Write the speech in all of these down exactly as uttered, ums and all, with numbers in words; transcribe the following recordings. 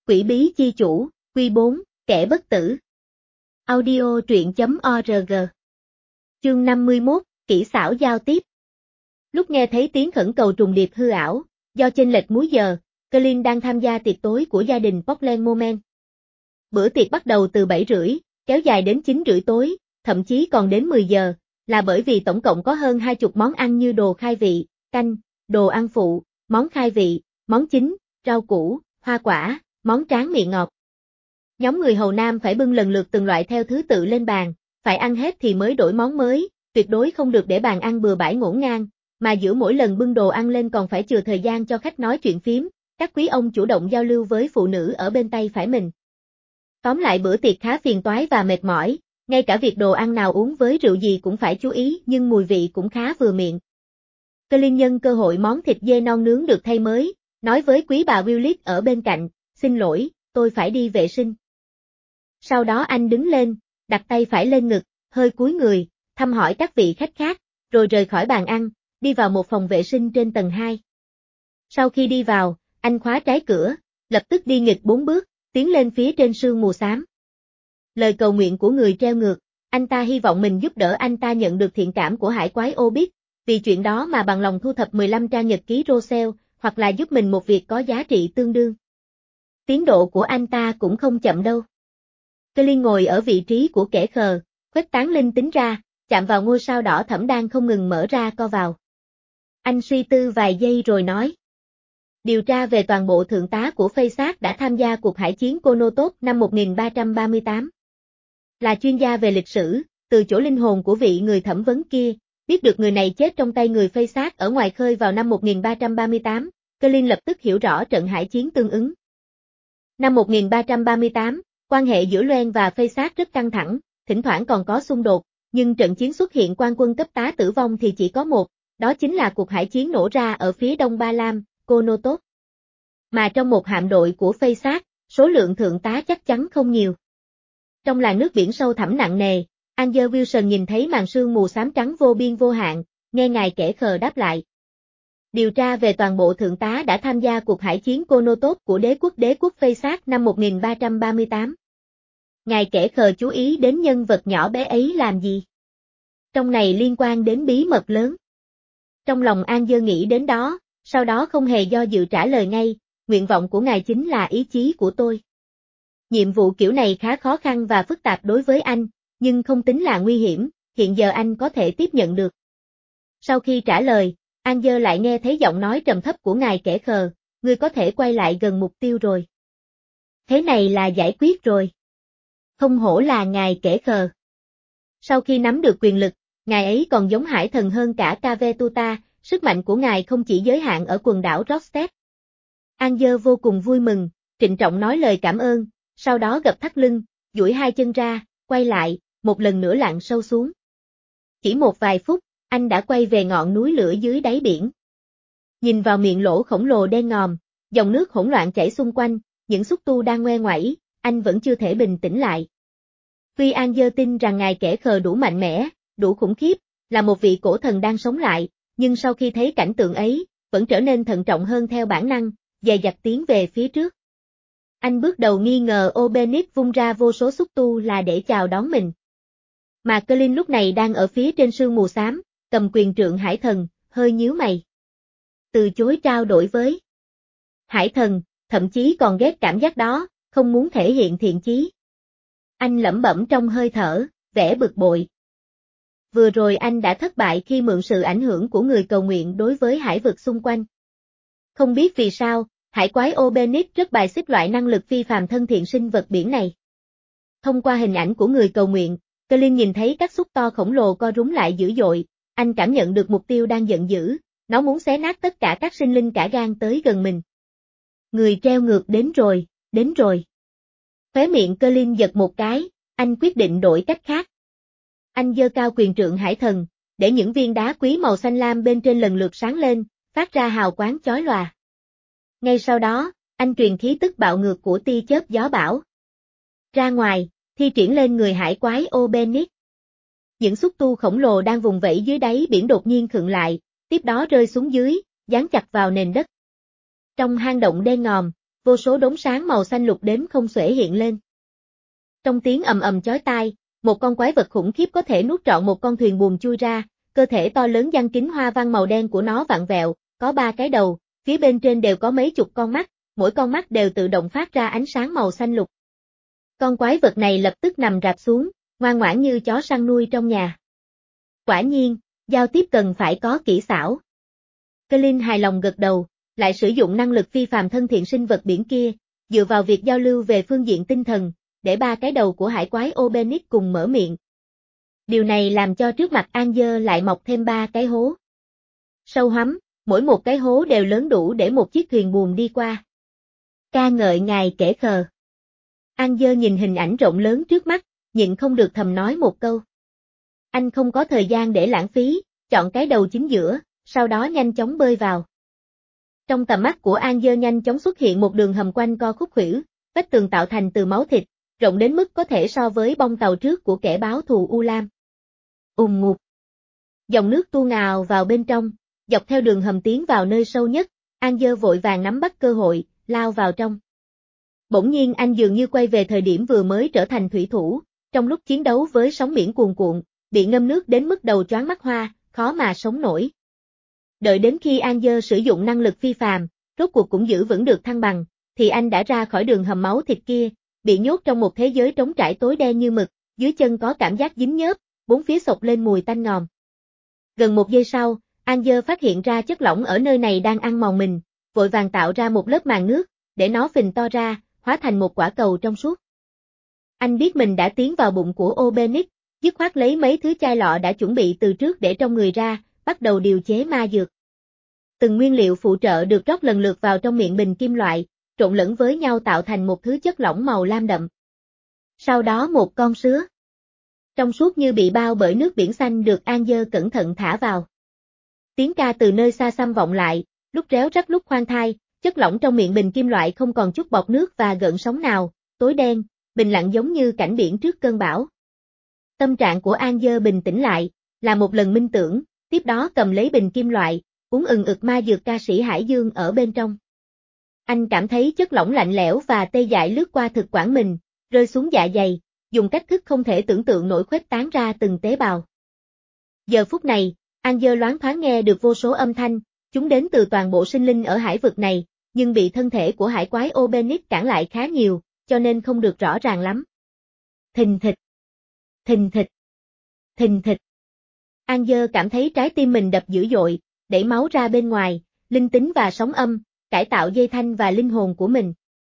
Quỷ bí chi chủ, Quy bốn, kẻ bất tử. Audio truyện chấm org. Chương năm mươi mốt, kỹ xảo giao tiếp. Lúc nghe thấy tiếng khẩn cầu trùng điệp hư ảo, do chênh lệch múi giờ, Colin đang tham gia tiệc tối của gia đình Portland Moment. Bữa tiệc bắt đầu từ bảy rưỡi, kéo dài đến chín rưỡi tối, thậm chí còn đến mười giờ, là bởi vì tổng cộng có hơn hai chục món ăn như đồ khai vị, canh, đồ ăn phụ, món khai vị, món chính, rau củ, hoa quả, món tráng miệng ngọt. Nhóm người hầu nam phải bưng lần lượt từng loại theo thứ tự lên bàn, phải ăn hết thì mới đổi món mới, tuyệt đối không được để bàn ăn bừa bãi ngổn ngang, mà giữa mỗi lần bưng đồ ăn lên còn phải chừa thời gian cho khách nói chuyện phím, các quý ông chủ động giao lưu với phụ nữ ở bên tay phải mình. Tóm lại bữa tiệc khá phiền toái và mệt mỏi, ngay cả việc đồ ăn nào uống với rượu gì cũng phải chú ý nhưng mùi vị cũng khá vừa miệng. Colin nhân cơ hội món thịt dê non nướng được thay mới, nói với quý bà Willis ở bên cạnh, xin lỗi, tôi phải đi vệ sinh. Sau đó anh đứng lên, đặt tay phải lên ngực, hơi cúi người, thăm hỏi các vị khách khác, rồi rời khỏi bàn ăn, đi vào một phòng vệ sinh trên tầng hai. Sau khi đi vào, anh khóa trái cửa, lập tức đi nghịch bốn bước, tiến lên phía trên sương mù xám. Lời cầu nguyện của người treo ngược, anh ta hy vọng mình giúp đỡ anh ta nhận được thiện cảm của hải quái Obit, vì chuyện đó mà bằng lòng thu thập mười lăm trang nhật ký Roselle, hoặc là giúp mình một việc có giá trị tương đương. Tiến độ của anh ta cũng không chậm đâu. Colin ngồi ở vị trí của kẻ khờ, khuếch tán linh tính ra, chạm vào ngôi sao đỏ thẫm đang không ngừng mở ra co vào. Anh suy tư vài giây rồi nói. Điều tra về toàn bộ thượng tá của Faysat đã tham gia cuộc hải chiến Konotop năm một nghìn ba trăm ba mươi tám. Là chuyên gia về lịch sử, từ chỗ linh hồn của vị người thẩm vấn kia, biết được người này chết trong tay người Faysat ở ngoài khơi vào năm một nghìn ba trăm ba mươi tám, Colin lập tức hiểu rõ trận hải chiến tương ứng. Năm một nghìn ba trăm ba mươi tám, quan hệ giữa Loen và Faysat rất căng thẳng, thỉnh thoảng còn có xung đột, nhưng trận chiến xuất hiện quan quân cấp tá tử vong thì chỉ có một, đó chính là cuộc hải chiến nổ ra ở phía đông Ba Lam, Konotop. Mà trong một hạm đội của Faysat, số lượng thượng tá chắc chắn không nhiều. Trong làn nước biển sâu thẳm nặng nề, Angel Wilson nhìn thấy màn sương mù xám trắng vô biên vô hạn, nghe ngài kẻ khờ đáp lại. Điều tra về toàn bộ thượng tá đã tham gia cuộc hải chiến Konotop của đế quốc đế quốc Faysat năm một nghìn ba trăm ba mươi tám. Ngài kẻ khờ chú ý đến nhân vật nhỏ bé ấy làm gì? Trong này liên quan đến bí mật lớn. Trong lòng Angel nghĩ đến đó, sau đó không hề do dự trả lời ngay, nguyện vọng của ngài chính là ý chí của tôi. Nhiệm vụ kiểu này khá khó khăn và phức tạp đối với anh, nhưng không tính là nguy hiểm, hiện giờ anh có thể tiếp nhận được. Sau khi trả lời, Angel lại nghe thấy giọng nói trầm thấp của ngài kẻ khờ, ngươi có thể quay lại gần mục tiêu rồi. Thế này là giải quyết rồi. Không hổ là ngài kẻ khờ. Sau khi nắm được quyền lực, ngài ấy còn giống hải thần hơn cả Cavetuta, sức mạnh của ngài không chỉ giới hạn ở quần đảo Rostet. Angel vô cùng vui mừng, trịnh trọng nói lời cảm ơn, sau đó gập thắt lưng, duỗi hai chân ra, quay lại, một lần nữa lặn sâu xuống. Chỉ một vài phút, anh đã quay về ngọn núi lửa dưới đáy biển. Nhìn vào miệng lỗ khổng lồ đen ngòm, dòng nước hỗn loạn chảy xung quanh, những xúc tu đang ngoe ngoẩy, anh vẫn chưa thể bình tĩnh lại. Tuy Angel tin rằng ngài kẻ khờ đủ mạnh mẽ, đủ khủng khiếp, là một vị cổ thần đang sống lại, nhưng sau khi thấy cảnh tượng ấy, vẫn trở nên thận trọng hơn theo bản năng, dè dặt tiến về phía trước. Anh bước đầu nghi ngờ Obenit vung ra vô số xúc tu là để chào đón mình. Mà Colin lúc này đang ở phía trên sương mù xám, cầm quyền trượng hải thần, hơi nhíu mày. Từ chối trao đổi với hải thần, thậm chí còn ghét cảm giác đó, không muốn thể hiện thiện chí. Anh lẩm bẩm trong hơi thở, vẻ bực bội. Vừa rồi anh đã thất bại khi mượn sự ảnh hưởng của người cầu nguyện đối với hải vực xung quanh. Không biết vì sao, hải quái Obenit rất bài xích loại năng lực phi phàm thân thiện sinh vật biển này. Thông qua hình ảnh của người cầu nguyện, Colin nhìn thấy các xúc to khổng lồ co rúm lại dữ dội, anh cảm nhận được mục tiêu đang giận dữ, nó muốn xé nát tất cả các sinh linh cả gan tới gần mình. Người treo ngược đến rồi, đến rồi. Khóe miệng Colin giật một cái, anh quyết định đổi cách khác. Anh giơ cao quyền trượng hải thần, để những viên đá quý màu xanh lam bên trên lần lượt sáng lên, phát ra hào quang chói lòa. Ngay sau đó, anh truyền khí tức bạo ngược của tia chớp gió bão ra ngoài, thi triển lên người hải quái Obenit. Những xúc tu khổng lồ đang vùng vẫy dưới đáy biển đột nhiên khựng lại, tiếp đó rơi xuống dưới, dán chặt vào nền đất. Trong hang động đen ngòm, vô số đốm sáng màu xanh lục đếm không xuể hiện lên. Trong tiếng ầm ầm chói tai, một con quái vật khủng khiếp có thể nuốt trọn một con thuyền buồm chui ra, cơ thể to lớn giăng kính hoa văn màu đen của nó vặn vẹo, có ba cái đầu, phía bên trên đều có mấy chục con mắt, mỗi con mắt đều tự động phát ra ánh sáng màu xanh lục. Con quái vật này lập tức nằm rạp xuống, ngoan ngoãn như chó săn nuôi trong nhà. Quả nhiên, giao tiếp cần phải có kỹ xảo. Colin hài lòng gật đầu, lại sử dụng năng lực phi phàm thân thiện sinh vật biển kia, dựa vào việc giao lưu về phương diện tinh thần, để ba cái đầu của hải quái Obenix cùng mở miệng. Điều này làm cho trước mặt Angel lại mọc thêm ba cái hố. Sâu hoắm, mỗi một cái hố đều lớn đủ để một chiếc thuyền buồm đi qua. Ca ngợi ngài kẻ khờ. Angel nhìn hình ảnh rộng lớn trước mắt, nhịn không được thầm nói một câu. Anh không có thời gian để lãng phí, chọn cái đầu chính giữa, sau đó nhanh chóng bơi vào. Trong tầm mắt của Angel nhanh chóng xuất hiện một đường hầm quanh co khúc khuỷu, vách tường tạo thành từ máu thịt, rộng đến mức có thể so với bong tàu trước của kẻ báo thù U Lam. Ùm ngụt. Dòng nước tuôn ào vào bên trong, dọc theo đường hầm tiến vào nơi sâu nhất, Angel vội vàng nắm bắt cơ hội, lao vào trong. Bỗng nhiên anh dường như quay về thời điểm vừa mới trở thành thủy thủ, trong lúc chiến đấu với sóng biển cuồn cuộn, bị ngâm nước đến mức đầu choáng mắt hoa, khó mà sống nổi. Đợi đến khi Angel sử dụng năng lực phi phàm, rốt cuộc cũng giữ vững được thăng bằng, thì anh đã ra khỏi đường hầm máu thịt kia, bị nhốt trong một thế giới trống trải tối đen như mực, dưới chân có cảm giác dính nhớp, bốn phía xộc lên mùi tanh ngòm. Gần một giây sau, Angel phát hiện ra chất lỏng ở nơi này đang ăn mòn mình, vội vàng tạo ra một lớp màng nước, để nó phình to ra, hóa thành một quả cầu trong suốt. Anh biết mình đã tiến vào bụng của Obenix, dứt khoát lấy mấy thứ chai lọ đã chuẩn bị từ trước để trong người ra, bắt đầu điều chế ma dược. Từng nguyên liệu phụ trợ được rót lần lượt vào trong miệng bình kim loại, trộn lẫn với nhau tạo thành một thứ chất lỏng màu lam đậm. Sau đó một con sứa trong suốt như bị bao bởi nước biển xanh được Angel cẩn thận thả vào. Tiếng ca từ nơi xa xăm vọng lại, lúc réo rắt lúc khoan thai, chất lỏng trong miệng bình kim loại không còn chút bọt nước và gợn sóng nào, tối đen, bình lặng giống như cảnh biển trước cơn bão. Tâm trạng của Angel bình tĩnh lại, là một lần minh tưởng, tiếp đó cầm lấy bình kim loại, uống ừng ực ma dược ca sĩ Hải Dương ở bên trong. Anh cảm thấy chất lỏng lạnh lẽo và tê dại lướt qua thực quản mình, rơi xuống dạ dày, dùng cách thức không thể tưởng tượng nổi khuếch tán ra từng tế bào. Giờ phút này, Angel loáng thoáng nghe được vô số âm thanh, chúng đến từ toàn bộ sinh linh ở hải vực này, nhưng bị thân thể của hải quái Obenix cản lại khá nhiều, cho nên không được rõ ràng lắm. Thình thịch, thình thịch, thình thịch. Angel cảm thấy trái tim mình đập dữ dội, đẩy máu ra bên ngoài, linh tính và sóng âm, cải tạo dây thanh và linh hồn của mình.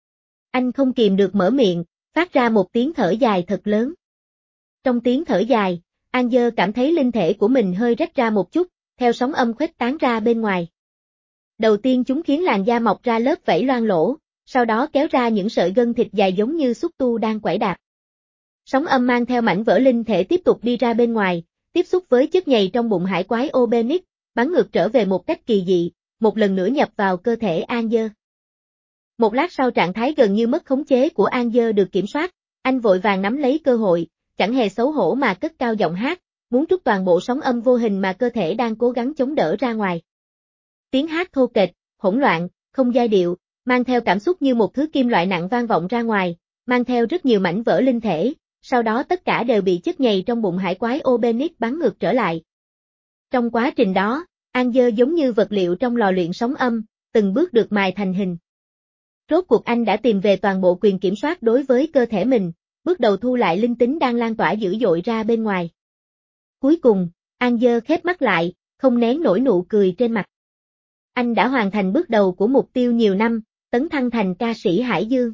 Anh không kìm được mở miệng, phát ra một tiếng thở dài thật lớn. Trong tiếng thở dài, Angel cảm thấy linh thể của mình hơi rách ra một chút, theo sóng âm khuếch tán ra bên ngoài. Đầu tiên chúng khiến làn da mọc ra lớp vảy loang lỗ, sau đó kéo ra những sợi gân thịt dài giống như xúc tu đang quẩy đạp. Sóng âm mang theo mảnh vỡ linh thể tiếp tục đi ra bên ngoài, tiếp xúc với chất nhầy trong bụng hải quái Obenix, bắn ngược trở về một cách kỳ dị, một lần nữa nhập vào cơ thể Angel. Một lát sau trạng thái gần như mất khống chế của Angel được kiểm soát, anh vội vàng nắm lấy cơ hội, chẳng hề xấu hổ mà cất cao giọng hát, muốn trút toàn bộ sóng âm vô hình mà cơ thể đang cố gắng chống đỡ ra ngoài. Tiếng hát thô kệch, hỗn loạn, không giai điệu, mang theo cảm xúc như một thứ kim loại nặng vang vọng ra ngoài, mang theo rất nhiều mảnh vỡ linh thể, sau đó tất cả đều bị chất nhầy trong bụng hải quái Obenix bắn ngược trở lại. Trong quá trình đó, Angel giống như vật liệu trong lò luyện sóng âm, từng bước được mài thành hình. Rốt cuộc anh đã tìm về toàn bộ quyền kiểm soát đối với cơ thể mình, bước đầu thu lại linh tính đang lan tỏa dữ dội ra bên ngoài. Cuối cùng, Angel khép mắt lại, không nén nổi nụ cười trên mặt. Anh đã hoàn thành bước đầu của mục tiêu nhiều năm, tấn thăng thành ca sĩ Hải Dương.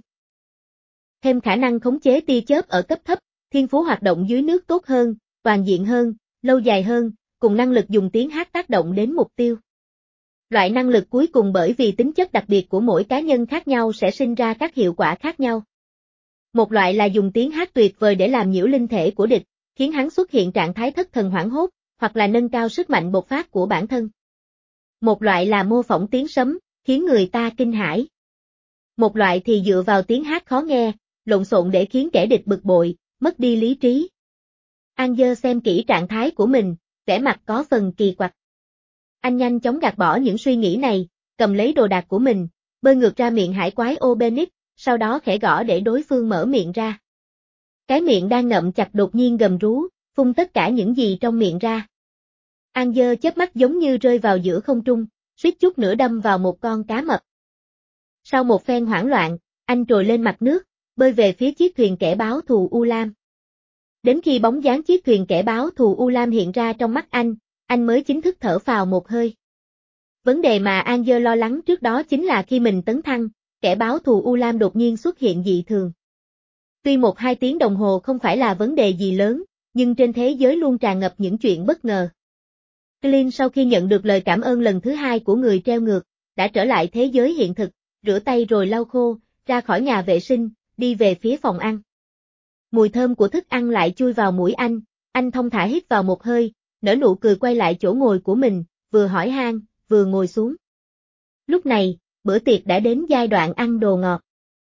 Thêm khả năng khống chế tia chớp ở cấp thấp, thiên phú hoạt động dưới nước tốt hơn, toàn diện hơn, lâu dài hơn, cùng năng lực dùng tiếng hát tác động đến mục tiêu. Loại năng lực cuối cùng bởi vì tính chất đặc biệt của mỗi cá nhân khác nhau sẽ sinh ra các hiệu quả khác nhau. Một loại là dùng tiếng hát tuyệt vời để làm nhiễu linh thể của địch, khiến hắn xuất hiện trạng thái thất thần hoảng hốt, hoặc là nâng cao sức mạnh bộc phát của bản thân. Một loại là mô phỏng tiếng sấm, khiến người ta kinh hãi. Một loại thì dựa vào tiếng hát khó nghe, lộn xộn để khiến kẻ địch bực bội, mất đi lý trí. Angel xem kỹ trạng thái của mình, vẻ mặt có phần kỳ quặc. Anh nhanh chóng gạt bỏ những suy nghĩ này, cầm lấy đồ đạc của mình, bơi ngược ra miệng hải quái Obenix, sau đó khẽ gõ để đối phương mở miệng ra. Cái miệng đang ngậm chặt đột nhiên gầm rú, phun tất cả những gì trong miệng ra. Angel chớp mắt giống như rơi vào giữa không trung, suýt chút nữa đâm vào một con cá mập. Sau một phen hoảng loạn, anh trồi lên mặt nước, bơi về phía chiếc thuyền kẻ báo thù U Lam. Đến khi bóng dáng chiếc thuyền kẻ báo thù U Lam hiện ra trong mắt anh, anh mới chính thức thở phào một hơi. Vấn đề mà Angel lo lắng trước đó chính là khi mình tấn thăng, kẻ báo thù U Lam đột nhiên xuất hiện dị thường. Tuy một hai tiếng đồng hồ không phải là vấn đề gì lớn, nhưng trên thế giới luôn tràn ngập những chuyện bất ngờ. Clint sau khi nhận được lời cảm ơn lần thứ hai của người treo ngược, đã trở lại thế giới hiện thực, rửa tay rồi lau khô, ra khỏi nhà vệ sinh, đi về phía phòng ăn. Mùi thơm của thức ăn lại chui vào mũi anh, anh thong thả hít vào một hơi, nở nụ cười quay lại chỗ ngồi của mình, vừa hỏi han, vừa ngồi xuống. Lúc này, bữa tiệc đã đến giai đoạn ăn đồ ngọt.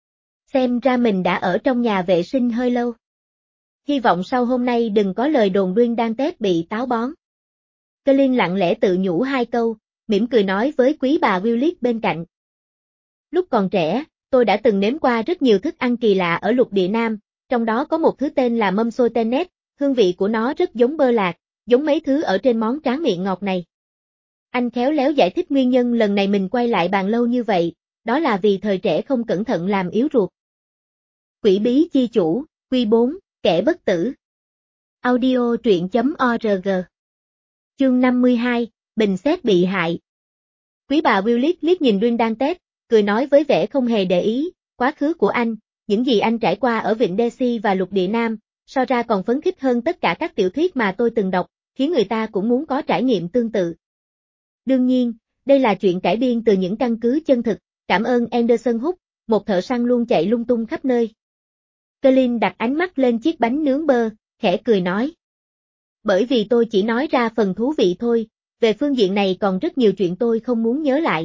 Xem ra mình đã ở trong nhà vệ sinh hơi lâu. Hy vọng sau hôm nay đừng có lời đồn Duyên đang tép bị táo bón. Clint lặng lẽ tự nhủ hai câu, mỉm cười nói với quý bà Willis bên cạnh. Lúc còn trẻ, tôi đã từng nếm qua rất nhiều thức ăn kỳ lạ ở lục địa Nam, trong đó có một thứ tên là mâm xôi tennet, hương vị của nó rất giống bơ lạc, giống mấy thứ ở trên món tráng miệng ngọt này. Anh khéo léo giải thích nguyên nhân lần này mình quay lại bàn lâu như vậy, đó là vì thời trẻ không cẩn thận làm yếu ruột. Quỷ bí chi chủ, Quy bốn, kẻ bất tử. Audio truyện chấm org. Chương năm mươi hai, bình xét bị hại. Quý bà Willis liếc nhìn Duyên đang tét, cười nói với vẻ không hề để ý, quá khứ của anh, những gì anh trải qua ở Vịnh Daisy và lục địa Nam, so ra còn phấn khích hơn tất cả các tiểu thuyết mà tôi từng đọc, khiến người ta cũng muốn có trải nghiệm tương tự. Đương nhiên, đây là chuyện cải biên từ những căn cứ chân thực, cảm ơn Anderson Hook, một thợ săn luôn chạy lung tung khắp nơi. Clint đặt ánh mắt lên chiếc bánh nướng bơ, khẽ cười nói. Bởi vì tôi chỉ nói ra phần thú vị thôi, về phương diện này còn rất nhiều chuyện tôi không muốn nhớ lại.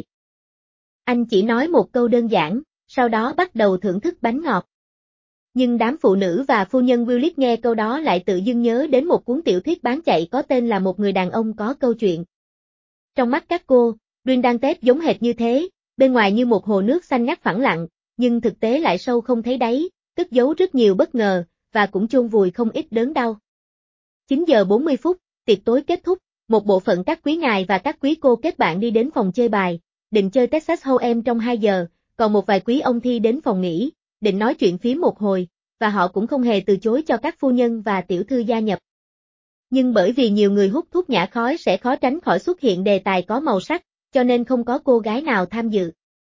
Anh chỉ nói một câu đơn giản, sau đó bắt đầu thưởng thức bánh ngọt. Nhưng đám phụ nữ và phu nhân Willis nghe câu đó lại tự dưng nhớ đến một cuốn tiểu thuyết bán chạy có tên là Một người đàn ông có câu chuyện. Trong mắt các cô, Duyên đang tép giống hệt như thế, bên ngoài như một hồ nước xanh ngắt phẳng lặng, nhưng thực tế lại sâu không thấy đáy, cất giấu rất nhiều bất ngờ, và cũng chôn vùi không ít đớn đau. chín giờ bốn mươi phút, tiệc tối kết thúc, một bộ phận các quý ngài và các quý cô kết bạn đi đến phòng chơi bài, định chơi Texas Hold'em trong hai giờ, còn một vài quý ông thi đến phòng nghỉ, định nói chuyện phím một hồi, và họ cũng không hề từ chối cho các phu nhân và tiểu thư gia nhập. Nhưng bởi vì nhiều người hút thuốc nhả khói sẽ khó tránh khỏi xuất hiện đề tài có màu sắc, cho nên không có cô gái nào tham dự.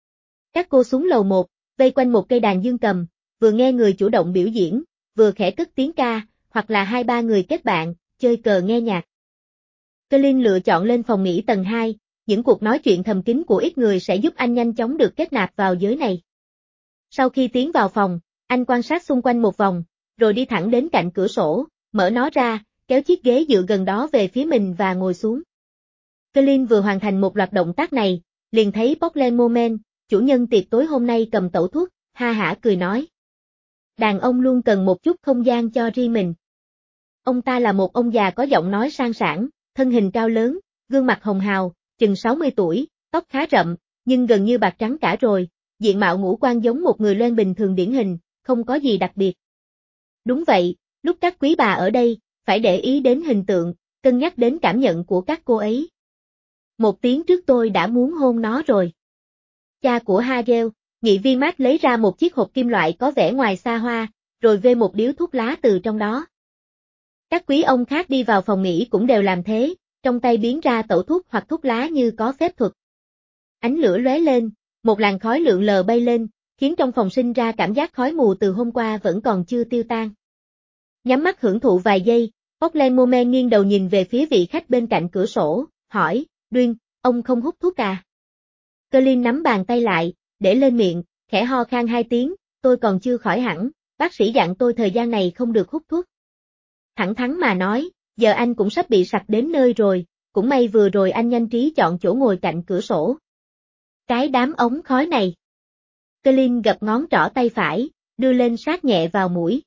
Các cô xuống lầu một, vây quanh một cây đàn dương cầm, vừa nghe người chủ động biểu diễn, vừa khẽ cất tiếng ca, hoặc là hai ba người kết bạn, chơi cờ nghe nhạc. Clint lựa chọn lên phòng nghỉ tầng hai, những cuộc nói chuyện thầm kín của ít người sẽ giúp anh nhanh chóng được kết nạp vào giới này. Sau khi tiến vào phòng, anh quan sát xung quanh một vòng, rồi đi thẳng đến cạnh cửa sổ, mở nó ra, kéo chiếc ghế dựa gần đó về phía mình và ngồi xuống. Clint vừa hoàn thành một loạt động tác này, liền thấy Portland Moment, chủ nhân tiệc tối hôm nay cầm tẩu thuốc, ha hả cười nói. Đàn ông luôn cần một chút không gian cho riêng mình. Ông ta là một ông già có giọng nói sang sảng, thân hình cao lớn, gương mặt hồng hào, chừng sáu mươi tuổi, tóc khá rậm, nhưng gần như bạc trắng cả rồi, diện mạo ngũ quan giống một người loan bình thường điển hình, không có gì đặc biệt. Đúng vậy, lúc các quý bà ở đây, phải để ý đến hình tượng, cân nhắc đến cảm nhận của các cô ấy. Một tiếng trước tôi đã muốn hôn nó rồi. Cha của Hagel, nghị viên Matt lấy ra một chiếc hộp kim loại có vẻ ngoài xa hoa, rồi vê một điếu thuốc lá từ trong đó. Các quý ông khác đi vào phòng nghỉ cũng đều làm thế, trong tay biến ra tẩu thuốc hoặc thuốc lá như có phép thuật. Ánh lửa lóe lên, một làn khói lượn lờ bay lên, khiến trong phòng sinh ra cảm giác khói mù từ hôm qua vẫn còn chưa tiêu tan. Nhắm mắt hưởng thụ vài giây, Portland Moment nghiêng đầu nhìn về phía vị khách bên cạnh cửa sổ, hỏi, Duyên, ông không hút thuốc à? Clint nắm bàn tay lại, để lên miệng, khẽ ho khan hai tiếng, tôi còn chưa khỏi hẳn, bác sĩ dặn tôi thời gian này không được hút thuốc. Thẳng thắn mà nói, giờ anh cũng sắp bị sặc đến nơi rồi, cũng may vừa rồi anh nhanh trí chọn chỗ ngồi cạnh cửa sổ. Cái đám ống khói này. Clint gập ngón trỏ tay phải, đưa lên sát nhẹ vào mũi.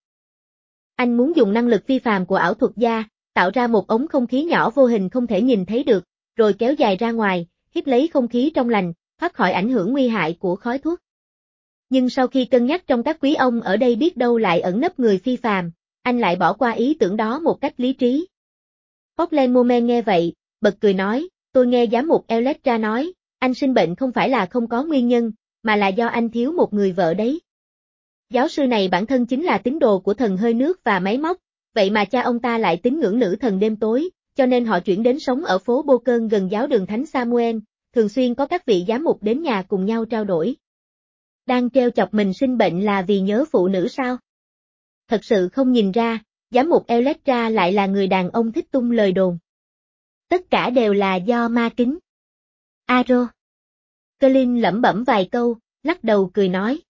Anh muốn dùng năng lực phi phàm của ảo thuật gia, tạo ra một ống không khí nhỏ vô hình không thể nhìn thấy được, rồi kéo dài ra ngoài, hít lấy không khí trong lành, thoát khỏi ảnh hưởng nguy hại của khói thuốc. Nhưng sau khi cân nhắc trong các quý ông ở đây biết đâu lại ẩn nấp người phi phàm, anh lại bỏ qua ý tưởng đó một cách lý trí. Portland Moment nghe vậy, bật cười nói, tôi nghe giám mục Electra nói, anh sinh bệnh không phải là không có nguyên nhân, mà là do anh thiếu một người vợ đấy. Giáo sư này bản thân chính là tín đồ của thần hơi nước và máy móc, vậy mà cha ông ta lại tín ngưỡng nữ thần đêm tối, cho nên họ chuyển đến sống ở phố Bô Cơn gần giáo đường Thánh Samuel, thường xuyên có các vị giám mục đến nhà cùng nhau trao đổi. Đang trêu chọc mình sinh bệnh là vì nhớ phụ nữ sao? Thật sự không nhìn ra, giám mục Electra lại là người đàn ông thích tung lời đồn. Tất cả đều là do ma kính. Aro. Colin lẩm bẩm vài câu, lắc đầu cười nói.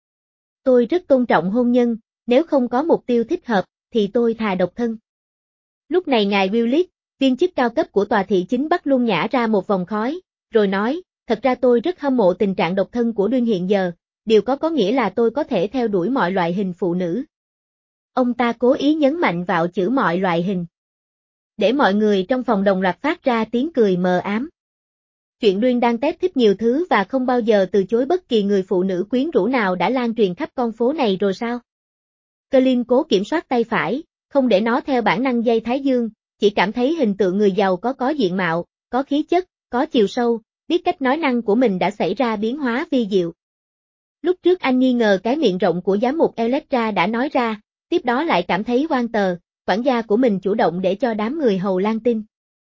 Tôi rất tôn trọng hôn nhân, nếu không có mục tiêu thích hợp, thì tôi thà độc thân. Lúc này ngài Willis, viên chức cao cấp của tòa thị chính Bắc Luân nhả ra một vòng khói, rồi nói, thật ra tôi rất hâm mộ tình trạng độc thân của Duyên hiện giờ, điều có có nghĩa là tôi có thể theo đuổi mọi loại hình phụ nữ. Ông ta cố ý nhấn mạnh vào chữ mọi loại hình. Để mọi người trong phòng đồng loạt phát ra tiếng cười mờ ám. Chuyện Duyên đang tép thích nhiều thứ và không bao giờ từ chối bất kỳ người phụ nữ quyến rũ nào đã lan truyền khắp con phố này rồi sao? Colin cố kiểm soát tay phải, không để nó theo bản năng dây thái dương, chỉ cảm thấy hình tượng người giàu có có diện mạo, có khí chất, có chiều sâu, biết cách nói năng của mình đã xảy ra biến hóa vi diệu. Lúc trước anh nghi ngờ cái miệng rộng của giám mục Electra đã nói ra, tiếp đó lại cảm thấy oan tờ, quản gia của mình chủ động để cho đám người hầu lan tin.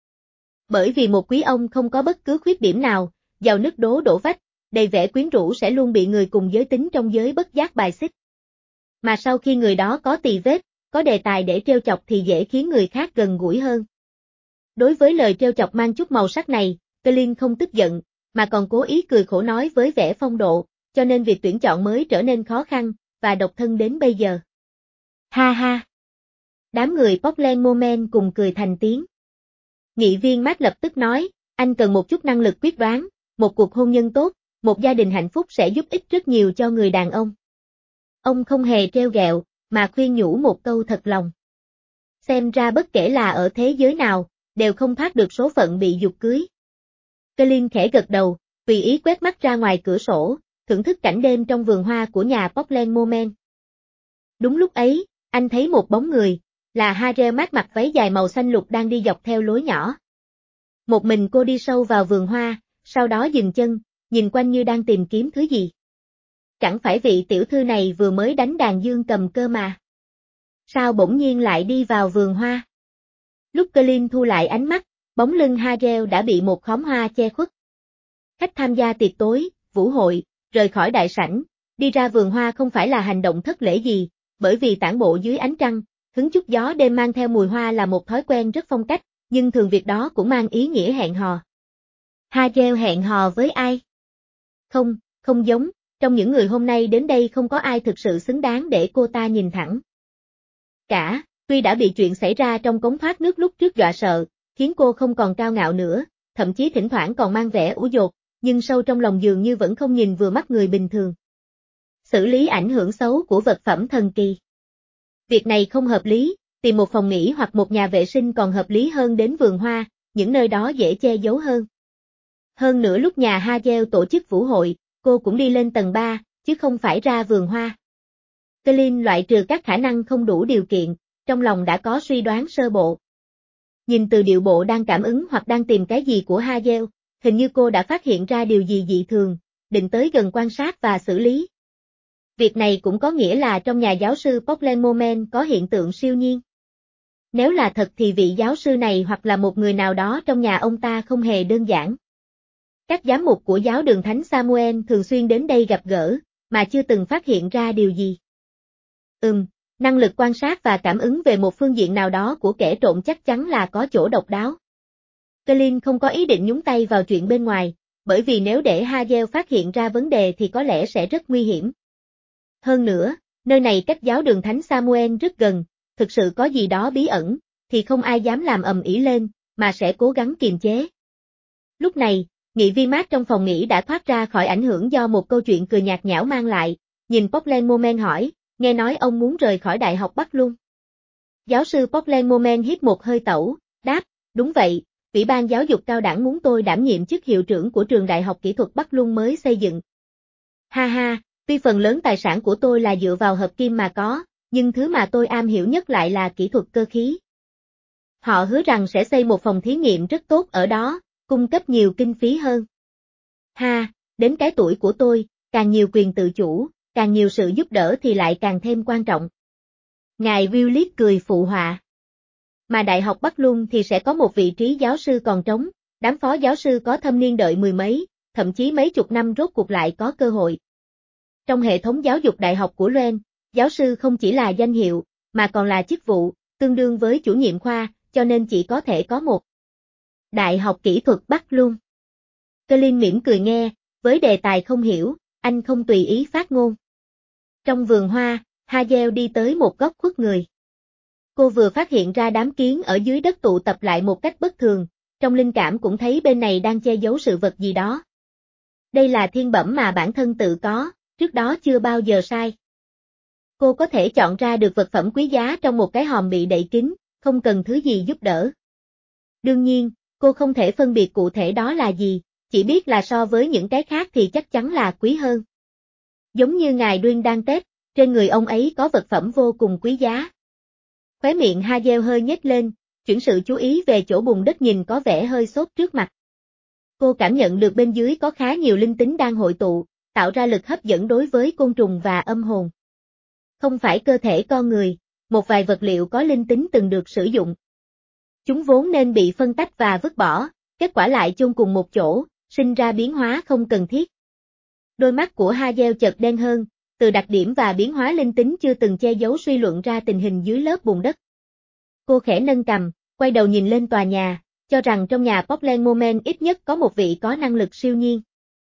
Bởi vì một quý ông không có bất cứ khuyết điểm nào, giàu nứt đố đổ vách, đầy vẻ quyến rũ sẽ luôn bị người cùng giới tính trong giới bất giác bài xích. Mà sau khi người đó có tì vết, có đề tài để trêu chọc thì dễ khiến người khác gần gũi hơn. Đối với lời trêu chọc mang chút màu sắc này, Colin không tức giận, mà còn cố ý cười khổ nói với vẻ phong độ, cho nên việc tuyển chọn mới trở nên khó khăn, và độc thân đến bây giờ. Ha ha! Đám người Portland Moment cùng cười thành tiếng. Nghị viên Matt lập tức nói, anh cần một chút năng lực quyết đoán, một cuộc hôn nhân tốt, một gia đình hạnh phúc sẽ giúp ích rất nhiều cho người đàn ông. Ông không hề trêu ghẹo, mà khuyên nhủ một câu thật lòng. Xem ra bất kể là ở thế giới nào, đều không thoát được số phận bị giục cưới. Colin khẽ gật đầu, tùy ý quét mắt ra ngoài cửa sổ, thưởng thức cảnh đêm trong vườn hoa của nhà Portland Moment. Đúng lúc ấy, anh thấy một bóng người, là Harriet mát mặc váy dài màu xanh lục đang đi dọc theo lối nhỏ. Một mình cô đi sâu vào vườn hoa, sau đó dừng chân, nhìn quanh như đang tìm kiếm thứ gì. Chẳng phải vị tiểu thư này vừa mới đánh đàn dương cầm cơ mà. Sao bỗng nhiên lại đi vào vườn hoa? Lúc Colin thu lại ánh mắt, bóng lưng Harriet đã bị một khóm hoa che khuất. Khách tham gia tiệc tối, vũ hội, rời khỏi đại sảnh, đi ra vườn hoa không phải là hành động thất lễ gì, bởi vì tản bộ dưới ánh trăng, hứng chút gió đêm mang theo mùi hoa là một thói quen rất phong cách, nhưng thường việc đó cũng mang ý nghĩa hẹn hò. Harriet hẹn hò với ai? Không, không giống, trong những người hôm nay đến đây không có ai thực sự xứng đáng để cô ta nhìn thẳng. Cả, tuy đã bị chuyện xảy ra trong cống thoát nước lúc trước dọa sợ, khiến cô không còn cao ngạo nữa, thậm chí thỉnh thoảng còn mang vẻ ủ dột, nhưng sâu trong lòng dường như vẫn không nhìn vừa mắt người bình thường. Xử lý ảnh hưởng xấu của vật phẩm thần kỳ. Việc này không hợp lý, tìm một phòng nghỉ hoặc một nhà vệ sinh còn hợp lý hơn đến vườn hoa, những nơi đó dễ che giấu hơn. Hơn nữa lúc nhà Hagel tổ chức vũ hội, cô cũng đi lên tầng ba, chứ không phải ra vườn hoa. Colin loại trừ các khả năng không đủ điều kiện, trong lòng đã có suy đoán sơ bộ. Nhìn từ điệu bộ đang cảm ứng hoặc đang tìm cái gì của Hagel, hình như cô đã phát hiện ra điều gì dị thường, định tới gần quan sát và xử lý. Việc này cũng có nghĩa là trong nhà giáo sư Portland Moment có hiện tượng siêu nhiên. Nếu là thật thì vị giáo sư này hoặc là một người nào đó trong nhà ông ta không hề đơn giản. Các giám mục của giáo đường Thánh Samuel thường xuyên đến đây gặp gỡ, mà chưa từng phát hiện ra điều gì. Ừm, năng lực quan sát và cảm ứng về một phương diện nào đó của kẻ trộm chắc chắn là có chỗ độc đáo. Colin không có ý định nhúng tay vào chuyện bên ngoài, bởi vì nếu để Hagel phát hiện ra vấn đề thì có lẽ sẽ rất nguy hiểm. Hơn nữa, nơi này cách giáo đường Thánh Samuel rất gần, thực sự có gì đó bí ẩn, thì không ai dám làm ầm ĩ lên, mà sẽ cố gắng kiềm chế. Lúc này, nghị viên mát trong phòng nghỉ đã thoát ra khỏi ảnh hưởng do một câu chuyện cười nhạt nhẽo mang lại, nhìn Portland Moment hỏi, nghe nói ông muốn rời khỏi Đại học Bắc Luân. Giáo sư Portland Moment hít một hơi tẩu, đáp, đúng vậy, Ủy ban giáo dục cao đẳng muốn tôi đảm nhiệm chức hiệu trưởng của trường Đại học Kỹ thuật Bắc Luân mới xây dựng. Ha ha, tuy phần lớn tài sản của tôi là dựa vào hợp kim mà có, nhưng thứ mà tôi am hiểu nhất lại là kỹ thuật cơ khí. Họ hứa rằng sẽ xây một phòng thí nghiệm rất tốt ở đó, cung cấp nhiều kinh phí hơn. Ha, đến cái tuổi của tôi, càng nhiều quyền tự chủ, càng nhiều sự giúp đỡ thì lại càng thêm quan trọng. Ngài Willis cười phụ họa. Mà Đại học Bắc Luân thì sẽ có một vị trí giáo sư còn trống, đám phó giáo sư có thâm niên đợi mười mấy, thậm chí mấy chục năm rốt cuộc lại có cơ hội. Trong hệ thống giáo dục đại học của Loen, giáo sư không chỉ là danh hiệu, mà còn là chức vụ, tương đương với chủ nhiệm khoa, cho nên chỉ có thể có một. Đại học Kỹ thuật Bắc Luân. Colin mỉm cười nghe, với đề tài không hiểu, anh không tùy ý phát ngôn. Trong vườn hoa, Hazel đi tới một góc khuất người. Cô vừa phát hiện ra đám kiến ở dưới đất tụ tập lại một cách bất thường, trong linh cảm cũng thấy bên này đang che giấu sự vật gì đó. Đây là thiên bẩm mà bản thân tự có, trước đó chưa bao giờ sai. Cô có thể chọn ra được vật phẩm quý giá trong một cái hòm bị đậy kín, không cần thứ gì giúp đỡ. Đương nhiên, cô không thể phân biệt cụ thể đó là gì, chỉ biết là so với những cái khác thì chắc chắn là quý hơn. Giống như ngài Duyên đang Tết, trên người ông ấy có vật phẩm vô cùng quý giá. Khóe miệng Hazel hơi nhếch lên, chuyển sự chú ý về chỗ bùn đất nhìn có vẻ hơi xốp trước mặt. Cô cảm nhận được bên dưới có khá nhiều linh tính đang hội tụ, tạo ra lực hấp dẫn đối với côn trùng và âm hồn. Không phải cơ thể con người, một vài vật liệu có linh tính từng được sử dụng. Chúng vốn nên bị phân tách và vứt bỏ, kết quả lại chôn cùng một chỗ, sinh ra biến hóa không cần thiết. Đôi mắt của Hazel chợt đen hơn, từ đặc điểm và biến hóa linh tính chưa từng che giấu suy luận ra tình hình dưới lớp bùn đất. Cô khẽ nâng cằm, quay đầu nhìn lên tòa nhà, cho rằng trong nhà Portland Moment ít nhất có một vị có năng lực siêu nhiên.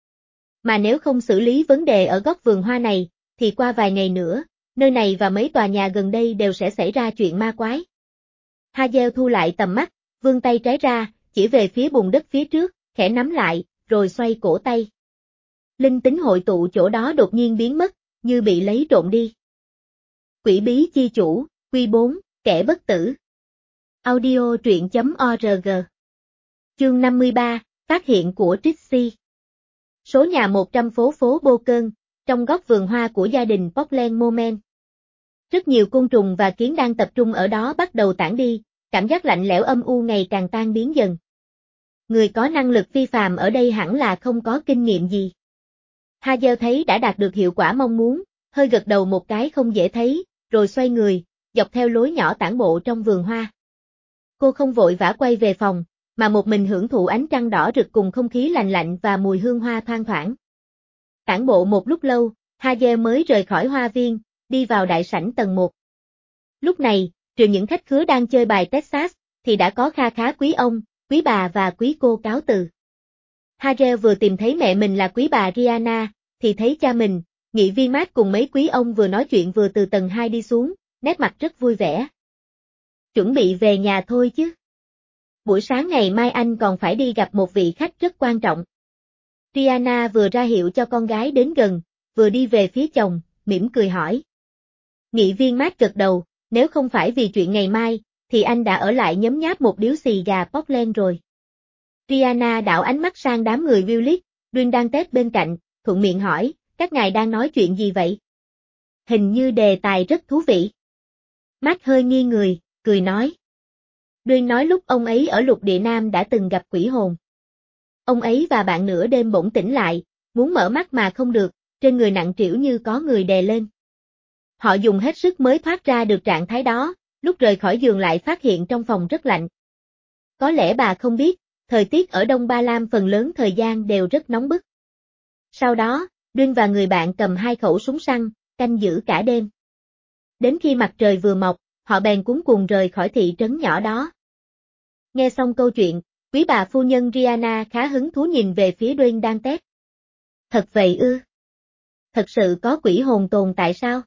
Mà nếu không xử lý vấn đề ở góc vườn hoa này, thì qua vài ngày nữa, nơi này và mấy tòa nhà gần đây đều sẽ xảy ra chuyện ma quái. Hazel thu lại tầm mắt, vươn tay trái ra, chỉ về phía bùn đất phía trước, khẽ nắm lại, rồi xoay cổ tay. Linh tính hội tụ chỗ đó đột nhiên biến mất, như bị lấy trộm đi. Quỷ bí chi chủ, quy bốn, kẻ bất tử. Audio truyện chấm org. Chương năm mươi ba, phát hiện của Trixie. Số nhà một trăm phố phố Bocơn, trong góc vườn hoa của gia đình Portland Moment. Rất nhiều côn trùng và kiến đang tập trung ở đó bắt đầu tản đi, cảm giác lạnh lẽo âm u ngày càng tan biến dần. Người có năng lực phi phàm ở đây hẳn là không có kinh nghiệm gì. Hazel thấy đã đạt được hiệu quả mong muốn, hơi gật đầu một cái không dễ thấy, rồi xoay người, dọc theo lối nhỏ tản bộ trong vườn hoa. Cô không vội vã quay về phòng, mà một mình hưởng thụ ánh trăng đỏ rực cùng không khí lành lạnh và mùi hương hoa thoang thoảng. Tản bộ một lúc lâu, Hazel mới rời khỏi hoa viên, đi vào đại sảnh tầng một. Lúc này, trừ những khách khứa đang chơi bài Texas, thì đã có kha khá quý ông, quý bà và quý cô cáo từ. Hazel vừa tìm thấy mẹ mình là quý bà Rihanna, thì thấy cha mình, nghị viên Matt cùng mấy quý ông vừa nói chuyện vừa từ tầng hai đi xuống, nét mặt rất vui vẻ. Chuẩn bị về nhà thôi chứ. Buổi sáng ngày mai anh còn phải đi gặp một vị khách rất quan trọng. Rihanna vừa ra hiệu cho con gái đến gần, vừa đi về phía chồng, mỉm cười hỏi. Nghị viên Matt gật đầu, nếu không phải vì chuyện ngày mai, thì anh đã ở lại nhấm nháp một điếu xì gà Portland rồi. Rihanna đảo ánh mắt sang đám người Willis, Duyên đang Tết bên cạnh, thuận miệng hỏi, các ngài đang nói chuyện gì vậy? Hình như đề tài rất thú vị. Matt hơi nghi người, cười nói. Duyên nói lúc ông ấy ở lục địa Nam đã từng gặp quỷ hồn. Ông ấy và bạn nửa đêm bỗng tỉnh lại, muốn mở mắt mà không được, trên người nặng trĩu như có người đè lên. Họ dùng hết sức mới thoát ra được trạng thái đó, lúc rời khỏi giường lại phát hiện trong phòng rất lạnh. Có lẽ bà không biết, thời tiết ở Đông Ba Lam phần lớn thời gian đều rất nóng bức. Sau đó, Duyên và người bạn cầm hai khẩu súng săn, canh giữ cả đêm. Đến khi mặt trời vừa mọc, họ bèn cuống cuồng rời khỏi thị trấn nhỏ đó. Nghe xong câu chuyện, quý bà phu nhân Rihanna khá hứng thú nhìn về phía Duyên đang Tết. Thật vậy ư? Thật sự có quỷ hồn tồn tại sao?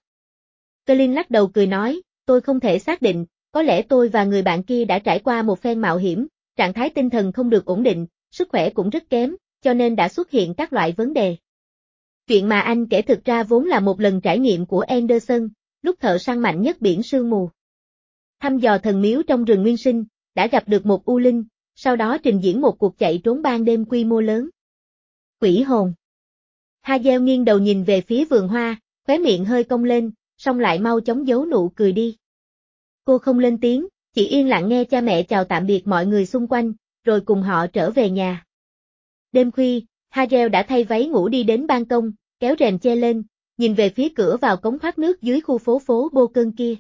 Colin lắc đầu cười nói, tôi không thể xác định, có lẽ tôi và người bạn kia đã trải qua một phen mạo hiểm, trạng thái tinh thần không được ổn định, sức khỏe cũng rất kém, cho nên đã xuất hiện các loại vấn đề. Chuyện mà anh kể thực ra vốn là một lần trải nghiệm của Anderson, lúc thợ săn mạnh nhất biển sương mù. Thăm dò thần miếu trong rừng nguyên sinh, đã gặp được một u linh, sau đó trình diễn một cuộc chạy trốn ban đêm quy mô lớn. Quỷ hồn. Hazel nghiêng đầu nhìn về phía vườn hoa, khóe miệng hơi cong lên, xong lại mau chóng giấu nụ cười đi. Cô không lên tiếng, chỉ yên lặng nghe cha mẹ chào tạm biệt mọi người xung quanh, rồi cùng họ trở về nhà. Đêm khuya, Hazel đã thay váy ngủ đi đến ban công, kéo rèm che lên, nhìn về phía cửa vào cống thoát nước dưới khu phố phố Bô Cơn kia.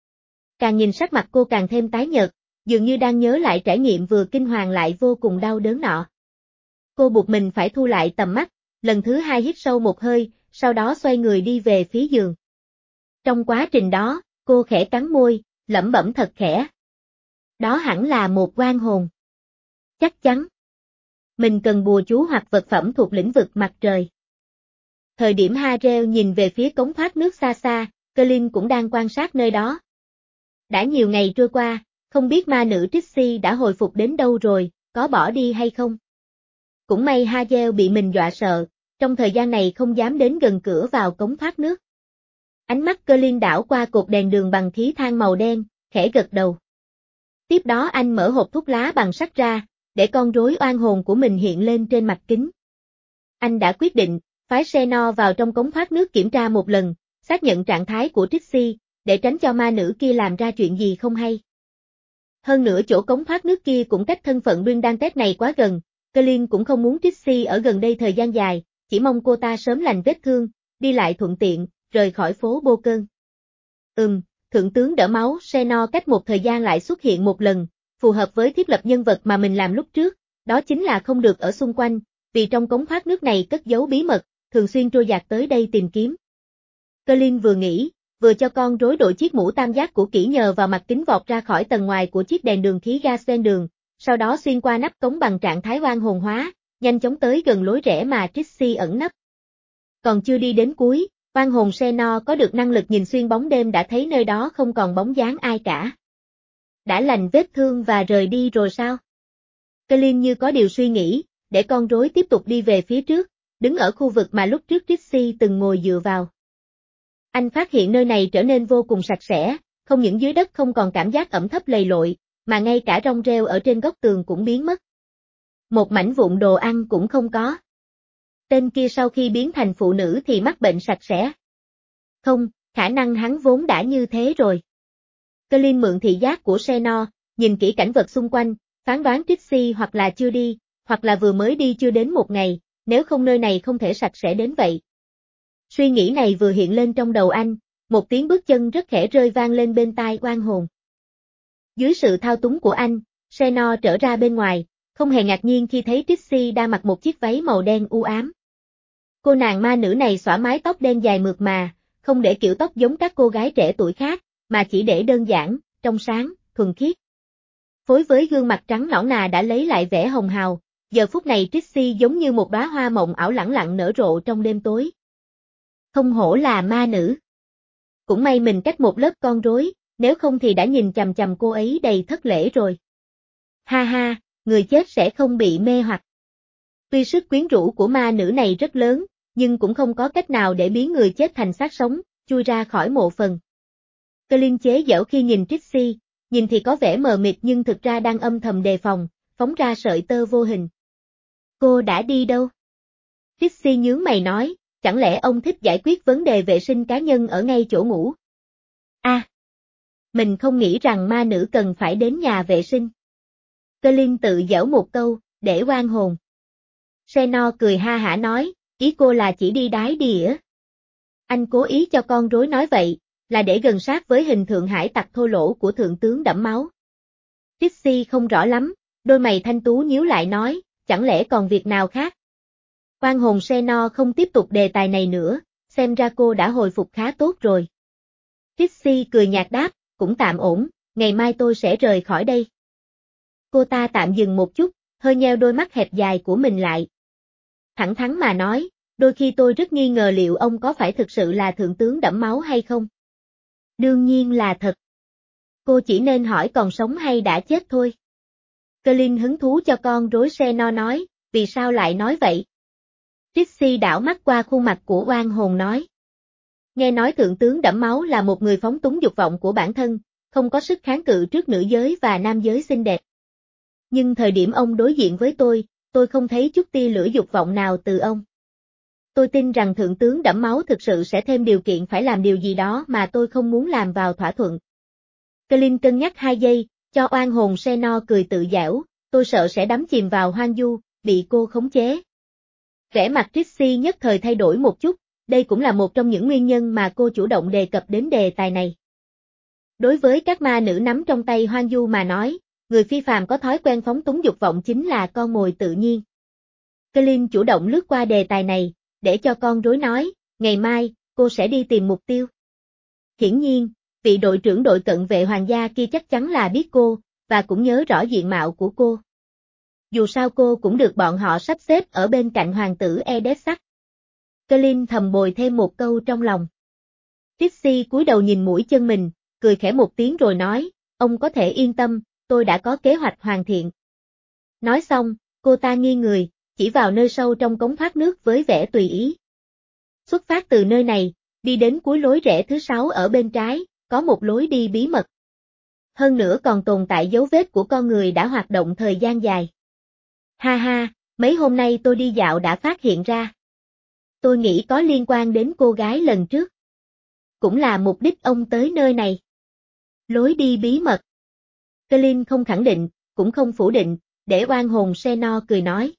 Càng nhìn sắc mặt cô càng thêm tái nhợt, dường như đang nhớ lại trải nghiệm vừa kinh hoàng lại vô cùng đau đớn nọ. Cô buộc mình phải thu lại tầm mắt, lần thứ hai hít sâu một hơi, sau đó xoay người đi về phía giường. Trong quá trình đó, cô khẽ cắn môi, lẩm bẩm thật khẽ. Đó hẳn là một oan hồn. Chắc chắn. Mình cần bùa chú hoặc vật phẩm thuộc lĩnh vực mặt trời. Thời điểm Hazel nhìn về phía cống thoát nước xa xa, Colin cũng đang quan sát nơi đó. Đã nhiều ngày trôi qua, không biết ma nữ Trixie đã hồi phục đến đâu rồi, có bỏ đi hay không. Cũng may Hazel bị mình dọa sợ, trong thời gian này không dám đến gần cửa vào cống thoát nước. Ánh mắt Colin đảo qua cột đèn đường bằng khí than màu đen, khẽ gật đầu. Tiếp đó anh mở hộp thuốc lá bằng sắt ra, để con rối oan hồn của mình hiện lên trên mặt kính. Anh đã quyết định, phái Xenor vào trong cống thoát nước kiểm tra một lần, xác nhận trạng thái của Trixie, để tránh cho ma nữ kia làm ra chuyện gì không hay. Hơn nữa chỗ cống thoát nước kia cũng cách thân phận Brindantès này quá gần, Colin cũng không muốn Trixie ở gần đây thời gian dài, chỉ mong cô ta sớm lành vết thương, đi lại thuận tiện, rời khỏi phố Bô Cơn. Ừm, thượng tướng đỡ máu Xenor cách một thời gian lại xuất hiện một lần, phù hợp với thiết lập nhân vật mà mình làm lúc trước, đó chính là không được ở xung quanh, vì trong cống thoát nước này cất giấu bí mật, thường xuyên trôi dạt tới đây tìm kiếm. Colin vừa nghĩ, vừa cho con rối đội chiếc mũ tam giác của kỹ nhờ vào mặt kính vọt ra khỏi tầng ngoài của chiếc đèn đường khí gas ven đường, sau đó xuyên qua nắp cống bằng trạng thái oan hồn hóa, nhanh chóng tới gần lối rẽ mà Trixie ẩn nấp. Còn chưa đi đến cuối, oan hồn Xenor có được năng lực nhìn xuyên bóng đêm đã thấy nơi đó không còn bóng dáng ai cả. Đã lành vết thương và rời đi rồi sao? Colin như có điều suy nghĩ, để con rối tiếp tục đi về phía trước, đứng ở khu vực mà lúc trước Trixie từng ngồi dựa vào. Anh phát hiện nơi này trở nên vô cùng sạch sẽ, không những dưới đất không còn cảm giác ẩm thấp lầy lội, mà ngay cả rong rêu ở trên góc tường cũng biến mất. Một mảnh vụn đồ ăn cũng không có. Tên kia sau khi biến thành phụ nữ thì mắc bệnh sạch sẽ. Không, khả năng hắn vốn đã như thế rồi. Colin mượn thị giác của Xenor, nhìn kỹ cảnh vật xung quanh, phán đoán Trixie hoặc là chưa đi, hoặc là vừa mới đi chưa đến một ngày, nếu không nơi này không thể sạch sẽ đến vậy. Suy nghĩ này vừa hiện lên trong đầu anh, một tiếng bước chân rất khẽ rơi vang lên bên tai oan hồn. Dưới sự thao túng của anh, Xenor trở ra bên ngoài, không hề ngạc nhiên khi thấy Trixie đang mặc một chiếc váy màu đen u ám. Cô nàng ma nữ này xõa mái tóc đen dài mượt mà, không để kiểu tóc giống các cô gái trẻ tuổi khác, mà chỉ để đơn giản, trong sáng, thuần khiết. Phối với gương mặt trắng nõn nà đã lấy lại vẻ hồng hào, giờ phút này Trixie giống như một đóa hoa mộng ảo lẳng lặng nở rộ trong đêm tối. Không hổ là ma nữ. Cũng may mình cách một lớp con rối, nếu không thì đã nhìn chằm chằm cô ấy đầy thất lễ rồi. Ha ha, người chết sẽ không bị mê hoặc. Tuy sức quyến rũ của ma nữ này rất lớn, nhưng cũng không có cách nào để biến người chết thành xác sống, chui ra khỏi mộ phần. Colin chế giễu khi nhìn Trixie, nhìn thì có vẻ mờ mịt nhưng thực ra đang âm thầm đề phòng, phóng ra sợi tơ vô hình. Cô đã đi đâu? Trixie nhướng mày nói, chẳng lẽ ông thích giải quyết vấn đề vệ sinh cá nhân ở ngay chỗ ngủ? À, mình không nghĩ rằng ma nữ cần phải đến nhà vệ sinh. Colin tự giễu một câu, để oan hồn. Xenor cười ha hả nói, ý cô là chỉ đi đái đìa. Anh cố ý cho con rối nói vậy, là để gần sát với hình thượng hải tặc thô lỗ của thượng tướng đẫm máu. Trixie không rõ lắm, đôi mày thanh tú nhíu lại nói, chẳng lẽ còn việc nào khác? Oan hồn Xenor không tiếp tục đề tài này nữa, xem ra cô đã hồi phục khá tốt rồi. Trixie cười nhạt đáp, cũng tạm ổn, ngày mai tôi sẽ rời khỏi đây. Cô ta tạm dừng một chút, hơi nheo đôi mắt hẹp dài của mình lại. Thẳng thắn mà nói, đôi khi tôi rất nghi ngờ liệu ông có phải thực sự là thượng tướng đẫm máu hay không? Đương nhiên là thật. Cô chỉ nên hỏi còn sống hay đã chết thôi. Colin hứng thú cho con rối Xenor nói, vì sao lại nói vậy? Trixie đảo mắt qua khuôn mặt của oan hồn nói. Nghe nói thượng tướng đẫm máu là một người phóng túng dục vọng của bản thân, không có sức kháng cự trước nữ giới và nam giới xinh đẹp. Nhưng thời điểm ông đối diện với tôi, tôi không thấy chút tia lửa dục vọng nào từ ông. Tôi tin rằng thượng tướng đẫm máu thực sự sẽ thêm điều kiện phải làm điều gì đó mà tôi không muốn làm vào thỏa thuận. Clint cân nhắc hai giây, cho oan hồn Seno cười tự giễu, tôi sợ sẽ đắm chìm vào hoang du, bị cô khống chế. Vẻ mặt Trixie nhất thời thay đổi một chút, đây cũng là một trong những nguyên nhân mà cô chủ động đề cập đến đề tài này. Đối với các ma nữ nắm trong tay hoang du mà nói, người phi phàm có thói quen phóng túng dục vọng chính là con mồi tự nhiên. Clint chủ động lướt qua đề tài này, để cho con rối nói, ngày mai, cô sẽ đi tìm mục tiêu. Hiển nhiên, vị đội trưởng đội cận vệ hoàng gia kia chắc chắn là biết cô, và cũng nhớ rõ diện mạo của cô. Dù sao cô cũng được bọn họ sắp xếp ở bên cạnh hoàng tử Edessar. Clint thầm bồi thêm một câu trong lòng. Trixie cúi đầu nhìn mũi chân mình, cười khẽ một tiếng rồi nói, ông có thể yên tâm, tôi đã có kế hoạch hoàn thiện. Nói xong, cô ta nghiêng người, chỉ vào nơi sâu trong cống thoát nước với vẻ tùy ý. Xuất phát từ nơi này, đi đến cuối lối rẽ thứ sáu ở bên trái, có một lối đi bí mật. Hơn nữa còn tồn tại dấu vết của con người đã hoạt động thời gian dài. Ha ha, mấy hôm nay tôi đi dạo đã phát hiện ra. Tôi nghĩ có liên quan đến cô gái lần trước. Cũng là mục đích ông tới nơi này. Lối đi bí mật. Clint không khẳng định, cũng không phủ định, để oan hồn Seno cười nói.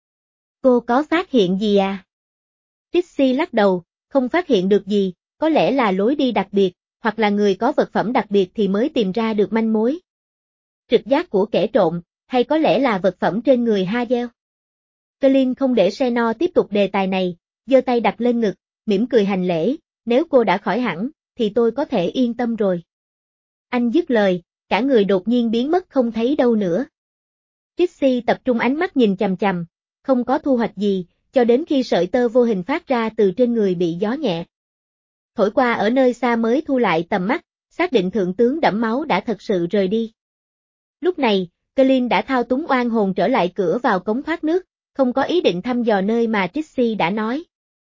Cô có phát hiện gì à? Trixie lắc đầu, không phát hiện được gì, có lẽ là lối đi đặc biệt, hoặc là người có vật phẩm đặc biệt thì mới tìm ra được manh mối. Trực giác của kẻ trộm, hay có lẽ là vật phẩm trên người Hazel. Clint không để Seno tiếp tục đề tài này, giơ tay đặt lên ngực, mỉm cười hành lễ, nếu cô đã khỏi hẳn, thì tôi có thể yên tâm rồi. Anh dứt lời, cả người đột nhiên biến mất không thấy đâu nữa. Trixie tập trung ánh mắt nhìn chằm chằm, không có thu hoạch gì, cho đến khi sợi tơ vô hình phát ra từ trên người bị gió nhẹ. Thổi qua ở nơi xa mới thu lại tầm mắt, xác định thượng tướng đẫm máu đã thật sự rời đi. Lúc này, Clint đã thao túng oan hồn trở lại cửa vào cống thoát nước, không có ý định thăm dò nơi mà Trixie đã nói.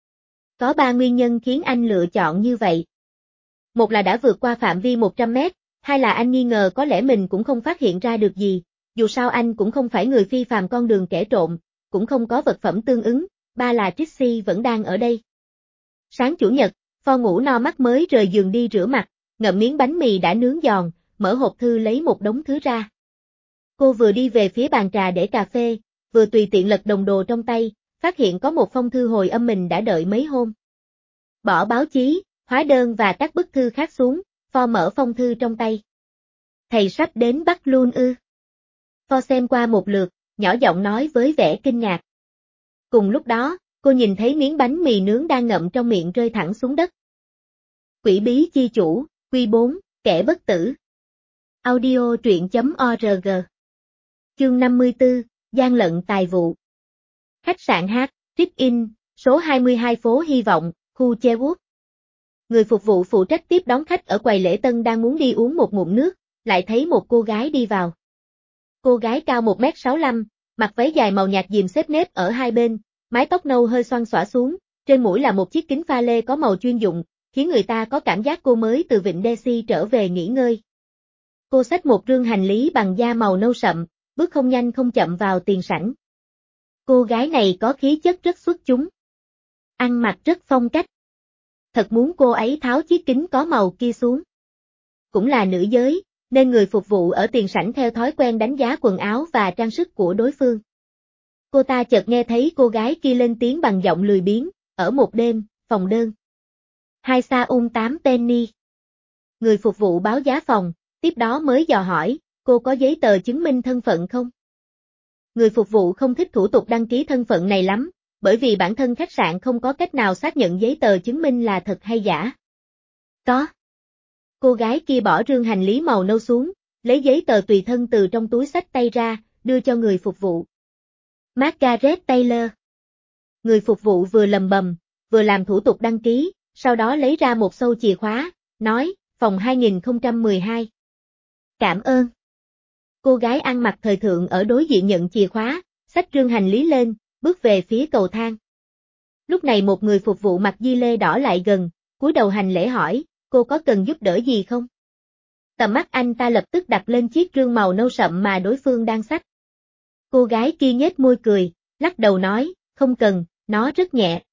Có ba nguyên nhân khiến anh lựa chọn như vậy. Một là đã vượt qua phạm vi một trăm mét, hai là anh nghi ngờ có lẽ mình cũng không phát hiện ra được gì, dù sao anh cũng không phải người phi phàm con đường kẻ trộm, cũng không có vật phẩm tương ứng, ba là Trixie vẫn đang ở đây. Sáng chủ nhật, Pho ngủ no mắt mới rời giường đi rửa mặt, ngậm miếng bánh mì đã nướng giòn, mở hộp thư lấy một đống thứ ra. Cô vừa đi về phía bàn trà để cà phê, vừa tùy tiện lật đồng đồ trong tay, phát hiện có một phong thư hồi âm mình đã đợi mấy hôm. Bỏ báo chí, hóa đơn và các bức thư khác xuống, Pho mở phong thư trong tay. Thầy sắp đến Bắc Luôn ư? Pho xem qua một lượt, nhỏ giọng nói với vẻ kinh ngạc. Cùng lúc đó, cô nhìn thấy miếng bánh mì nướng đang ngậm trong miệng rơi thẳng xuống đất. Quỷ bí chi chủ, Quy bốn, kẻ bất tử. Audio truyện chấm org. Chương năm mươi tư, gian lận tài vụ. Khách sạn H, Check-in, số hai mươi hai phố Hy vọng, khu Chewood. Người phục vụ phụ trách tiếp đón khách ở quầy lễ tân đang muốn đi uống một ngụm nước, lại thấy một cô gái đi vào. Cô gái cao một mét sáu mươi lăm, mặc váy dài màu nhạt diềm xếp nếp ở hai bên, mái tóc nâu hơi xoăn xõa xuống, trên mũi là một chiếc kính pha lê có màu chuyên dụng, khiến người ta có cảm giác cô mới từ vịnh Daisy trở về nghỉ ngơi. Cô xách một rương hành lý bằng da màu nâu sậm, bước không nhanh không chậm vào tiền sảnh. Cô gái này có khí chất rất xuất chúng. Ăn mặc rất phong cách. Thật muốn cô ấy tháo chiếc kính có màu kia xuống. Cũng là nữ giới, nên người phục vụ ở tiền sảnh theo thói quen đánh giá quần áo và trang sức của đối phương. Cô ta chợt nghe thấy cô gái kia lên tiếng bằng giọng lười biếng, ở một đêm, phòng đơn. Hai sa um tám penny. Người phục vụ báo giá phòng, tiếp đó mới dò hỏi, cô có giấy tờ chứng minh thân phận không? Người phục vụ không thích thủ tục đăng ký thân phận này lắm, bởi vì bản thân khách sạn không có cách nào xác nhận giấy tờ chứng minh là thật hay giả. Có. Cô gái kia bỏ rương hành lý màu nâu xuống, lấy giấy tờ tùy thân từ trong túi xách tay ra, đưa cho người phục vụ. Margaret Taylor. Người phục vụ vừa lầm bầm, vừa làm thủ tục đăng ký, sau đó lấy ra một xâu chìa khóa, nói, phòng hai nghìn không trăm mười hai. Cảm ơn. Cô gái ăn mặc thời thượng ở đối diện nhận chìa khóa, xách rương hành lý lên, bước về phía cầu thang. Lúc này một người phục vụ mặc di lê đỏ lại gần, cúi đầu hành lễ hỏi, cô có cần giúp đỡ gì không? Tầm mắt anh ta lập tức đặt lên chiếc rương màu nâu sậm mà đối phương đang xách. Cô gái kia nhếch môi cười, lắc đầu nói, không cần, nó rất nhẹ.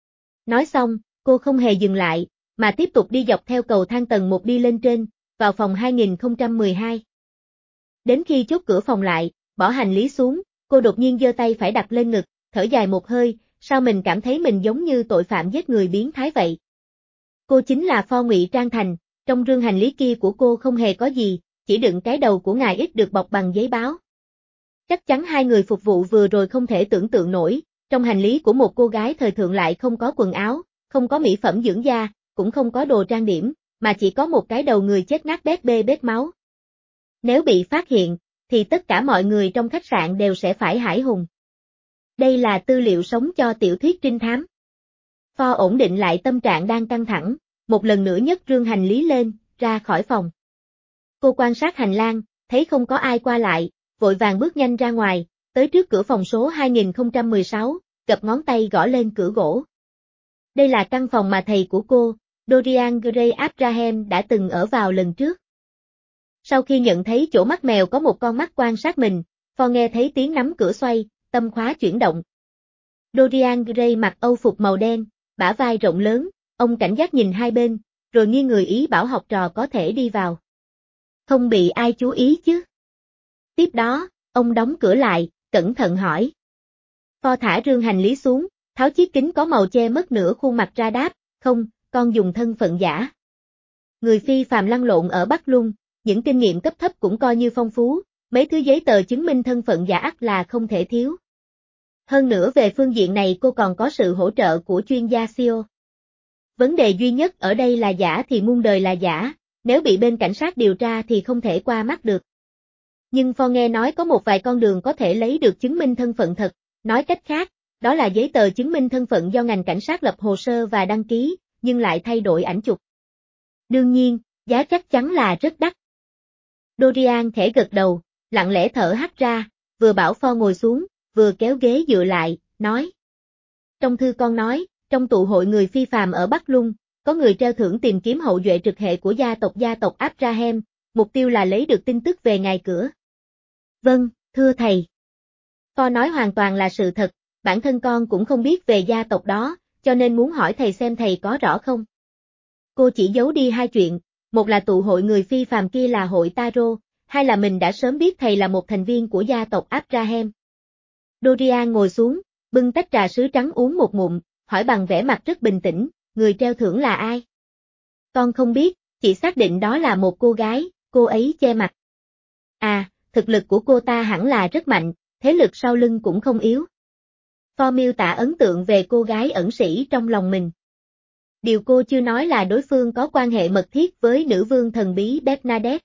Nói xong, cô không hề dừng lại, mà tiếp tục đi dọc theo cầu thang tầng một đi lên trên, vào phòng hai nghìn không trăm mười hai. Đến khi chốt cửa phòng lại, bỏ hành lý xuống, cô đột nhiên giơ tay phải đặt lên ngực, thở dài một hơi, sao mình cảm thấy mình giống như tội phạm giết người biến thái vậy. Cô chính là Pho Ngụy Trang Thành, trong rương hành lý kia của cô không hề có gì, chỉ đựng cái đầu của ngài ít được bọc bằng giấy báo. Chắc chắn hai người phục vụ vừa rồi không thể tưởng tượng nổi, trong hành lý của một cô gái thời thượng lại không có quần áo, không có mỹ phẩm dưỡng da, cũng không có đồ trang điểm, mà chỉ có một cái đầu người chết nát bét bê bết máu. Nếu bị phát hiện, thì tất cả mọi người trong khách sạn đều sẽ phải hãi hùng. Đây là tư liệu sống cho tiểu thuyết trinh thám. Pho ổn định lại tâm trạng đang căng thẳng, một lần nữa nhấc rương hành lý lên, ra khỏi phòng. Cô quan sát hành lang, thấy không có ai qua lại, vội vàng bước nhanh ra ngoài, tới trước cửa phòng số hai nghìn không trăm mười sáu, gập ngón tay gõ lên cửa gỗ. Đây là căn phòng mà thầy của cô, Dorian Gray Abraham đã từng ở vào lần trước. Sau khi nhận thấy chỗ mắt mèo có một con mắt quan sát mình, Pho nghe thấy tiếng nắm cửa xoay, tâm khóa chuyển động. Dorian Gray mặc âu phục màu đen, bả vai rộng lớn, ông cảnh giác nhìn hai bên, rồi nghiêng người ý bảo học trò có thể đi vào. Không bị ai chú ý chứ. Tiếp đó, ông đóng cửa lại, cẩn thận hỏi. Pho thả rương hành lý xuống, tháo chiếc kính có màu che mất nửa khuôn mặt ra đáp, không, con dùng thân phận giả. Người phi phàm lăn lộn ở Bắc Luân, những kinh nghiệm cấp thấp cũng coi như phong phú, mấy thứ giấy tờ chứng minh thân phận giả ắt là không thể thiếu. Hơn nữa về phương diện này cô còn có sự hỗ trợ của chuyên gia xê i ô. Vấn đề duy nhất ở đây là giả thì muôn đời là giả, nếu bị bên cảnh sát điều tra thì không thể qua mắt được. Nhưng Pho nghe nói có một vài con đường có thể lấy được chứng minh thân phận thật, nói cách khác, đó là giấy tờ chứng minh thân phận do ngành cảnh sát lập hồ sơ và đăng ký, nhưng lại thay đổi ảnh chụp. Đương nhiên, giá chắc chắn là rất đắt. Dorian khẽ gật đầu, lặng lẽ thở hắt ra, vừa bảo Pho ngồi xuống, vừa kéo ghế dựa lại, nói. Trong thư con nói, trong tụ hội người phi phàm ở Bắc Luân, có người treo thưởng tìm kiếm hậu duệ trực hệ của gia tộc gia tộc Abraham, mục tiêu là lấy được tin tức về ngài cửa. Vâng, thưa thầy. Pho nói hoàn toàn là sự thật, bản thân con cũng không biết về gia tộc đó, cho nên muốn hỏi thầy xem thầy có rõ không. Cô chỉ giấu đi hai chuyện, một là tụ hội người phi phàm kia là hội Taro, hai là mình đã sớm biết thầy là một thành viên của gia tộc Abraham. Dorian ngồi xuống, bưng tách trà sứ trắng uống một ngụm, hỏi bằng vẻ mặt rất bình tĩnh, người treo thưởng là ai? Con không biết, chỉ xác định đó là một cô gái, cô ấy che mặt. À, thực lực của cô ta hẳn là rất mạnh, thế lực sau lưng cũng không yếu. Pho miêu tả ấn tượng về cô gái ẩn sĩ trong lòng mình. Điều cô chưa nói là đối phương có quan hệ mật thiết với nữ vương thần bí Bernadette.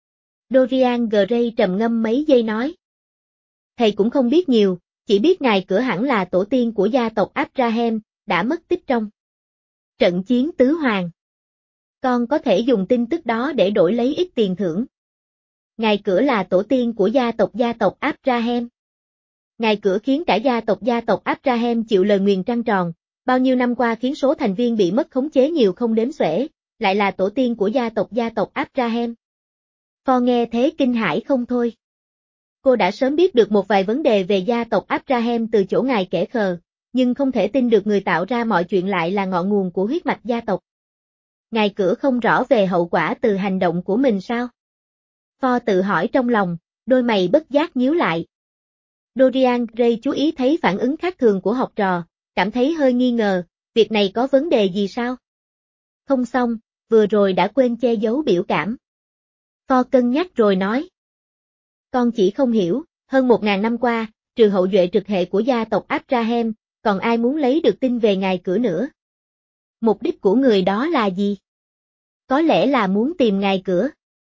Dorian Gray trầm ngâm mấy giây nói. Thầy cũng không biết nhiều, chỉ biết ngài cửa hẳn là tổ tiên của gia tộc Abraham, đã mất tích trong trận chiến tứ hoàng. Con có thể dùng tin tức đó để đổi lấy ít tiền thưởng. Ngài cửa là tổ tiên của gia tộc gia tộc Abraham. Ngài cửa khiến cả gia tộc gia tộc Abraham chịu lời nguyền trăng tròn, bao nhiêu năm qua khiến số thành viên bị mất khống chế nhiều không đếm xuể, lại là tổ tiên của gia tộc gia tộc Abraham. Pho nghe thế kinh hãi không thôi. Cô đã sớm biết được một vài vấn đề về gia tộc Abraham từ chỗ ngài kẻ khờ, nhưng không thể tin được người tạo ra mọi chuyện lại là ngọn nguồn của huyết mạch gia tộc. Ngài cửa không rõ về hậu quả từ hành động của mình sao? Pho tự hỏi trong lòng, đôi mày bất giác nhíu lại. Dorian Gray chú ý thấy phản ứng khác thường của học trò, cảm thấy hơi nghi ngờ, việc này có vấn đề gì sao? Không xong, vừa rồi đã quên che giấu biểu cảm. Pho cân nhắc rồi nói. Con chỉ không hiểu, hơn một ngàn năm qua, trừ hậu duệ trực hệ của gia tộc Abraham, còn ai muốn lấy được tin về ngài cửa nữa? Mục đích của người đó là gì? Có lẽ là muốn tìm ngài cửa.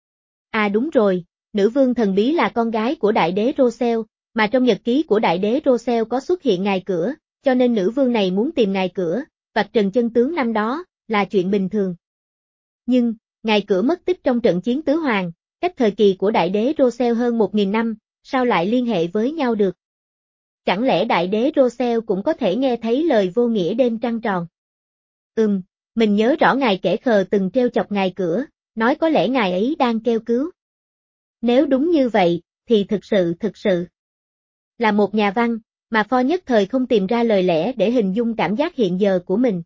À đúng rồi, nữ vương thần bí là con gái của đại đế Rosel, mà trong nhật ký của đại đế Rosel có xuất hiện ngài cửa, cho nên nữ vương này muốn tìm ngài cửa, vạch trần chân tướng năm đó, là chuyện bình thường. Nhưng, ngài cửa mất tích trong trận chiến tứ hoàng, cách thời kỳ của đại đế Rosel hơn một nghìn năm, sao lại liên hệ với nhau được? Chẳng lẽ đại đế Rosel cũng có thể nghe thấy lời vô nghĩa đêm trăng tròn? Ừm, mình nhớ rõ ngài kẻ khờ từng treo chọc ngài cửa, nói có lẽ ngài ấy đang kêu cứu. Nếu đúng như vậy, thì thực sự thực sự. Là một nhà văn, mà Ford nhất thời không tìm ra lời lẽ để hình dung cảm giác hiện giờ của mình.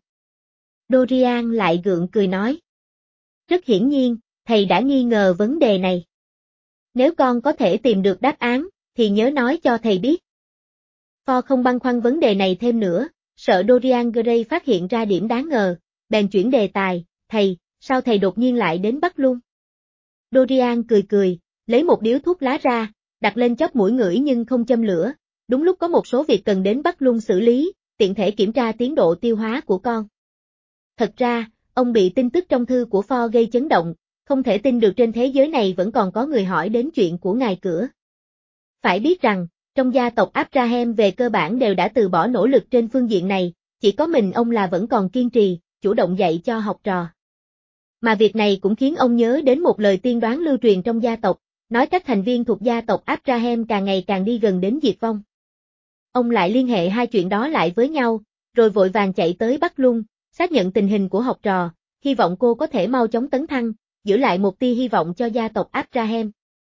Dorian lại gượng cười nói. Rất hiển nhiên, thầy đã nghi ngờ vấn đề này. Nếu con có thể tìm được đáp án, thì nhớ nói cho thầy biết. Ford không băn khoăn vấn đề này thêm nữa, sợ Dorian Gray phát hiện ra điểm đáng ngờ, bèn chuyển đề tài, thầy, sao thầy đột nhiên lại đến Bắc Luân? Dorian cười cười, lấy một điếu thuốc lá ra, đặt lên chóp mũi ngửi nhưng không châm lửa, đúng lúc có một số việc cần đến Bắc Luân xử lý, tiện thể kiểm tra tiến độ tiêu hóa của con. Thật ra, ông bị tin tức trong thư của Ford gây chấn động, không thể tin được trên thế giới này vẫn còn có người hỏi đến chuyện của ngài cửa. Phải biết rằng, trong gia tộc Abraham về cơ bản đều đã từ bỏ nỗ lực trên phương diện này, chỉ có mình ông là vẫn còn kiên trì, chủ động dạy cho học trò. Mà việc này cũng khiến ông nhớ đến một lời tiên đoán lưu truyền trong gia tộc, nói các thành viên thuộc gia tộc Abraham càng ngày càng đi gần đến diệt vong. Ông lại liên hệ hai chuyện đó lại với nhau, rồi vội vàng chạy tới Bắc Luân, xác nhận tình hình của học trò, hy vọng cô có thể mau chóng tấn thăng, giữ lại một tia hy vọng cho gia tộc Abraham.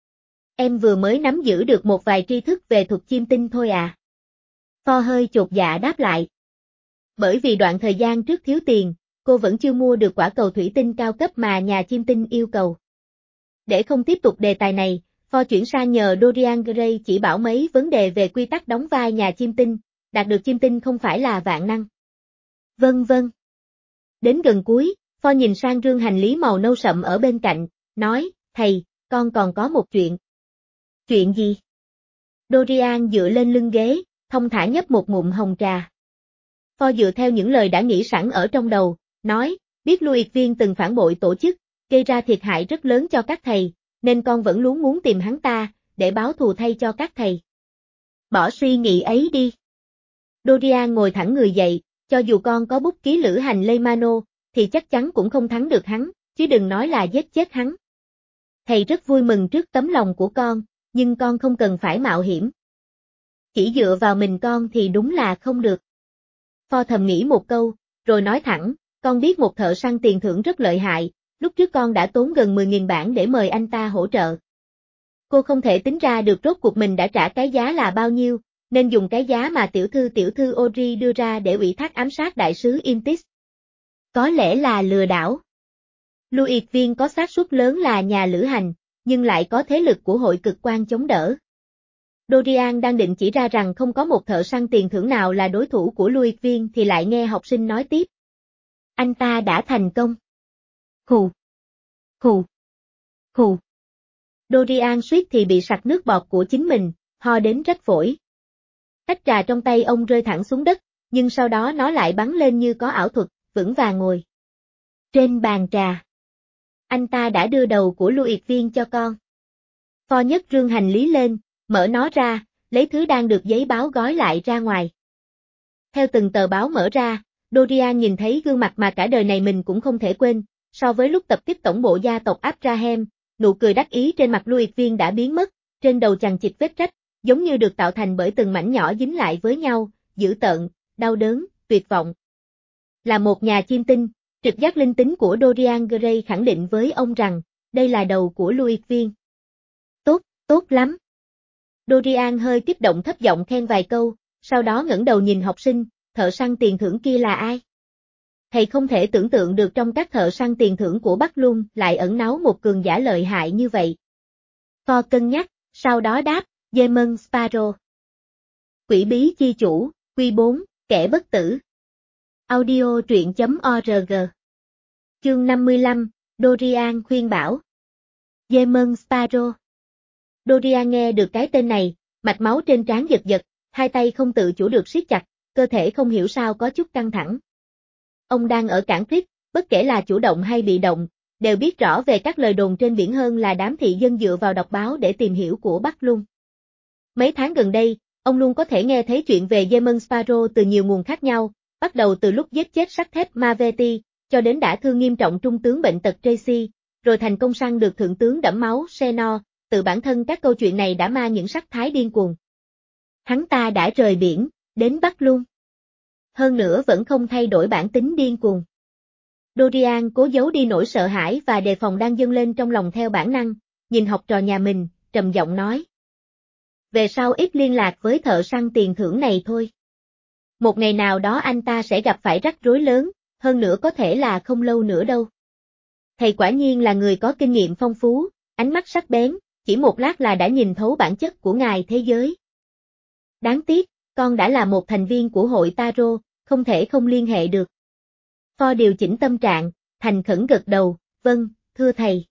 Em vừa mới nắm giữ được một vài tri thức về thuật chiêm tinh thôi à. Ford hơi chột dạ đáp lại. Bởi vì đoạn thời gian trước thiếu tiền, cô vẫn chưa mua được quả cầu thủy tinh cao cấp mà nhà chiêm tinh yêu cầu. Để không tiếp tục đề tài này, Ford chuyển sang nhờ Dorian Gray chỉ bảo mấy vấn đề về quy tắc đóng vai nhà chiêm tinh, đạt được chiêm tinh không phải là vạn năng. Vâng vâng. Đến gần cuối, Ford nhìn sang rương hành lý màu nâu sậm ở bên cạnh, nói, thầy, con còn có một chuyện. Chuyện gì? Dorian dựa lên lưng ghế, thong thả nhấp một ngụm hồng trà. Ford dựa theo những lời đã nghĩ sẵn ở trong đầu, nói, biết Louis Viên từng phản bội tổ chức, gây ra thiệt hại rất lớn cho các thầy, nên con vẫn luôn muốn tìm hắn ta, để báo thù thay cho các thầy. Bỏ suy nghĩ ấy đi. Dorian ngồi thẳng người dậy, cho dù con có bút ký lữ hành Leymano, thì chắc chắn cũng không thắng được hắn, chứ đừng nói là giết chết hắn. Thầy rất vui mừng trước tấm lòng của con, nhưng con không cần phải mạo hiểm. Chỉ dựa vào mình con thì đúng là không được. Ford thầm nghĩ một câu, rồi nói thẳng, con biết một thợ săn tiền thưởng rất lợi hại, lúc trước con đã tốn gần mười nghìn bảng để mời anh ta hỗ trợ. Cô không thể tính ra được rốt cuộc mình đã trả cái giá là bao nhiêu, nên dùng cái giá mà tiểu thư tiểu thư Audrey đưa ra để ủy thác ám sát đại sứ Imtis. Có lẽ là lừa đảo. Louis Viên có xác suất lớn là nhà lữ hành, nhưng lại có thế lực của hội cực quan chống đỡ. Dorian đang định chỉ ra rằng không có một thợ săn tiền thưởng nào là đối thủ của Louis Viên thì lại nghe học sinh nói tiếp. Anh ta đã thành công. Hù. Hù. Hù. Dorian suýt thì bị sặc nước bọt của chính mình, ho đến rách phổi. Tách trà trong tay ông rơi thẳng xuống đất, nhưng sau đó nó lại bắn lên như có ảo thuật, vững vàng ngồi trên bàn trà. Anh ta đã đưa đầu của Louis Viên cho con. Ford nhấc rương hành lý lên, mở nó ra, lấy thứ đang được giấy báo gói lại ra ngoài. Theo từng tờ báo mở ra, Dorian nhìn thấy gương mặt mà cả đời này mình cũng không thể quên, so với lúc tập kích tổng bộ gia tộc Abraham, nụ cười đắc ý trên mặt Louis Viên đã biến mất, trên đầu chằng chịt vết rách, giống như được tạo thành bởi từng mảnh nhỏ dính lại với nhau, dữ tợn, đau đớn, tuyệt vọng. Là một nhà chiêm tinh, trực giác linh tính của Dorian Gray khẳng định với ông rằng, đây là đầu của Louis Viên. Tốt, tốt lắm. Dorian hơi kích động thấp giọng khen vài câu, sau đó ngẩng đầu nhìn học sinh, thợ săn tiền thưởng kia là ai? Thầy không thể tưởng tượng được trong các thợ săn tiền thưởng của Bắc Luân lại ẩn náu một cường giả lợi hại như vậy. Ford cân nhắc, sau đó đáp, Demon Sparrow. Quỷ bí chi chủ, quy bốn, kẻ bất tử. Audio truyện chấm org. Chương năm mươi lăm, Dorian khuyên bảo. Demon Sparrow. Dorian nghe được cái tên này, mạch máu trên trán giật giật, hai tay không tự chủ được siết chặt, cơ thể không hiểu sao có chút căng thẳng. Ông đang ở cảng Crít, bất kể là chủ động hay bị động, đều biết rõ về các lời đồn trên biển hơn là đám thị dân dựa vào đọc báo để tìm hiểu của Bắc Luân. Mấy tháng gần đây, ông luôn có thể nghe thấy chuyện về Demon Sparrow từ nhiều nguồn khác nhau, bắt đầu từ lúc giết chết sắt thép Maveti, cho đến đã thương nghiêm trọng trung tướng bệnh tật Tracy, rồi thành công săn được thượng tướng đẫm máu Senor, từ bản thân các câu chuyện này đã mang những sắc thái điên cuồng. Hắn ta đã rời biển, đến Bắc Luân. Hơn nữa vẫn không thay đổi bản tính điên cuồng. Dorian cố giấu đi nỗi sợ hãi và đề phòng đang dâng lên trong lòng theo bản năng, nhìn học trò nhà mình, trầm giọng nói. về sau ít liên lạc với thợ săn tiền thưởng này thôi. Một ngày nào đó anh ta sẽ gặp phải rắc rối lớn, hơn nữa có thể là không lâu nữa đâu. Thầy quả nhiên là người có kinh nghiệm phong phú, ánh mắt sắc bén, chỉ một lát là đã nhìn thấu bản chất của ngài thế giới. Đáng tiếc, con đã là một thành viên của hội Taro, không thể không liên hệ được. Ford điều chỉnh tâm trạng, thành khẩn gật đầu, vâng, thưa thầy.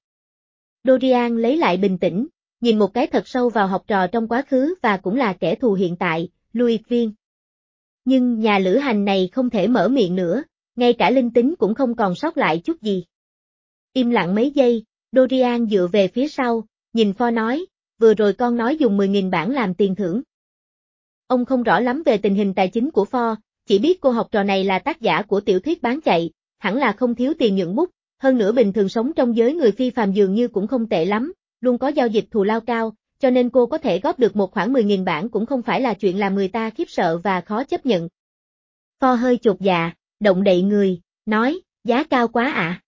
Dorian lấy lại bình tĩnh, nhìn một cái thật sâu vào học trò trong quá khứ và cũng là kẻ thù hiện tại, Louis Viên. Nhưng nhà lữ hành này không thể mở miệng nữa, ngay cả linh tính cũng không còn sót lại chút gì. Im lặng mấy giây, Dorian dựa về phía sau, nhìn Ford nói, vừa rồi con nói dùng mười nghìn bảng làm tiền thưởng. Ông không rõ lắm về tình hình tài chính của Ford, chỉ biết cô học trò này là tác giả của tiểu thuyết bán chạy, hẳn là không thiếu tiền nhuận bút, hơn nữa bình thường sống trong giới người phi phàm dường như cũng không tệ lắm, luôn có giao dịch thù lao cao, cho nên cô có thể góp được một khoản mười nghìn bảng cũng không phải là chuyện làm người ta khiếp sợ và khó chấp nhận. Ford hơi chột dạ, động đậy người, nói, giá cao quá ạ. À?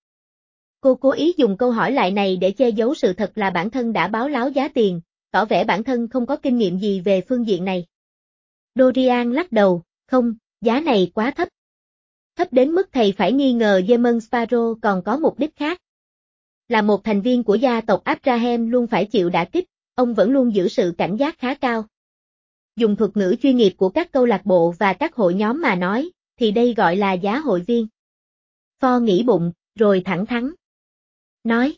Cô cố ý dùng câu hỏi lại này để che giấu sự thật là bản thân đã báo láo giá tiền, tỏ vẻ bản thân không có kinh nghiệm gì về phương diện này. Dorian lắc đầu, không, giá này quá thấp. Thấp đến mức thầy phải nghi ngờ Demon Sparrow còn có mục đích khác. Là một thành viên của gia tộc Abraham luôn phải chịu đả kích, ông vẫn luôn giữ sự cảnh giác khá cao. Dùng thuật ngữ chuyên nghiệp của các câu lạc bộ và các hội nhóm mà nói, thì đây gọi là giá hội viên. Ford nghĩ bụng, rồi thẳng thắn. Nói.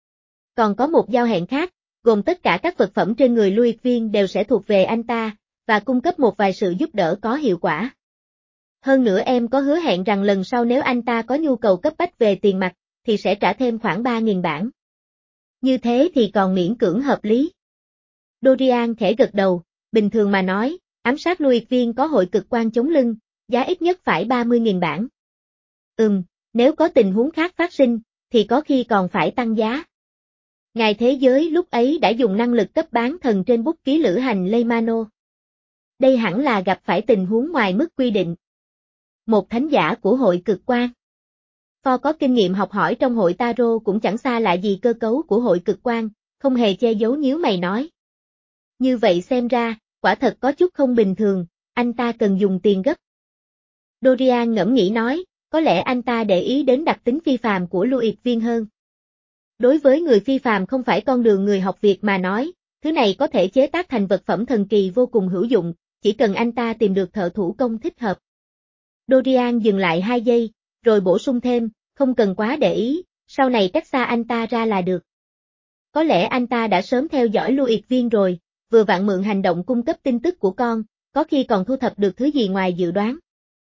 Còn có một giao hẹn khác, gồm tất cả các vật phẩm trên người Louis Viên đều sẽ thuộc về anh ta, và cung cấp một vài sự giúp đỡ có hiệu quả. Hơn nữa em có hứa hẹn rằng lần sau nếu anh ta có nhu cầu cấp bách về tiền mặt, thì sẽ trả thêm khoảng ba nghìn bảng. Như thế thì còn miễn cưỡng hợp lý. Dorian khẽ gật đầu, bình thường mà nói, ám sát Louis Viên có hội cực quan chống lưng, giá ít nhất phải ba mươi nghìn bảng. Ừm, nếu có tình huống khác phát sinh, thì có khi còn phải tăng giá. Ngài thế giới lúc ấy đã dùng năng lực cấp bán thần trên bút ký lữ hành Leymano. Đây hẳn là gặp phải tình huống ngoài mức quy định. Một thánh giả của hội cực quan. Ford có kinh nghiệm học hỏi trong hội Taro cũng chẳng xa lạ gì cơ cấu của hội cực quan, không hề che giấu nhíu mày nói. Như vậy xem ra, quả thật có chút không bình thường, anh ta cần dùng tiền gấp. Dorian ngẫm nghĩ nói, có lẽ anh ta để ý đến đặc tính phi phàm của Louis Viên hơn. Đối với người phi phàm không phải con đường người học việc mà nói, thứ này có thể chế tác thành vật phẩm thần kỳ vô cùng hữu dụng, chỉ cần anh ta tìm được thợ thủ công thích hợp. Dorian dừng lại hai giây, rồi bổ sung thêm, không cần quá để ý, sau này cách xa anh ta ra là được. Có lẽ anh ta đã sớm theo dõi Louis Viên rồi, vừa vặn mượn hành động cung cấp tin tức của con, có khi còn thu thập được thứ gì ngoài dự đoán.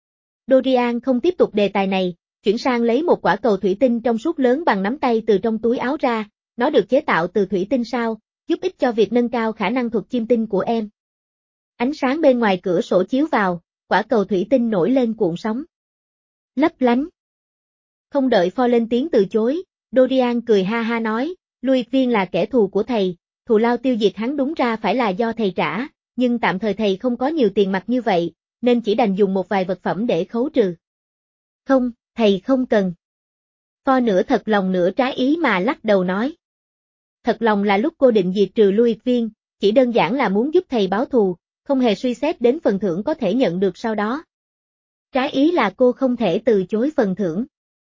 Dorian không tiếp tục đề tài này, chuyển sang lấy một quả cầu thủy tinh trong suốt lớn bằng nắm tay từ trong túi áo ra, nó được chế tạo từ thủy tinh sao, giúp ích cho việc nâng cao khả năng thuật chiêm tinh của em. Ánh sáng bên ngoài cửa sổ chiếu vào, quả cầu thủy tinh nổi lên cuộn sóng. Lấp lánh. Không đợi Ford lên tiếng từ chối, Dorian cười ha ha nói, Louis Viên là kẻ thù của thầy, thù lao tiêu diệt hắn đúng ra phải là do thầy trả, nhưng tạm thời thầy không có nhiều tiền mặt như vậy, nên chỉ đành dùng một vài vật phẩm để khấu trừ. Không, thầy không cần. Ford nửa thật lòng nửa trái ý mà lắc đầu nói. Thật lòng là lúc cô định diệt trừ Louis Viên, chỉ đơn giản là muốn giúp thầy báo thù, không hề suy xét đến phần thưởng có thể nhận được sau đó. Trái ý là cô không thể từ chối phần thưởng.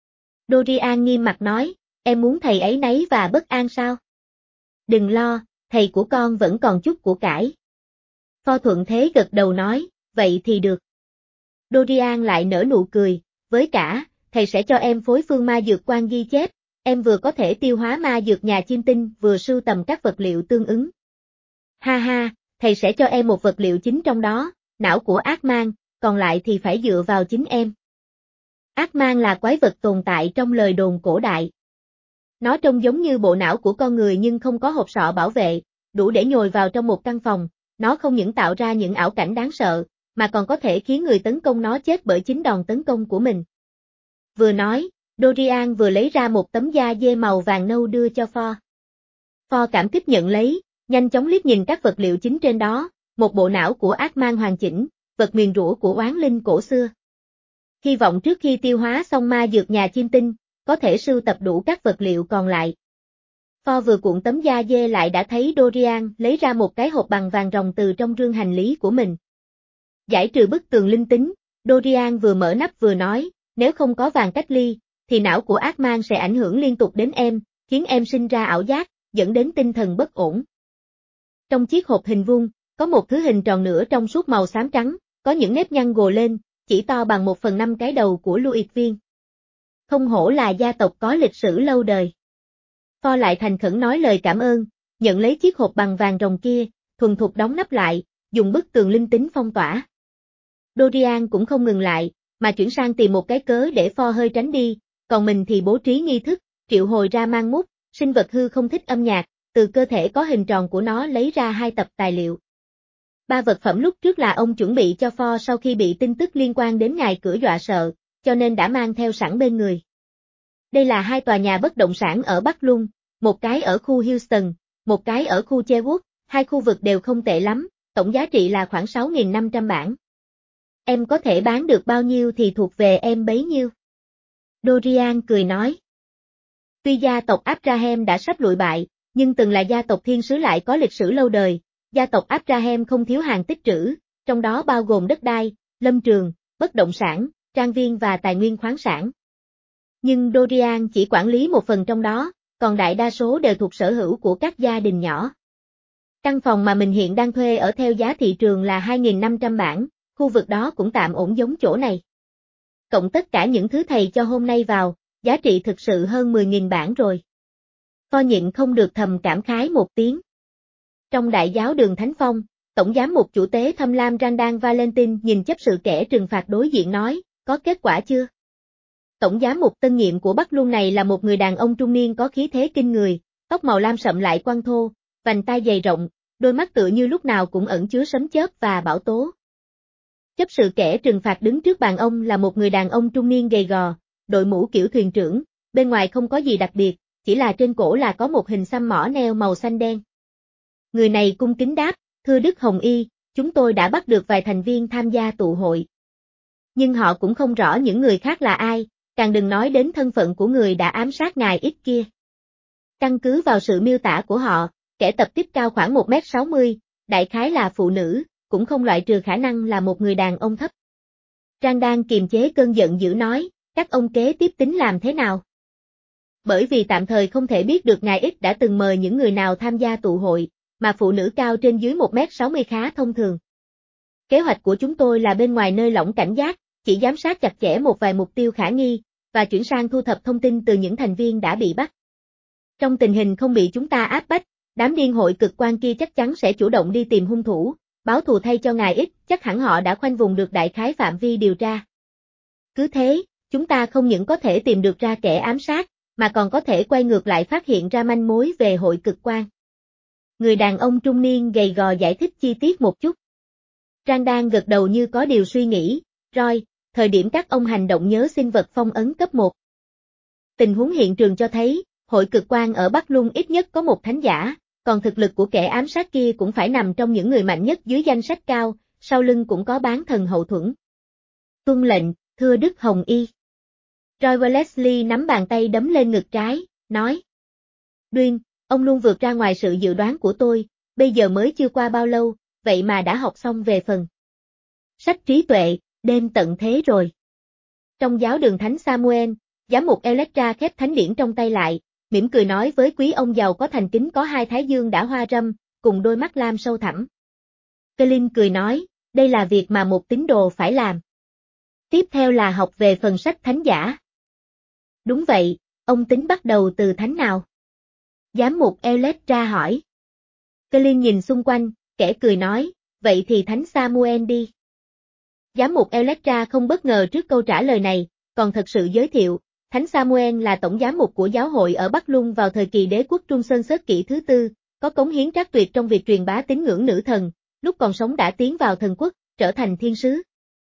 Dorian nghiêm mặt nói, em muốn thầy ấy nấy và bất an sao? Đừng lo, thầy của con vẫn còn chút của cải. Ford thuận thế gật đầu nói, vậy thì được. Dorian lại nở nụ cười, với cả, thầy sẽ cho em phối phương ma dược quan ghi chép, em vừa có thể tiêu hóa ma dược nhà chiêm tinh vừa sưu tầm các vật liệu tương ứng. Ha ha, thầy sẽ cho em một vật liệu chính trong đó, não của ác mang, còn lại thì phải dựa vào chính em. Ác mang là quái vật tồn tại trong lời đồn cổ đại. Nó trông giống như bộ não của con người nhưng không có hộp sọ bảo vệ, đủ để nhồi vào trong một căn phòng, nó không những tạo ra những ảo cảnh đáng sợ, mà còn có thể khiến người tấn công nó chết bởi chính đòn tấn công của mình. Vừa nói, Dorian vừa lấy ra một tấm da dê màu vàng nâu đưa cho Ford. Ford cảm kích nhận lấy, nhanh chóng liếc nhìn các vật liệu chính trên đó, một bộ não của ác mang hoàn chỉnh, vật nguyền rủa của oán linh cổ xưa. Hy vọng trước khi tiêu hóa xong ma dược nhà chiêm tinh, có thể sưu tập đủ các vật liệu còn lại. Ford vừa cuộn tấm da dê lại đã thấy Dorian lấy ra một cái hộp bằng vàng ròng từ trong rương hành lý của mình. Giải trừ bức tường linh tính, Dorian vừa mở nắp vừa nói, nếu không có vàng cách ly, thì não của ác mang sẽ ảnh hưởng liên tục đến em, khiến em sinh ra ảo giác, dẫn đến tinh thần bất ổn. Trong chiếc hộp hình vuông, có một thứ hình tròn nữa trong suốt màu xám trắng, có những nếp nhăn gồ lên, chỉ to bằng một phần năm cái đầu của Louis Viên. Không hổ là gia tộc có lịch sử lâu đời. Ford lại thành khẩn nói lời cảm ơn, nhận lấy chiếc hộp bằng vàng ròng kia, thuần thục đóng nắp lại, dùng bức tường linh tính phong tỏa. Dorian cũng không ngừng lại, mà chuyển sang tìm một cái cớ để Ford hơi tránh đi, còn mình thì bố trí nghi thức, triệu hồi ra mang mút, sinh vật hư không thích âm nhạc, từ cơ thể có hình tròn của nó lấy ra hai tập tài liệu. Ba vật phẩm lúc trước là ông chuẩn bị cho Ford sau khi bị tin tức liên quan đến ngài cửa dọa sợ, cho nên đã mang theo sẵn bên người. Đây là hai tòa nhà bất động sản ở Bắc Luân, một cái ở khu Houston, một cái ở khu Cherwood, hai khu vực đều không tệ lắm, tổng giá trị là khoảng sáu nghìn năm trăm bảng. Em có thể bán được bao nhiêu thì thuộc về em bấy nhiêu. Dorian cười nói. Tuy gia tộc Abraham đã sắp lụi bại, nhưng từng là gia tộc thiên sứ lại có lịch sử lâu đời, gia tộc Abraham không thiếu hàng tích trữ, trong đó bao gồm đất đai, lâm trường, bất động sản, trang viên và tài nguyên khoáng sản. Nhưng Dorian chỉ quản lý một phần trong đó, còn đại đa số đều thuộc sở hữu của các gia đình nhỏ. Căn phòng mà mình hiện đang thuê ở theo giá thị trường là hai nghìn năm trăm bảng, khu vực đó cũng tạm ổn giống chỗ này. Cộng tất cả những thứ thầy cho hôm nay vào, giá trị thực sự hơn mười nghìn bảng rồi. Ford nhịn không được thầm cảm khái một tiếng. Trong đại giáo đường Thánh Phong, tổng giám mục chủ tế Thâm Lam Randall Valentine nhìn chấp sự kẻ trừng phạt đối diện nói, có kết quả chưa? Tổng giám mục tân nhiệm của Bắc Luân này là một người đàn ông trung niên có khí thế kinh người, tóc màu lam sậm lại quăn thô, vành tai dày rộng, đôi mắt tựa như lúc nào cũng ẩn chứa sấm chớp và bão tố. Chấp sự kẻ trừng phạt đứng trước bàn ông là một người đàn ông trung niên gầy gò, đội mũ kiểu thuyền trưởng, bên ngoài không có gì đặc biệt, chỉ là trên cổ là có một hình xăm mỏ neo màu xanh đen. Người này cung kính đáp, thưa Đức Hồng Y, chúng tôi đã bắt được vài thành viên tham gia tụ hội. Nhưng họ cũng không rõ những người khác là ai, càng đừng nói đến thân phận của người đã ám sát ngài ít kia. Căn cứ vào sự miêu tả của họ, kẻ tập kích cao khoảng một mét sáu mươi, đại khái là phụ nữ, cũng không loại trừ khả năng là một người đàn ông thấp. Trang đang kiềm chế cơn giận dữ nói, các ông kế tiếp tính làm thế nào? Bởi vì tạm thời không thể biết được ngài ít đã từng mời những người nào tham gia tụ hội, mà phụ nữ cao trên dưới một mét sáu mươi khá thông thường. Kế hoạch của chúng tôi là bên ngoài nơi lỏng cảnh giác, chỉ giám sát chặt chẽ một vài mục tiêu khả nghi, và chuyển sang thu thập thông tin từ những thành viên đã bị bắt. Trong tình hình không bị chúng ta áp bách, đám điên hội cực quan kia chắc chắn sẽ chủ động đi tìm hung thủ, báo thù thay cho ngài ít, chắc hẳn họ đã khoanh vùng được đại khái phạm vi điều tra. Cứ thế, chúng ta không những có thể tìm được ra kẻ ám sát, mà còn có thể quay ngược lại phát hiện ra manh mối về hội cực quan. Người đàn ông trung niên gầy gò giải thích chi tiết một chút. Trang đang gật đầu như có điều suy nghĩ, Roy, thời điểm các ông hành động nhớ xin vật phong ấn cấp một. Tình huống hiện trường cho thấy, hội cực quan ở Bắc Luân ít nhất có một thánh giả, còn thực lực của kẻ ám sát kia cũng phải nằm trong những người mạnh nhất dưới danh sách cao, sau lưng cũng có bán thần hậu thuẫn. Tuân lệnh, thưa Đức Hồng Y. Roy Wellesley nắm bàn tay đấm lên ngực trái, nói. Duyên, ông luôn vượt ra ngoài sự dự đoán của tôi, bây giờ mới chưa qua bao lâu, vậy mà đã học xong về phần sách trí tuệ, đêm tận thế rồi. Trong giáo đường Thánh Samuel, giám mục Electra khép thánh điển trong tay lại, mỉm cười nói với quý ông giàu có thành kính có hai thái dương đã hoa râm, cùng đôi mắt lam sâu thẳm. Colin cười nói, đây là việc mà một tín đồ phải làm. Tiếp theo là học về phần sách thánh giả. Đúng vậy, ông tính bắt đầu từ thánh nào? Giám mục Electra hỏi. Colin nhìn xung quanh, kẻ cười nói, vậy thì thánh Samuel đi. Giám mục Electra không bất ngờ trước câu trả lời này, còn thật sự giới thiệu, thánh Samuel là tổng giám mục của giáo hội ở Bắc Luân vào thời kỳ đế quốc Trung Sơn Xớt Kỷ thứ tư, có cống hiến trác tuyệt trong việc truyền bá tín ngưỡng nữ thần, lúc còn sống đã tiến vào thần quốc, trở thành thiên sứ.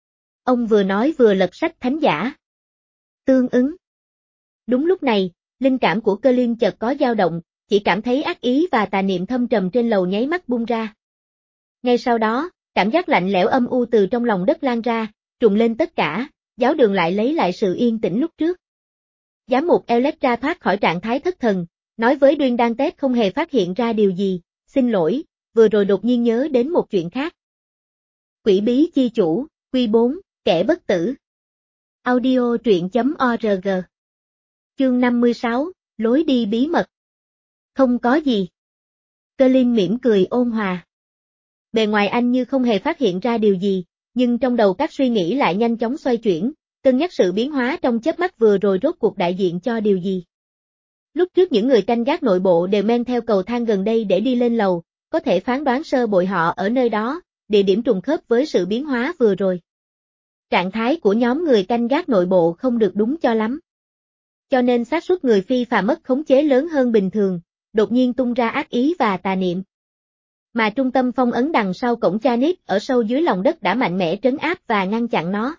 Ông vừa nói vừa lật sách thánh giả. Tương ứng. Đúng lúc này, linh cảm của Colin chợt có dao động, chỉ cảm thấy ác ý và tà niệm thâm trầm trên lầu nháy mắt bung ra. Ngay sau đó, cảm giác lạnh lẽo âm u từ trong lòng đất lan ra, trùng lên tất cả, giáo đường lại lấy lại sự yên tĩnh lúc trước. Giám mục Electra thoát khỏi trạng thái thất thần, nói với Duyên Đan Tết không hề phát hiện ra điều gì, xin lỗi, vừa rồi đột nhiên nhớ đến một chuyện khác. Quỷ bí chi chủ, Quy bốn, kẻ bất tử. Audio truyện chấm org. Chương năm mươi sáu, lối đi bí mật. Không có gì. Colin mỉm cười ôn hòa. Bề ngoài anh như không hề phát hiện ra điều gì, nhưng trong đầu các suy nghĩ lại nhanh chóng xoay chuyển, cân nhắc sự biến hóa trong chớp mắt vừa rồi rốt cuộc đại diện cho điều gì. Lúc trước những người canh gác nội bộ đều men theo cầu thang gần đây để đi lên lầu, có thể phán đoán sơ bộ họ ở nơi đó, địa điểm trùng khớp với sự biến hóa vừa rồi. Trạng thái của nhóm người canh gác nội bộ không được đúng cho lắm. Cho nên xác suất người phi phàm mất khống chế lớn hơn bình thường, đột nhiên tung ra ác ý và tà niệm. Mà trung tâm phong ấn đằng sau cổng Chanis ở sâu dưới lòng đất đã mạnh mẽ trấn áp và ngăn chặn nó.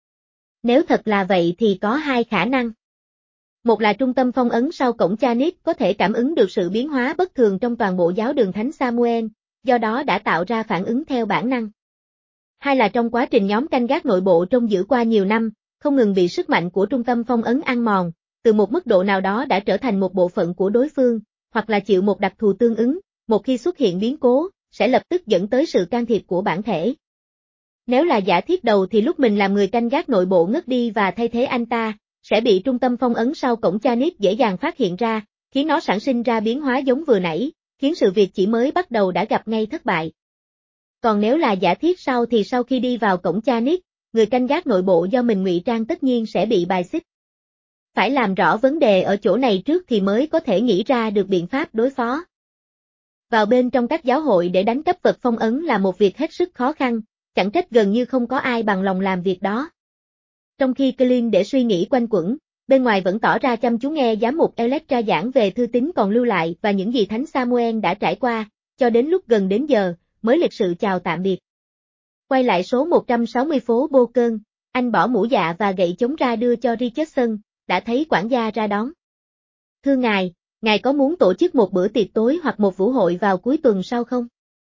Nếu thật là vậy thì có hai khả năng. Một là trung tâm phong ấn sau cổng Chanis có thể cảm ứng được sự biến hóa bất thường trong toàn bộ giáo đường Thánh Samuel, do đó đã tạo ra phản ứng theo bản năng. Hai là trong quá trình nhóm canh gác nội bộ trông giữ qua nhiều năm, không ngừng bị sức mạnh của trung tâm phong ấn ăn mòn, từ một mức độ nào đó đã trở thành một bộ phận của đối phương, hoặc là chịu một đặc thù tương ứng, một khi xuất hiện biến cố, sẽ lập tức dẫn tới sự can thiệp của bản thể. Nếu là giả thiết đầu thì lúc mình làm người canh gác nội bộ ngất đi và thay thế anh ta, sẽ bị trung tâm phong ấn sau cổng Chanis dễ dàng phát hiện ra, khiến nó sản sinh ra biến hóa giống vừa nãy, khiến sự việc chỉ mới bắt đầu đã gặp ngay thất bại. Còn nếu là giả thiết sau thì sau khi đi vào cổng Chanis, người canh gác nội bộ do mình ngụy trang tất nhiên sẽ bị bài xích. Phải làm rõ vấn đề ở chỗ này trước thì mới có thể nghĩ ra được biện pháp đối phó. Vào bên trong các giáo hội để đánh cắp vật phong ấn là một việc hết sức khó khăn, chẳng trách gần như không có ai bằng lòng làm việc đó. Trong khi Colin để suy nghĩ quanh quẩn, bên ngoài vẫn tỏ ra chăm chú nghe giám mục Electra giảng về thư tín còn lưu lại và những gì Thánh Samuel đã trải qua, cho đến lúc gần đến giờ, mới lịch sự chào tạm biệt. Quay lại số một trăm sáu mươi phố Bô Cơn, anh bỏ mũ dạ và gậy chống ra đưa cho Richardson, đã thấy quản gia ra đón. Thưa ngài, ngài có muốn tổ chức một bữa tiệc tối hoặc một vũ hội vào cuối tuần sau không?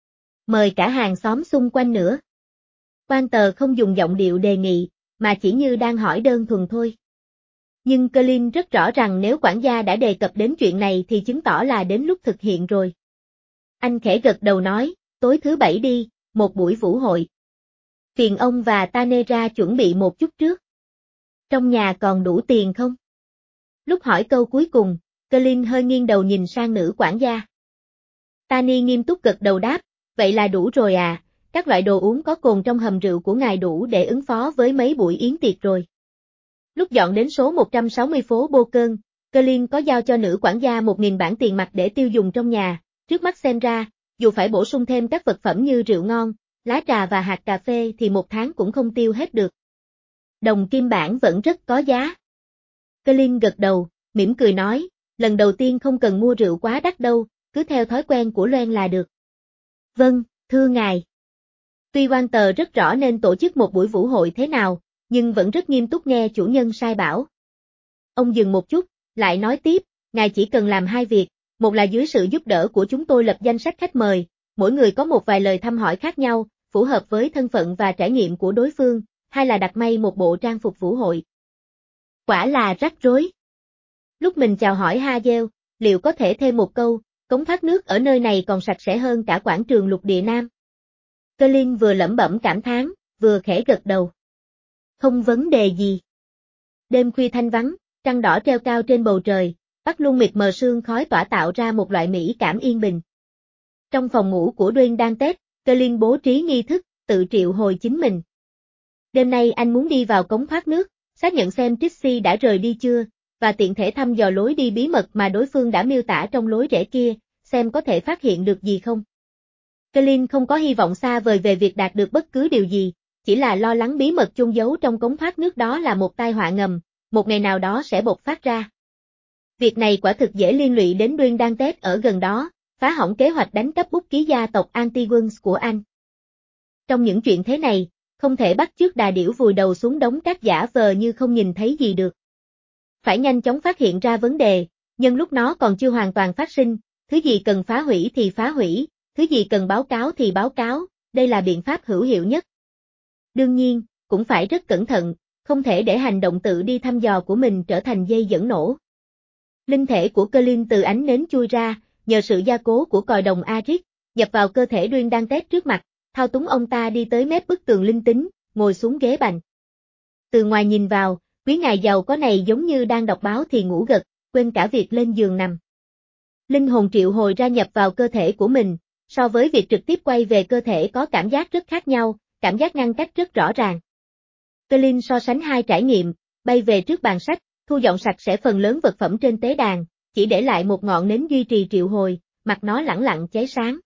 Mời cả hàng xóm xung quanh nữa. Quan tờ không dùng giọng điệu đề nghị, mà chỉ như đang hỏi đơn thuần thôi. Nhưng Colin rất rõ rằng nếu quản gia đã đề cập đến chuyện này thì chứng tỏ là đến lúc thực hiện rồi. Anh khẽ gật đầu nói, tối thứ bảy đi, một buổi vũ hội. Phiền ông và Tanera chuẩn bị một chút trước. Trong nhà còn đủ tiền không? Lúc hỏi câu cuối cùng, Colin hơi nghiêng đầu nhìn sang nữ quản gia. Tani nghiêm túc gật đầu đáp, vậy là đủ rồi à, các loại đồ uống có cồn trong hầm rượu của ngài đủ để ứng phó với mấy buổi yến tiệc rồi. Lúc dọn đến số một trăm sáu mươi phố Bô Cơn, Colin có giao cho nữ quản gia một nghìn bảng tiền mặt để tiêu dùng trong nhà, trước mắt xem ra, dù phải bổ sung thêm các vật phẩm như rượu ngon, lá trà và hạt cà phê thì một tháng cũng không tiêu hết được. Đồng kim bản vẫn rất có giá. Colin gật đầu, mỉm cười nói, lần đầu tiên không cần mua rượu quá đắt đâu, cứ theo thói quen của Loan là được. Vâng, thưa ngài. Tuy quan tờ rất rõ nên tổ chức một buổi vũ hội thế nào, nhưng vẫn rất nghiêm túc nghe chủ nhân sai bảo. Ông dừng một chút, lại nói tiếp, ngài chỉ cần làm hai việc, một là dưới sự giúp đỡ của chúng tôi lập danh sách khách mời, mỗi người có một vài lời thăm hỏi khác nhau, phù hợp với thân phận và trải nghiệm của đối phương, hai là đặt may một bộ trang phục vũ hội. Quả là rắc rối. Lúc mình chào hỏi Hazel, liệu có thể thêm một câu, cống thoát nước ở nơi này còn sạch sẽ hơn cả quảng trường lục địa Nam. Colin vừa lẩm bẩm cảm thán, vừa khẽ gật đầu. Không vấn đề gì. Đêm khuya thanh vắng, trăng đỏ treo cao trên bầu trời, Bắc Luân mịt mờ sương khói tỏa tạo ra một loại mỹ cảm yên bình. Trong phòng ngủ của Duyên Đan Tết, Colin bố trí nghi thức, tự triệu hồi chính mình. Đêm nay anh muốn đi vào cống thoát nước, xác nhận xem Trixie đã rời đi chưa, và tiện thể thăm dò lối đi bí mật mà đối phương đã miêu tả trong lối rẽ kia, xem có thể phát hiện được gì không. Colin không có hy vọng xa vời về việc đạt được bất cứ điều gì, chỉ là lo lắng bí mật chôn giấu trong cống thoát nước đó là một tai họa ngầm, một ngày nào đó sẽ bộc phát ra. Việc này quả thực dễ liên lụy đến Duyên Đan Tết ở gần đó, phá hỏng kế hoạch đánh cắp bút ký gia tộc Antigons của anh. Trong những chuyện thế này, không thể bắt chước đà điểu vùi đầu xuống đống cát giả vờ như không nhìn thấy gì được. Phải nhanh chóng phát hiện ra vấn đề, nhân lúc nó còn chưa hoàn toàn phát sinh, thứ gì cần phá hủy thì phá hủy, thứ gì cần báo cáo thì báo cáo, đây là biện pháp hữu hiệu nhất. Đương nhiên, cũng phải rất cẩn thận, không thể để hành động tự đi thăm dò của mình trở thành dây dẫn nổ. Linh thể của Colin từ ánh nến chui ra, nhờ sự gia cố của còi đồng Arit, nhập vào cơ thể Duyên đang tét trước mặt, thao túng ông ta đi tới mép bức tường linh tính, ngồi xuống ghế bành. Từ ngoài nhìn vào, quý ngài giàu có này giống như đang đọc báo thì ngủ gật, quên cả việc lên giường nằm. Linh hồn triệu hồi ra nhập vào cơ thể của mình, so với việc trực tiếp quay về cơ thể có cảm giác rất khác nhau, cảm giác ngăn cách rất rõ ràng. Colin so sánh hai trải nghiệm, bay về trước bàn sách, thu dọn sạch sẽ phần lớn vật phẩm trên tế đàn, chỉ để lại một ngọn nến duy trì triệu hồi, mặt nó lẳng lặng cháy sáng.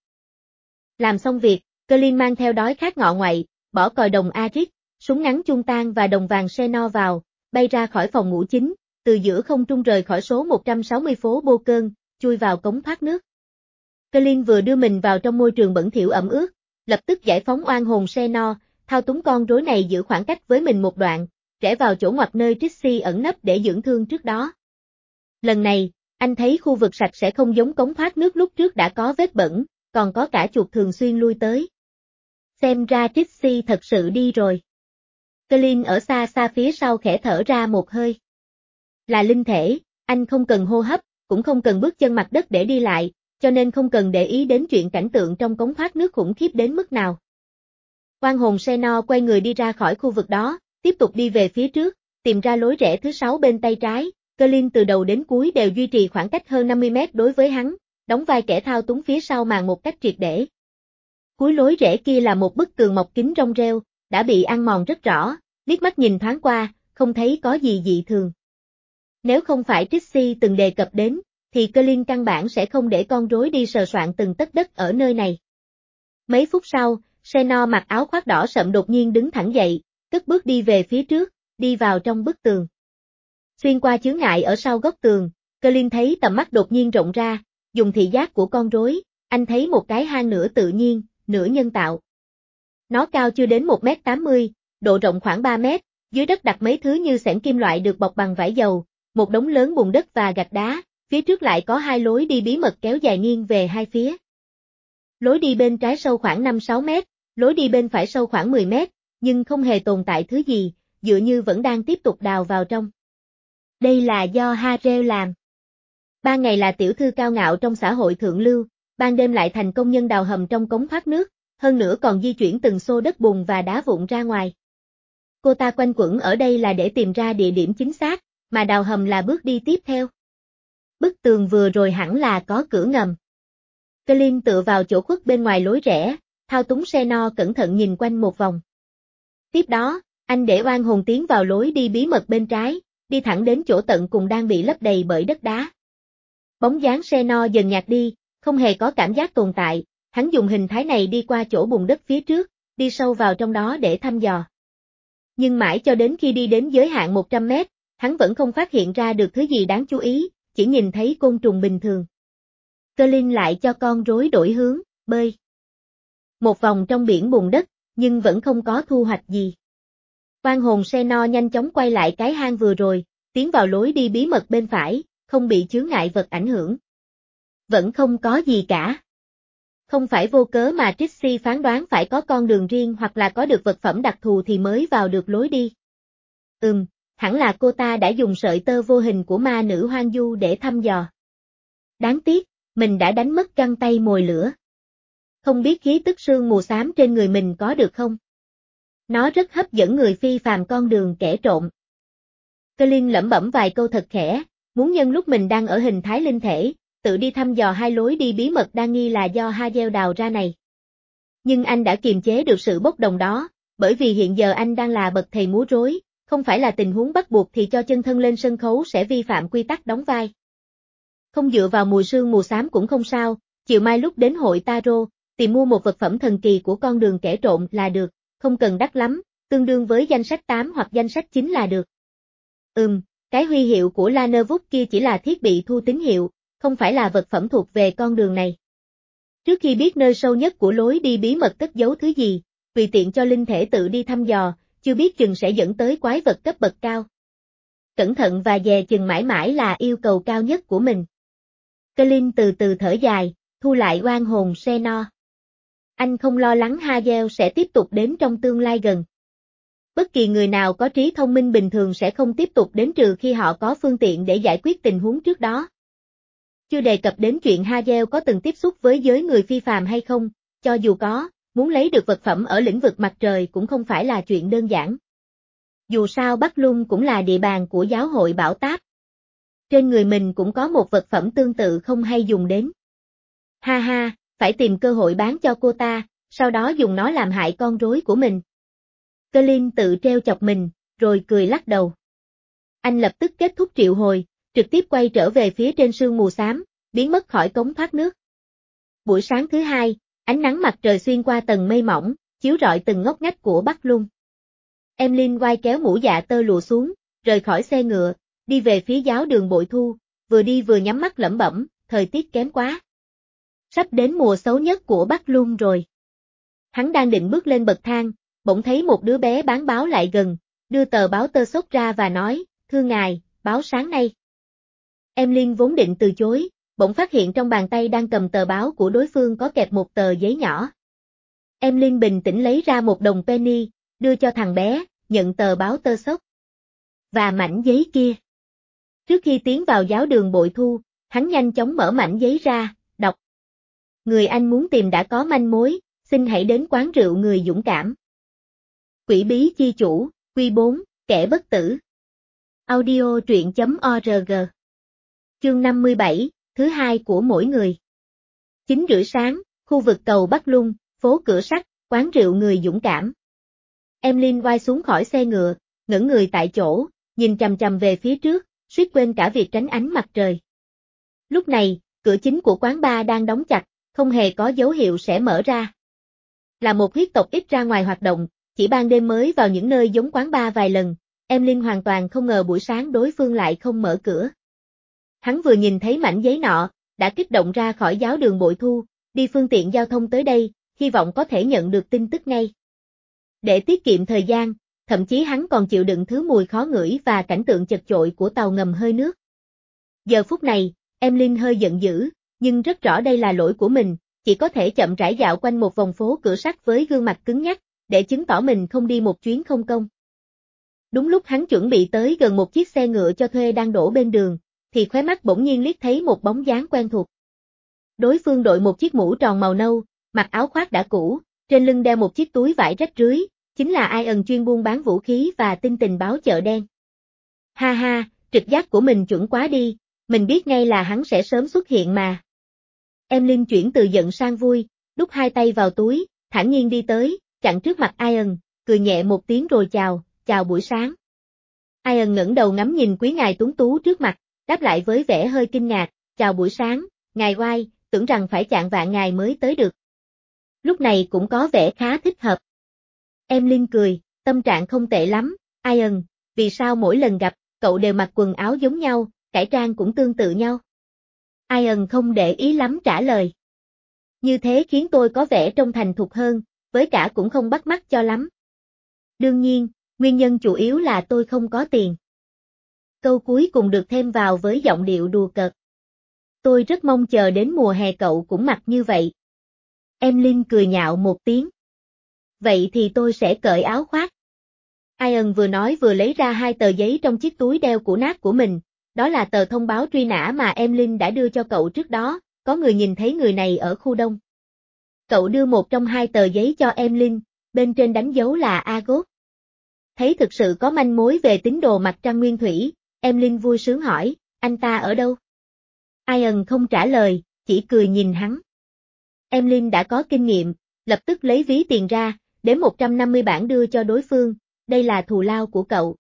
Làm xong việc, Colin mang theo đói khát ngọ ngoại, bỏ còi đồng Arit, súng ngắn chung tan và đồng vàng Xenor vào, bay ra khỏi phòng ngủ chính, từ giữa không trung rời khỏi số một trăm sáu mươi phố Bô Cơn, chui vào cống thoát nước. Colin vừa đưa mình vào trong môi trường bẩn thỉu ẩm ướt, lập tức giải phóng oan hồn Xenor, thao túng con rối này giữ khoảng cách với mình một đoạn, rẽ vào chỗ ngoặt nơi Trixie ẩn nấp để dưỡng thương trước đó. Lần này, anh thấy khu vực sạch sẽ không giống cống thoát nước lúc trước đã có vết bẩn, còn có cả chuột thường xuyên lui tới. Xem ra Trixie thật sự đi rồi. Colin ở xa xa phía sau khẽ thở ra một hơi. Là linh thể, anh không cần hô hấp, cũng không cần bước chân mặt đất để đi lại, cho nên không cần để ý đến chuyện cảnh tượng trong cống thoát nước khủng khiếp đến mức nào. Oan hồn Xenor quay người đi ra khỏi khu vực đó, tiếp tục đi về phía trước, tìm ra lối rẽ thứ sáu bên tay trái. Colin từ đầu đến cuối đều duy trì khoảng cách hơn năm mươi mét đối với hắn, đóng vai kẻ thao túng phía sau màn một cách triệt để. Cuối lối rẽ kia là một bức tường mọc kính rong rêu, đã bị ăn mòn rất rõ, liếc mắt nhìn thoáng qua, không thấy có gì dị thường. Nếu không phải Trixie từng đề cập đến, thì Colin căn bản sẽ không để con rối đi sờ soạn từng tấc đất ở nơi này. Mấy phút sau, Xenor mặc áo khoác đỏ sậm đột nhiên đứng thẳng dậy, cất bước đi về phía trước, đi vào trong bức tường. Xuyên qua chướng ngại ở sau góc tường, Colin thấy tầm mắt đột nhiên rộng ra, dùng thị giác của con rối, anh thấy một cái hang nửa tự nhiên, nửa nhân tạo. Nó cao chưa đến một mét tám mươi, độ rộng khoảng ba mét, dưới đất đặt mấy thứ như xẻng kim loại được bọc bằng vải dầu, một đống lớn bùn đất và gạch đá, phía trước lại có hai lối đi bí mật kéo dài nghiêng về hai phía. Lối đi bên trái sâu khoảng năm sáu mét, lối đi bên phải sâu khoảng mười mét, nhưng không hề tồn tại thứ gì, dựa như vẫn đang tiếp tục đào vào trong. Đây là do Harrell làm. Ban ngày là tiểu thư cao ngạo trong xã hội thượng lưu, ban đêm lại thành công nhân đào hầm trong cống thoát nước, hơn nữa còn di chuyển từng xô đất bùn và đá vụn ra ngoài. Cô ta quanh quẩn ở đây là để tìm ra địa điểm chính xác, mà đào hầm là bước đi tiếp theo. Bức tường vừa rồi hẳn là có cửa ngầm. Colin tựa vào chỗ khuất bên ngoài lối rẽ, thao túng Xenor cẩn thận nhìn quanh một vòng. Tiếp đó, anh để oan hồn tiến vào lối đi bí mật bên trái, đi thẳng đến chỗ tận cùng đang bị lấp đầy bởi đất đá. Bóng dáng Xenor dần nhạt đi, không hề có cảm giác tồn tại, hắn dùng hình thái này đi qua chỗ bùn đất phía trước, đi sâu vào trong đó để thăm dò. Nhưng mãi cho đến khi đi đến giới hạn một trăm mét, hắn vẫn không phát hiện ra được thứ gì đáng chú ý, chỉ nhìn thấy côn trùng bình thường. Colin lại cho con rối đổi hướng, bơi. Một vòng trong biển bùn đất, nhưng vẫn không có thu hoạch gì. Oan hồn Xenor nhanh chóng quay lại cái hang vừa rồi, tiến vào lối đi bí mật bên phải, không bị chướng ngại vật ảnh hưởng. Vẫn không có gì cả. Không phải vô cớ mà Trixie phán đoán phải có con đường riêng hoặc là có được vật phẩm đặc thù thì mới vào được lối đi. Ừm, hẳn là cô ta đã dùng sợi tơ vô hình của ma nữ hoang du để thăm dò. Đáng tiếc, mình đã đánh mất găng tay mồi lửa. Không biết khí tức sương mù xám trên người mình có được không? Nó rất hấp dẫn người phi phàm con đường kẻ trộm. Colin lẩm bẩm vài câu thật khẽ, muốn nhân lúc mình đang ở hình thái linh thể, tự đi thăm dò hai lối đi bí mật đang nghi là do Harrell đào ra này. Nhưng anh đã kiềm chế được sự bốc đồng đó, bởi vì hiện giờ anh đang là bậc thầy múa rối, không phải là tình huống bắt buộc thì cho chân thân lên sân khấu sẽ vi phạm quy tắc đóng vai. Không dựa vào mùi sương mù xám cũng không sao, chiều mai lúc đến hội tarot, tìm mua một vật phẩm thần kỳ của con đường kẻ trộm là được, không cần đắt lắm, tương đương với danh sách tám hoặc danh sách chín là được. Ừm, cái huy hiệu của Lannerwood kia chỉ là thiết bị thu tín hiệu, không phải là vật phẩm thuộc về con đường này. Trước khi biết nơi sâu nhất của lối đi bí mật cất giấu thứ gì, tùy tiện cho linh thể tự đi thăm dò, chưa biết chừng sẽ dẫn tới quái vật cấp bậc cao. Cẩn thận và dè chừng mãi mãi là yêu cầu cao nhất của mình. Colin từ từ thở dài, thu lại oan hồn Xenor. Anh không lo lắng Harrell sẽ tiếp tục đến trong tương lai gần. Bất kỳ người nào có trí thông minh bình thường sẽ không tiếp tục đến trừ khi họ có phương tiện để giải quyết tình huống trước đó. Chưa đề cập đến chuyện Hagel có từng tiếp xúc với giới người phi phàm hay không, cho dù có, muốn lấy được vật phẩm ở lĩnh vực mặt trời cũng không phải là chuyện đơn giản. Dù sao Bắc Lung cũng là địa bàn của giáo hội Bảo Táp. Trên người mình cũng có một vật phẩm tương tự không hay dùng đến. Ha ha, phải tìm cơ hội bán cho cô ta, sau đó dùng nó làm hại con rối của mình. Colin tự treo chọc mình, rồi cười lắc đầu. Anh lập tức kết thúc triệu hồi, trực tiếp quay trở về phía trên sương mù xám, biến mất khỏi cống thoát nước. Buổi sáng thứ hai, ánh nắng mặt trời xuyên qua tầng mây mỏng, chiếu rọi từng ngóc ngách của Bắc Lung. Emlyn quay kéo mũ dạ tơ lụa xuống, rời khỏi xe ngựa, đi về phía giáo đường Bội Thu, vừa đi vừa nhắm mắt lẩm bẩm, thời tiết kém quá. Sắp đến mùa xấu nhất của Bắc Lung rồi. Hắn đang định bước lên bậc thang, bỗng thấy một đứa bé bán báo lại gần, đưa tờ báo tơ xốp ra và nói, thưa ngài, báo sáng nay. Emlyn vốn định từ chối, bỗng phát hiện trong bàn tay đang cầm tờ báo của đối phương có kẹp một tờ giấy nhỏ. Emlyn bình tĩnh lấy ra một đồng penny, đưa cho thằng bé, nhận tờ báo tơ xốp. Và mảnh giấy kia. Trước khi tiến vào giáo đường Bội Thu, hắn nhanh chóng mở mảnh giấy ra, đọc. Người anh muốn tìm đã có manh mối, xin hãy đến quán rượu người dũng cảm. Quỷ bí chi chủ, Quy bốn, kẻ bất tử. Audio truyện chấm org. Chương năm mươi bảy, thứ hai của mỗi người. chín rưỡi sáng, khu vực cầu Bắc Lung, phố Cửa Sắt, quán rượu người dũng cảm. Emlyn quay xuống khỏi xe ngựa, ngẩng người tại chỗ, nhìn chằm chằm về phía trước, suýt quên cả việc tránh ánh mặt trời. Lúc này, cửa chính của quán bar đang đóng chặt, không hề có dấu hiệu sẽ mở ra. Là một huyết tộc ít ra ngoài hoạt động, chỉ ban đêm mới vào những nơi giống quán bar vài lần, Emlyn hoàn toàn không ngờ buổi sáng đối phương lại không mở cửa. Hắn vừa nhìn thấy mảnh giấy nọ, đã kích động ra khỏi giáo đường Bội Thu, đi phương tiện giao thông tới đây, hy vọng có thể nhận được tin tức ngay. Để tiết kiệm thời gian, thậm chí hắn còn chịu đựng thứ mùi khó ngửi và cảnh tượng chật chội của tàu ngầm hơi nước. Giờ phút này, Emlyn hơi giận dữ, nhưng rất rõ đây là lỗi của mình, chỉ có thể chậm rãi dạo quanh một vòng phố Cửa Sắt với gương mặt cứng nhắc, để chứng tỏ mình không đi một chuyến không công. Đúng lúc hắn chuẩn bị tới gần một chiếc xe ngựa cho thuê đang đổ bên đường, thì khóe mắt bỗng nhiên liếc thấy một bóng dáng quen thuộc. Đối phương đội một chiếc mũ tròn màu nâu, mặc áo khoác đã cũ, trên lưng đeo một chiếc túi vải rách rưới, chính là Ian chuyên buôn bán vũ khí và tin tình báo chợ đen. Ha ha, trực giác của mình chuẩn quá đi, mình biết ngay là hắn sẽ sớm xuất hiện mà. Emlyn chuyển từ giận sang vui, đút hai tay vào túi, thản nhiên đi tới, chặn trước mặt Ian, cười nhẹ một tiếng rồi chào, chào buổi sáng. Ian ngẩng đầu ngắm nhìn quý ngài tuấn tú trước mặt, đáp lại với vẻ hơi kinh ngạc, chào buổi sáng, ngài White, tưởng rằng phải chạng vạng ngài mới tới được. Lúc này cũng có vẻ khá thích hợp. Emlyn cười, tâm trạng không tệ lắm, Ian, vì sao mỗi lần gặp, cậu đều mặc quần áo giống nhau, cải trang cũng tương tự nhau. Ian không để ý lắm trả lời. Như thế khiến tôi có vẻ trông thành thục hơn, với cả cũng không bắt mắt cho lắm. Đương nhiên, nguyên nhân chủ yếu là tôi không có tiền. Câu cuối cùng được thêm vào với giọng điệu đùa cợt. Tôi rất mong chờ đến mùa hè cậu cũng mặc như vậy. Emlyn cười nhạo một tiếng. Vậy thì tôi sẽ cởi áo khoác. Ian vừa nói vừa lấy ra hai tờ giấy trong chiếc túi đeo cũ nát của mình, đó là tờ thông báo truy nã mà Emlyn đã đưa cho cậu trước đó, có người nhìn thấy người này ở khu đông. Cậu đưa một trong hai tờ giấy cho Emlyn, bên trên đánh dấu là Agot. Thấy thực sự có manh mối về tín đồ mặt trăng nguyên thủy, Emlyn vui sướng hỏi, anh ta ở đâu? Ian không trả lời, chỉ cười nhìn hắn. Emlyn đã có kinh nghiệm, lập tức lấy ví tiền ra, đếm một trăm năm mươi bảng đưa cho đối phương, đây là thù lao của cậu.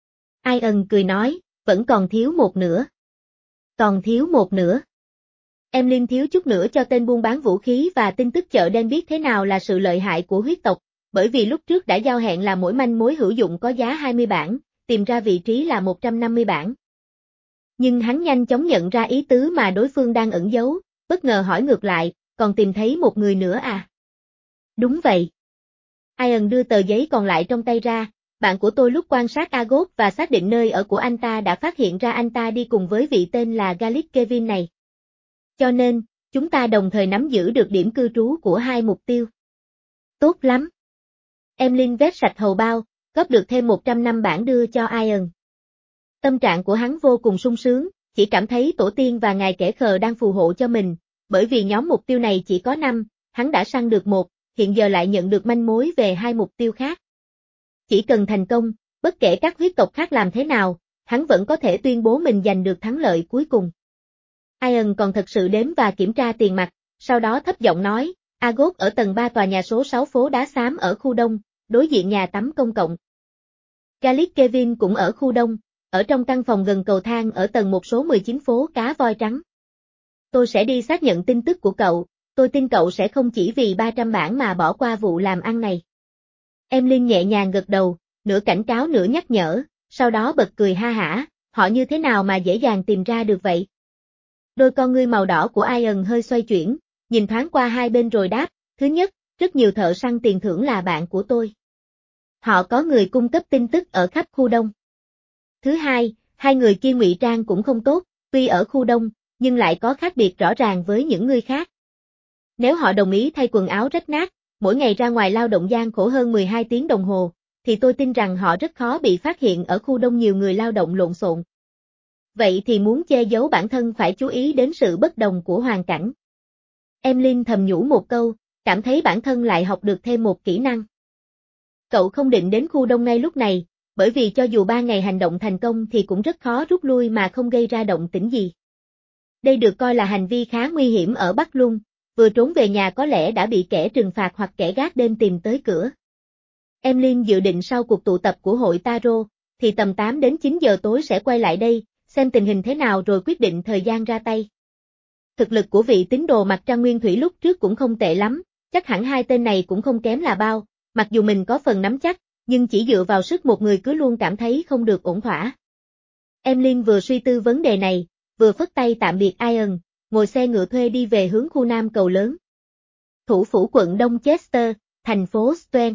Ian cười nói, vẫn còn thiếu một nửa. Còn thiếu một nửa. Emlyn thiếu chút nữa cho tên buôn bán vũ khí và tin tức chợ đen biết thế nào là sự lợi hại của huyết tộc, bởi vì lúc trước đã giao hẹn là mỗi manh mối hữu dụng có giá hai mươi bảng, tìm ra vị trí là một trăm năm mươi bảng. Nhưng hắn nhanh chóng nhận ra ý tứ mà đối phương đang ẩn giấu, bất ngờ hỏi ngược lại, còn tìm thấy một người nữa à? Đúng vậy. Ian đưa tờ giấy còn lại trong tay ra, bạn của tôi lúc quan sát Agot và xác định nơi ở của anh ta đã phát hiện ra anh ta đi cùng với vị tên là Garlic Kevin này. Cho nên, chúng ta đồng thời nắm giữ được điểm cư trú của hai mục tiêu. Tốt lắm. Emlyn vét sạch hầu bao, góp được thêm một trăm năm bản đưa cho Iron. Tâm trạng của hắn vô cùng sung sướng, chỉ cảm thấy tổ tiên và ngài kẻ khờ đang phù hộ cho mình, bởi vì nhóm mục tiêu này chỉ có năm, hắn đã săn được một, hiện giờ lại nhận được manh mối về hai mục tiêu khác. Chỉ cần thành công, bất kể các huyết tộc khác làm thế nào, hắn vẫn có thể tuyên bố mình giành được thắng lợi cuối cùng. Iron còn thật sự đếm và kiểm tra tiền mặt, sau đó thấp giọng nói, Agot ở tầng ba tòa nhà số sáu phố đá xám ở khu đông, đối diện nhà tắm công cộng. Galit Kevin cũng ở khu đông, ở trong căn phòng gần cầu thang ở tầng một số mười chín phố cá voi trắng. Tôi sẽ đi xác nhận tin tức của cậu, tôi tin cậu sẽ không chỉ vì ba trăm bản mà bỏ qua vụ làm ăn này. Emlyn nhẹ nhàng gật đầu, nửa cảnh cáo nửa nhắc nhở, sau đó bật cười ha hả, họ như thế nào mà dễ dàng tìm ra được vậy? Đôi con ngươi màu đỏ của Iron hơi xoay chuyển, nhìn thoáng qua hai bên rồi đáp, thứ nhất, rất nhiều thợ săn tiền thưởng là bạn của tôi. Họ có người cung cấp tin tức ở khắp khu đông. Thứ hai, hai người kia ngụy trang cũng không tốt, tuy ở khu đông, nhưng lại có khác biệt rõ ràng với những người khác. Nếu họ đồng ý thay quần áo rách nát, mỗi ngày ra ngoài lao động gian khổ hơn mười hai tiếng đồng hồ, thì tôi tin rằng họ rất khó bị phát hiện ở khu đông nhiều người lao động lộn xộn. Vậy thì muốn che giấu bản thân phải chú ý đến sự bất đồng của hoàn cảnh. Emlyn thầm nhủ một câu, cảm thấy bản thân lại học được thêm một kỹ năng. Cậu không định đến khu đông ngay lúc này, bởi vì cho dù ba ngày hành động thành công thì cũng rất khó rút lui mà không gây ra động tĩnh gì. Đây được coi là hành vi khá nguy hiểm ở Bắc Luân, vừa trốn về nhà có lẽ đã bị kẻ trừng phạt hoặc kẻ gác đêm tìm tới cửa. Emlyn dự định sau cuộc tụ tập của hội Taro, thì tầm tám đến chín giờ tối sẽ quay lại đây, xem tình hình thế nào rồi quyết định thời gian ra tay. Thực lực của vị tín đồ mặt trăng nguyên thủy lúc trước cũng không tệ lắm, chắc hẳn hai tên này cũng không kém là bao, mặc dù mình có phần nắm chắc, nhưng chỉ dựa vào sức một người cứ luôn cảm thấy không được ổn thỏa. Emlyn vừa suy tư vấn đề này, vừa phất tay tạm biệt Iron, ngồi xe ngựa thuê đi về hướng khu nam cầu lớn. Thủ phủ quận Đông Chester, thành phố Stwen.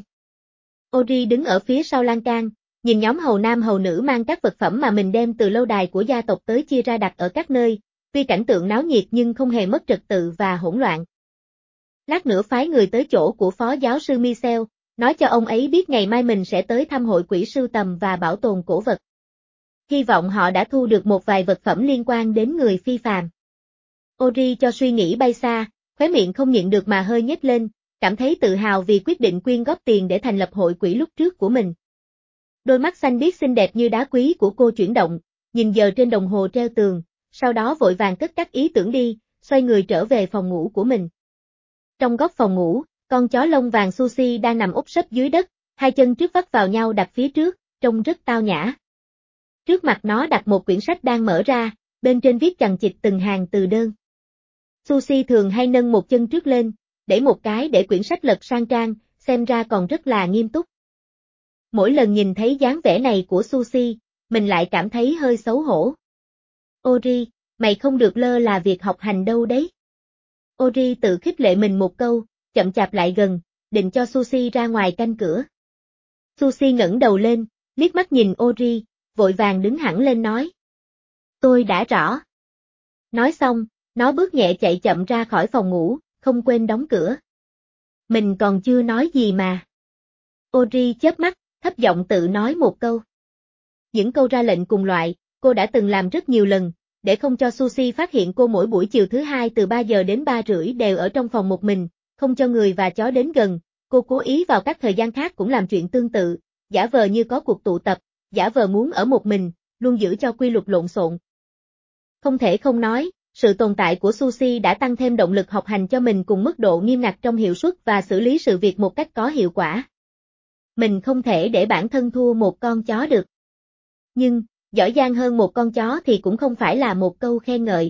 Ori đứng ở phía sau lan can, nhìn nhóm hầu nam hầu nữ mang các vật phẩm mà mình đem từ lâu đài của gia tộc tới chia ra đặt ở các nơi, tuy cảnh tượng náo nhiệt nhưng không hề mất trật tự và hỗn loạn. Lát nữa phái người tới chỗ của phó giáo sư Michel, nói cho ông ấy biết ngày mai mình sẽ tới thăm hội quỹ sưu tầm và bảo tồn cổ vật. Hy vọng họ đã thu được một vài vật phẩm liên quan đến người phi phàm. Ori cho suy nghĩ bay xa, khóe miệng không nhịn được mà hơi nhếch lên, cảm thấy tự hào vì quyết định quyên góp tiền để thành lập hội quỹ lúc trước của mình. Đôi mắt xanh biếc xinh đẹp như đá quý của cô chuyển động, nhìn giờ trên đồng hồ treo tường, sau đó vội vàng cất các ý tưởng đi, xoay người trở về phòng ngủ của mình. Trong góc phòng ngủ, con chó lông vàng Sushi đang nằm úp sấp dưới đất, hai chân trước vắt vào nhau đặt phía trước, trông rất tao nhã. Trước mặt nó đặt một quyển sách đang mở ra, bên trên viết chằng chịt từng hàng từ đơn. Sushi thường hay nâng một chân trước lên, để một cái để quyển sách lật sang trang, xem ra còn rất là nghiêm túc. Mỗi lần nhìn thấy dáng vẻ này của Sushi, mình lại cảm thấy hơi xấu hổ. Ori, mày không được lơ là việc học hành đâu đấy. Ori tự khích lệ mình một câu, chậm chạp lại gần, định cho Sushi ra ngoài canh cửa. Sushi ngẩng đầu lên, liếc mắt nhìn Ori, vội vàng đứng hẳn lên nói. Tôi đã rõ. Nói xong, nó bước nhẹ chạy chậm ra khỏi phòng ngủ, không quên đóng cửa. Mình còn chưa nói gì mà. Ori chớp mắt, thấp giọng tự nói một câu. Những câu ra lệnh cùng loại, cô đã từng làm rất nhiều lần, để không cho Sushi phát hiện cô mỗi buổi chiều thứ hai từ ba giờ đến ba rưỡi đều ở trong phòng một mình, không cho người và chó đến gần, cô cố ý vào các thời gian khác cũng làm chuyện tương tự, giả vờ như có cuộc tụ tập, giả vờ muốn ở một mình, luôn giữ cho quy luật lộn xộn. Không thể không nói, sự tồn tại của Sushi đã tăng thêm động lực học hành cho mình cùng mức độ nghiêm ngặt trong hiệu suất và xử lý sự việc một cách có hiệu quả. Mình không thể để bản thân thua một con chó được. Nhưng, giỏi giang hơn một con chó thì cũng không phải là một câu khen ngợi.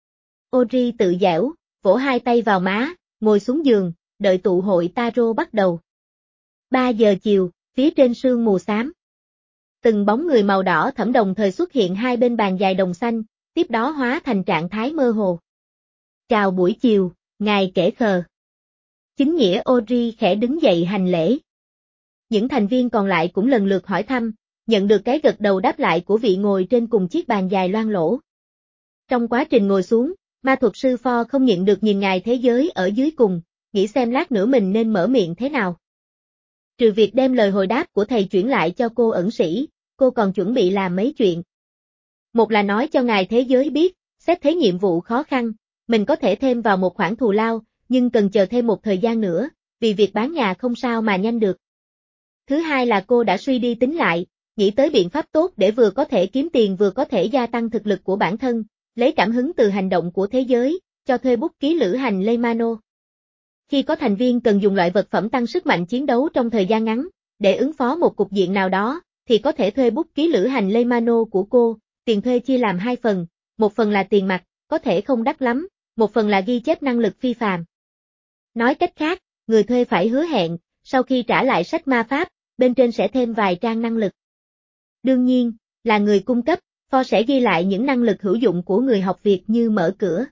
Ori tự dẻo, vỗ hai tay vào má, ngồi xuống giường, đợi tụ hội Taro bắt đầu. ba giờ chiều, phía trên sương mù xám. Từng bóng người màu đỏ thẫm đồng thời xuất hiện hai bên bàn dài đồng xanh, tiếp đó hóa thành trạng thái mơ hồ. Chào buổi chiều, ngài kẻ khờ. Chính nghĩa Ori khẽ đứng dậy hành lễ. Những thành viên còn lại cũng lần lượt hỏi thăm, nhận được cái gật đầu đáp lại của vị ngồi trên cùng chiếc bàn dài loang lỗ. Trong quá trình ngồi xuống, ma thuật sư Pho không nhịn được nhìn ngài thế giới ở dưới cùng, nghĩ xem lát nữa mình nên mở miệng thế nào. Trừ việc đem lời hồi đáp của thầy chuyển lại cho cô ẩn sĩ, cô còn chuẩn bị làm mấy chuyện. Một là nói cho ngài thế giới biết, xét thấy nhiệm vụ khó khăn, mình có thể thêm vào một khoản thù lao, nhưng cần chờ thêm một thời gian nữa, vì việc bán nhà không sao mà nhanh được. Thứ hai là cô đã suy đi tính lại, nghĩ tới biện pháp tốt để vừa có thể kiếm tiền vừa có thể gia tăng thực lực của bản thân, lấy cảm hứng từ hành động của thế giới, cho thuê bút ký lữ hành Leymano. Khi có thành viên cần dùng loại vật phẩm tăng sức mạnh chiến đấu trong thời gian ngắn, để ứng phó một cục diện nào đó, thì có thể thuê bút ký lữ hành Leymano của cô, tiền thuê chia làm hai phần, một phần là tiền mặt, có thể không đắt lắm, một phần là ghi chép năng lực phi phàm. Nói cách khác, người thuê phải hứa hẹn, sau khi trả lại sách ma pháp, bên trên sẽ thêm vài trang năng lực. Đương nhiên, là người cung cấp, Ford sẽ ghi lại những năng lực hữu dụng của người học việc như mở cửa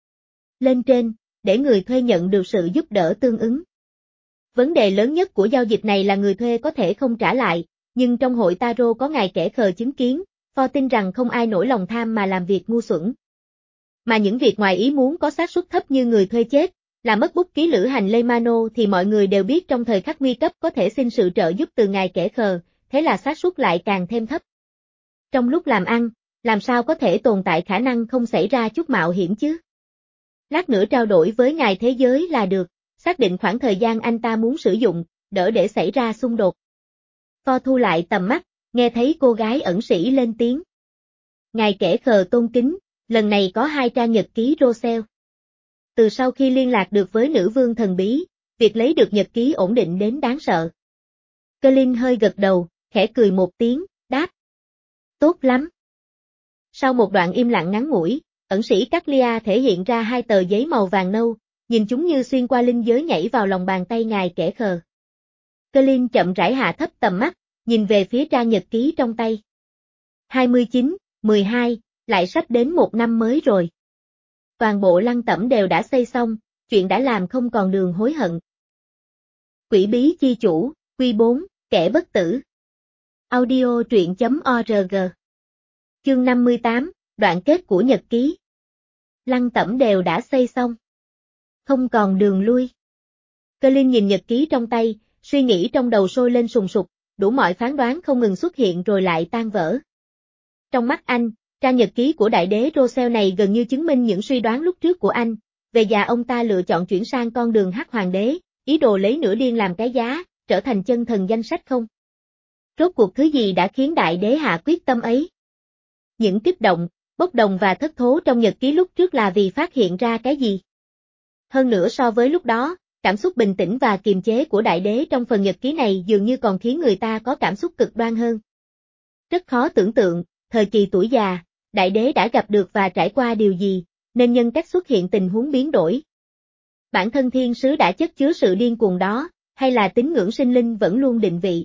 lên trên, để người thuê nhận được sự giúp đỡ tương ứng. Vấn đề lớn nhất của giao dịch này là người thuê có thể không trả lại, nhưng trong hội Tarot có ngài kẻ khờ chứng kiến, Ford tin rằng không ai nổi lòng tham mà làm việc ngu xuẩn. Mà những việc ngoài ý muốn có xác suất thấp như người thuê chết, là mất bút ký lữ hành Leymano thì mọi người đều biết trong thời khắc nguy cấp có thể xin sự trợ giúp từ ngài kẻ khờ, thế là xác suất lại càng thêm thấp. Trong lúc làm ăn, làm sao có thể tồn tại khả năng không xảy ra chút mạo hiểm chứ? Lát nữa trao đổi với ngài thế giới là được, xác định khoảng thời gian anh ta muốn sử dụng, đỡ để xảy ra xung đột. Ford thu lại tầm mắt, nghe thấy cô gái ẩn sĩ lên tiếng. Ngài kẻ khờ tôn kính, lần này có hai trang nhật ký Rochelle. Từ sau khi liên lạc được với nữ vương thần bí, việc lấy được nhật ký ổn định đến đáng sợ. Colin hơi gật đầu, khẽ cười một tiếng, đáp. Tốt lắm. Sau một đoạn im lặng ngắn ngủi, ẩn sĩ Caglia thể hiện ra hai tờ giấy màu vàng nâu, nhìn chúng như xuyên qua linh giới nhảy vào lòng bàn tay ngài kẻ khờ. Colin chậm rãi hạ thấp tầm mắt, nhìn về phía trang nhật ký trong tay. hai mươi chín, mười hai, lại sắp đến một năm mới rồi. Toàn bộ lăng tẩm đều đã xây xong, chuyện đã làm không còn đường hối hận. Quỷ bí chi chủ, Quy bốn, kẻ bất tử. Audio truyện chấm org. Chương năm mươi tám, đoạn kết của nhật ký. Lăng tẩm đều đã xây xong. Không còn đường lui. Colin nhìn nhật ký trong tay, suy nghĩ trong đầu sôi lên sùng sục, đủ mọi phán đoán không ngừng xuất hiện rồi lại tan vỡ. Trong mắt anh, trang nhật ký của đại đế Rochelle này gần như chứng minh những suy đoán lúc trước của anh, về già ông ta lựa chọn chuyển sang con đường hắc hoàng đế, ý đồ lấy nửa điên làm cái giá, trở thành chân thần danh sách không. Rốt cuộc thứ gì đã khiến đại đế hạ quyết tâm ấy? Những kích động, bốc đồng và thất thố trong nhật ký lúc trước là vì phát hiện ra cái gì? Hơn nữa so với lúc đó, cảm xúc bình tĩnh và kiềm chế của đại đế trong phần nhật ký này dường như còn khiến người ta có cảm xúc cực đoan hơn. Rất khó tưởng tượng, thời kỳ tuổi già, đại đế đã gặp được và trải qua điều gì, nên nhân cách xuất hiện tình huống biến đổi. Bản thân thiên sứ đã chất chứa sự điên cuồng đó, hay là tín ngưỡng sinh linh vẫn luôn định vị?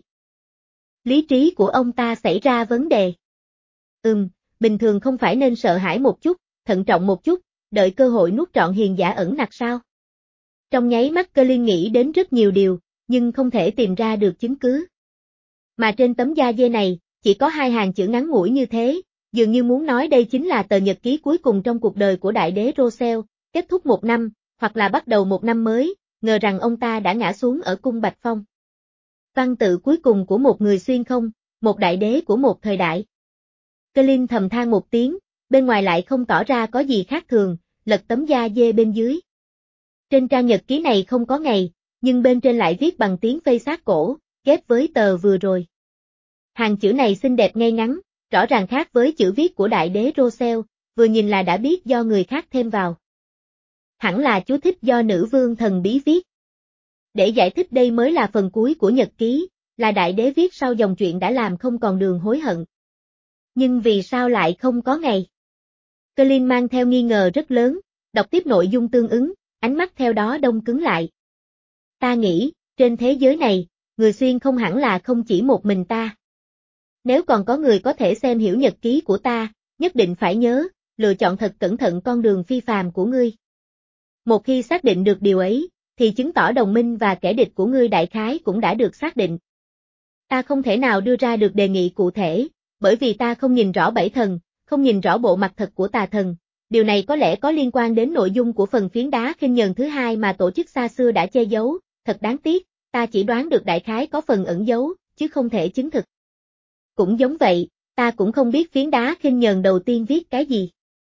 Lý trí của ông ta xảy ra vấn đề. Ừm, bình thường không phải nên sợ hãi một chút, thận trọng một chút, đợi cơ hội nuốt trọn hiền giả ẩn nặc sao? Trong nháy mắt Colin nghĩ đến rất nhiều điều, nhưng không thể tìm ra được chứng cứ. Mà trên tấm da dê này, chỉ có hai hàng chữ ngắn ngủi như thế, dường như muốn nói đây chính là tờ nhật ký cuối cùng trong cuộc đời của đại đế Rochelle, kết thúc một năm, hoặc là bắt đầu một năm mới, ngờ rằng ông ta đã ngã xuống ở cung Bạch Phong. Văn tự cuối cùng của một người xuyên không, một đại đế của một thời đại. Colin thầm than một tiếng, bên ngoài lại không tỏ ra có gì khác thường, lật tấm da dê bên dưới. Trên trang nhật ký này không có ngày, nhưng bên trên lại viết bằng tiếng phây sát cổ, ghép với tờ vừa rồi. Hàng chữ này xinh đẹp ngay ngắn, rõ ràng khác với chữ viết của đại đế Rochelle, vừa nhìn là đã biết do người khác thêm vào. Hẳn là chú thích do nữ vương thần bí viết. Để giải thích đây mới là phần cuối của nhật ký, là đại đế viết sau dòng chuyện đã làm không còn đường hối hận. Nhưng vì sao lại không có ngày? Colin mang theo nghi ngờ rất lớn, đọc tiếp nội dung tương ứng, ánh mắt theo đó đông cứng lại. Ta nghĩ, trên thế giới này, người xuyên không hẳn là không chỉ một mình ta. Nếu còn có người có thể xem hiểu nhật ký của ta, nhất định phải nhớ, lựa chọn thật cẩn thận con đường phi phàm của ngươi. Một khi xác định được điều ấy, thì chứng tỏ đồng minh và kẻ địch của ngươi đại khái cũng đã được xác định. Ta không thể nào đưa ra được đề nghị cụ thể, bởi vì ta không nhìn rõ bảy thần, không nhìn rõ bộ mặt thật của tà thần. Điều này có lẽ có liên quan đến nội dung của phần phiến đá khinh nhờn thứ hai mà tổ chức xa xưa đã che giấu, thật đáng tiếc, ta chỉ đoán được đại khái có phần ẩn giấu, chứ không thể chứng thực. Cũng giống vậy, ta cũng không biết phiến đá khinh nhờn đầu tiên viết cái gì.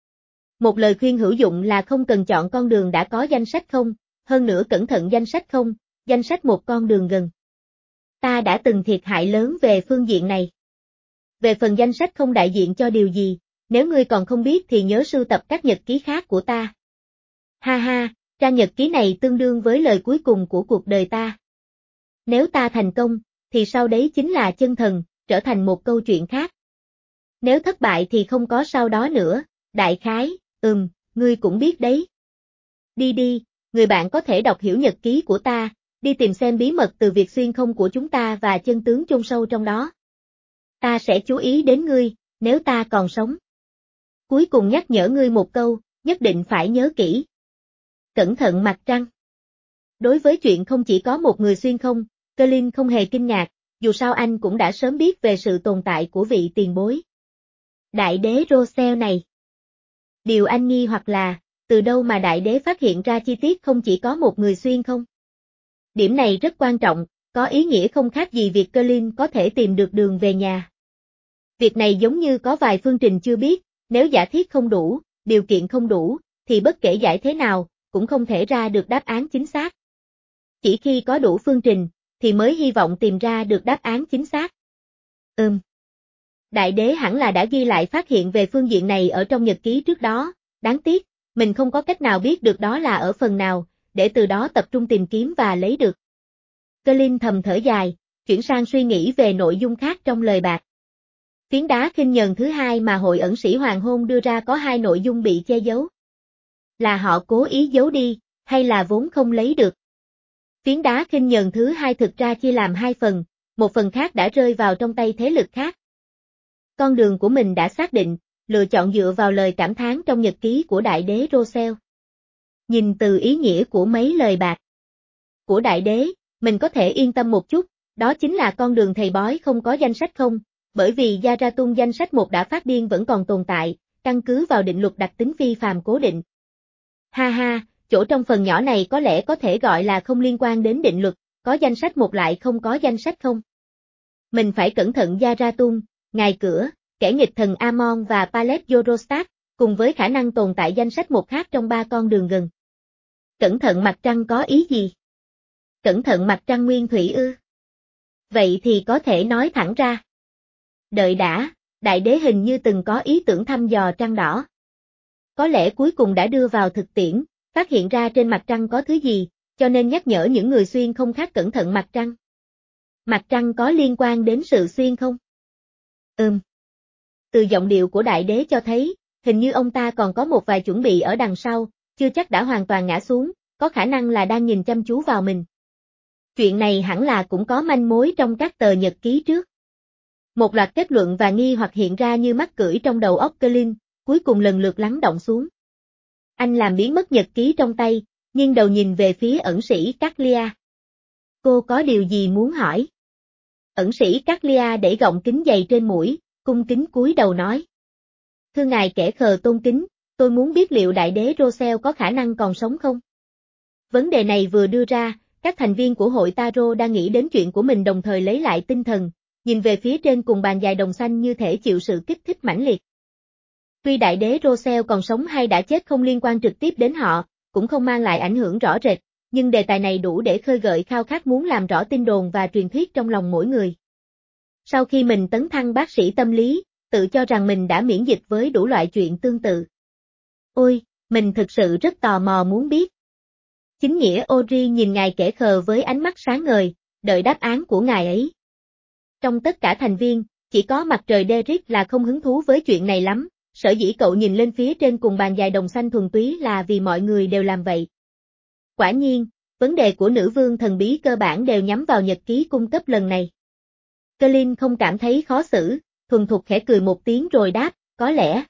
Một lời khuyên hữu dụng là không cần chọn con đường đã có danh sách không, hơn nữa cẩn thận danh sách không, danh sách một con đường gần. Ta đã từng thiệt hại lớn về phương diện này. Về phần danh sách không đại diện cho điều gì, nếu ngươi còn không biết thì nhớ sưu tập các nhật ký khác của ta. Ha ha, trang nhật ký này tương đương với lời cuối cùng của cuộc đời ta. Nếu ta thành công, thì sau đấy chính là chân thần, trở thành một câu chuyện khác. Nếu thất bại thì không có sau đó nữa, đại khái, ừm, ngươi cũng biết đấy. Đi đi, người bạn có thể đọc hiểu nhật ký của ta, đi tìm xem bí mật từ việc xuyên không của chúng ta và chân tướng chôn sâu trong đó. Ta sẽ chú ý đến ngươi, nếu ta còn sống. Cuối cùng nhắc nhở ngươi một câu, nhất định phải nhớ kỹ. Cẩn thận mặt trăng. Đối với chuyện không chỉ có một người xuyên không, Colin không hề kinh ngạc, dù sao anh cũng đã sớm biết về sự tồn tại của vị tiền bối. Đại đế Rossel này. Điều anh nghi hoặc là, từ đâu mà đại đế phát hiện ra chi tiết không chỉ có một người xuyên không? Điểm này rất quan trọng, có ý nghĩa không khác gì việc Colin có thể tìm được đường về nhà. Việc này giống như có vài phương trình chưa biết, nếu giả thiết không đủ, điều kiện không đủ, thì bất kể giải thế nào, cũng không thể ra được đáp án chính xác. Chỉ khi có đủ phương trình, thì mới hy vọng tìm ra được đáp án chính xác. Ừm. Đại đế hẳn là đã ghi lại phát hiện về phương diện này ở trong nhật ký trước đó, đáng tiếc, mình không có cách nào biết được đó là ở phần nào, để từ đó tập trung tìm kiếm và lấy được. Colin thầm thở dài, chuyển sang suy nghĩ về nội dung khác trong lời bạc. Phiến đá khinh nhờn thứ hai mà hội ẩn sĩ hoàng hôn đưa ra có hai nội dung bị che giấu. Là họ cố ý giấu đi, hay là vốn không lấy được. Phiến đá khinh nhờn thứ hai thực ra chia làm hai phần, một phần khác đã rơi vào trong tay thế lực khác. Con đường của mình đã xác định, lựa chọn dựa vào lời cảm thán trong nhật ký của đại đế Rossel. Nhìn từ ý nghĩa của mấy lời bạc của đại đế, mình có thể yên tâm một chút, đó chính là con đường thầy bói không có danh sách không, bởi vì Zarathustra danh sách một đã phát điên vẫn còn tồn tại, căn cứ vào định luật đặc tính phi phàm cố định. Ha ha, chỗ trong phần nhỏ này có lẽ có thể gọi là không liên quan đến định luật, có danh sách một lại không có danh sách không. Mình phải cẩn thận Zarathustra, ngài cửa, kẻ nghịch thần Amon và Pallet Eurostat, cùng với khả năng tồn tại danh sách một khác trong ba con đường gần. Cẩn thận mặt trăng có ý gì? Cẩn thận mặt trăng nguyên thủy ư? Vậy thì có thể nói thẳng ra. Đợi đã, đại đế hình như từng có ý tưởng thăm dò trăng đỏ. Có lẽ cuối cùng đã đưa vào thực tiễn, phát hiện ra trên mặt trăng có thứ gì, cho nên nhắc nhở những người xuyên không khác cẩn thận mặt trăng. Mặt trăng có liên quan đến sự xuyên không? Ừm. Từ giọng điệu của đại đế cho thấy, hình như ông ta còn có một vài chuẩn bị ở đằng sau, chưa chắc đã hoàn toàn ngã xuống, có khả năng là đang nhìn chăm chú vào mình. Chuyện này hẳn là cũng có manh mối trong các tờ nhật ký trước. Một loạt kết luận và nghi hoặc hiện ra như mắc cưỡi trong đầu óc Colin, cuối cùng lần lượt lắng đọng xuống. Anh làm biến mất nhật ký trong tay, nghiêng đầu nhìn về phía ẩn sĩ Caglia. Cô có điều gì muốn hỏi? Ẩn sĩ Caglia để gọng kính dày trên mũi, cung kính cúi đầu nói. Thưa ngài kẻ khờ tôn kính, tôi muốn biết liệu đại đế Rossel có khả năng còn sống không? Vấn đề này vừa đưa ra, các thành viên của hội Tarot đang nghĩ đến chuyện của mình đồng thời lấy lại tinh thần, nhìn về phía trên cùng bàn dài đồng xanh như thể chịu sự kích thích mãnh liệt. Tuy đại đế Rossel còn sống hay đã chết không liên quan trực tiếp đến họ, cũng không mang lại ảnh hưởng rõ rệt, nhưng đề tài này đủ để khơi gợi khao khát muốn làm rõ tin đồn và truyền thuyết trong lòng mỗi người. Sau khi mình tấn thăng bác sĩ tâm lý, tự cho rằng mình đã miễn dịch với đủ loại chuyện tương tự. Ôi, mình thực sự rất tò mò muốn biết. Chính nghĩa Ori nhìn ngài kẻ khờ với ánh mắt sáng ngời, đợi đáp án của ngài ấy. Trong tất cả thành viên, chỉ có mặt trời Derek là không hứng thú với chuyện này lắm, sở dĩ cậu nhìn lên phía trên cùng bàn dài đồng xanh thuần túy là vì mọi người đều làm vậy. Quả nhiên, vấn đề của nữ vương thần bí cơ bản đều nhắm vào nhật ký cung cấp lần này. Colin không cảm thấy khó xử, thuần thục khẽ cười một tiếng rồi đáp, có lẽ.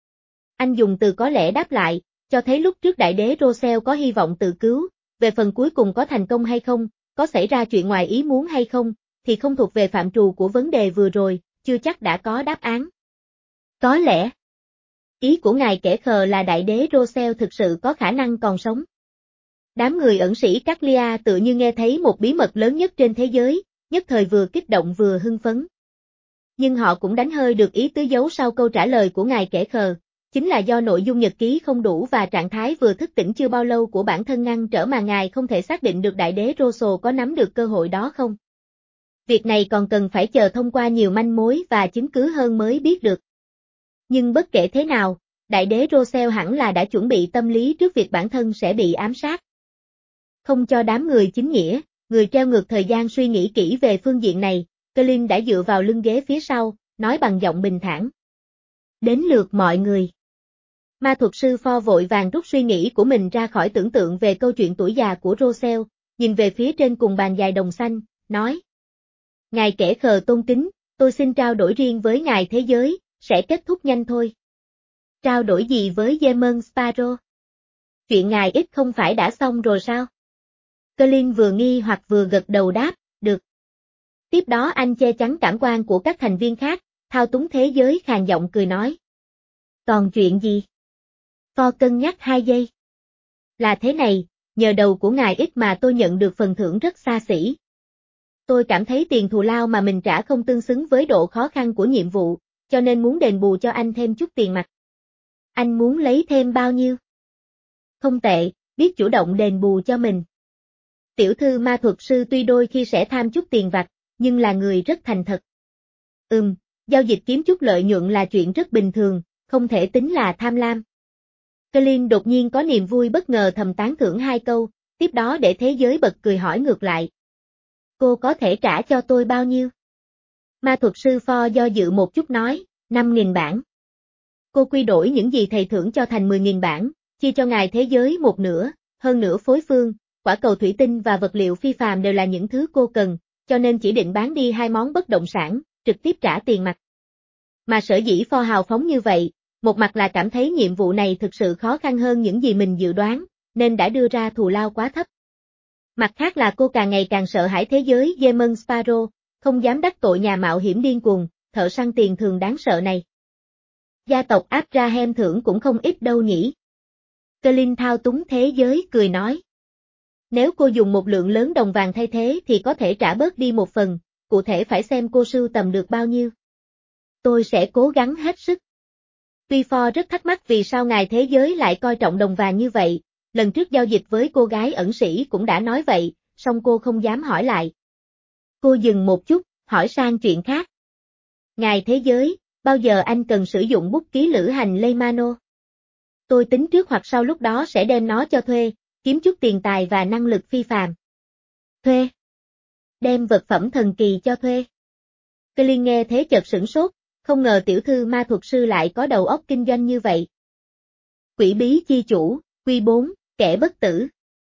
Anh dùng từ có lẽ đáp lại, cho thấy lúc trước đại đế Rossel có hy vọng tự cứu, về phần cuối cùng có thành công hay không, có xảy ra chuyện ngoài ý muốn hay không, thì không thuộc về phạm trù của vấn đề vừa rồi, chưa chắc đã có đáp án. Có lẽ. Ý của ngài kẻ khờ là đại đế Rossel thực sự có khả năng còn sống. Đám người ẩn sĩ Caglia tự như nghe thấy một bí mật lớn nhất trên thế giới, nhất thời vừa kích động vừa hưng phấn. Nhưng họ cũng đánh hơi được ý tứ giấu sau câu trả lời của ngài kẻ khờ, chính là do nội dung nhật ký không đủ và trạng thái vừa thức tỉnh chưa bao lâu của bản thân ngăn trở mà ngài không thể xác định được đại đế Rosso có nắm được cơ hội đó không. Việc này còn cần phải chờ thông qua nhiều manh mối và chứng cứ hơn mới biết được. Nhưng bất kể thế nào, đại đế Rossel hẳn là đã chuẩn bị tâm lý trước việc bản thân sẽ bị ám sát. Không cho đám người chính nghĩa, người treo ngược thời gian suy nghĩ kỹ về phương diện này, Colin đã dựa vào lưng ghế phía sau, nói bằng giọng bình thản. Đến lượt mọi người. Ma thuật sư Fo vội vàng rút suy nghĩ của mình ra khỏi tưởng tượng về câu chuyện tuổi già của Rossel, nhìn về phía trên cùng bàn dài đồng xanh, nói. Ngài kẻ khờ tôn kính, tôi xin trao đổi riêng với ngài thế giới, sẽ kết thúc nhanh thôi. Trao đổi gì với Demon Sparrow? Chuyện ngài ít không phải đã xong rồi sao? Colin vừa nghi hoặc vừa gật đầu đáp, được. Tiếp đó anh che chắn cảm quan của các thành viên khác, thao túng thế giới khàn giọng cười nói. Còn chuyện gì? Fo cân nhắc hai giây. Là thế này, nhờ đầu của ngài ít mà tôi nhận được phần thưởng rất xa xỉ. Tôi cảm thấy tiền thù lao mà mình trả không tương xứng với độ khó khăn của nhiệm vụ, cho nên muốn đền bù cho anh thêm chút tiền mặt. Anh muốn lấy thêm bao nhiêu? Không tệ, biết chủ động đền bù cho mình. Tiểu thư ma thuật sư tuy đôi khi sẽ tham chút tiền vặt, nhưng là người rất thành thật. Ừm, giao dịch kiếm chút lợi nhuận là chuyện rất bình thường, không thể tính là tham lam. Colin đột nhiên có niềm vui bất ngờ thầm tán thưởng hai câu, tiếp đó để thế giới bật cười hỏi ngược lại. Cô có thể trả cho tôi bao nhiêu? Ma thuật sư Fo do dự một chút nói, năm nghìn bảng. Cô quy đổi những gì thầy thưởng cho thành mười nghìn bảng, chia cho ngài thế giới một nửa, hơn nửa phối phương, quả cầu thủy tinh và vật liệu phi phàm đều là những thứ cô cần, cho nên chỉ định bán đi hai món bất động sản, trực tiếp trả tiền mặt. Mà sở dĩ Fo hào phóng như vậy, một mặt là cảm thấy nhiệm vụ này thực sự khó khăn hơn những gì mình dự đoán, nên đã đưa ra thù lao quá thấp. Mặt khác là cô càng ngày càng sợ hãi thế giới Demon Sparrow, không dám đắc tội nhà mạo hiểm điên cuồng, thợ săn tiền thường đáng sợ này. Gia tộc Abraham thưởng cũng không ít đâu nhỉ. Colin thao túng thế giới cười nói. Nếu cô dùng một lượng lớn đồng vàng thay thế thì có thể trả bớt đi một phần, cụ thể phải xem cô sưu tầm được bao nhiêu. Tôi sẽ cố gắng hết sức. Tuy Fo rất thắc mắc vì sao ngài thế giới lại coi trọng đồng vàng như vậy, lần trước giao dịch với cô gái ẩn sĩ cũng đã nói vậy, song cô không dám hỏi lại. Cô dừng một chút, hỏi sang chuyện khác. Ngài thế giới, bao giờ anh cần sử dụng bút ký lữ hành Leymano? Tôi tính trước hoặc sau lúc đó sẽ đem nó cho thuê, kiếm chút tiền tài và năng lực phi phàm. Thuê? Đem vật phẩm thần kỳ cho thuê? Colin nghe thế chợt sửng sốt, không ngờ tiểu thư ma thuật sư lại có đầu óc kinh doanh như vậy. Quỷ bí chi chủ, quy bốn, kẻ bất tử.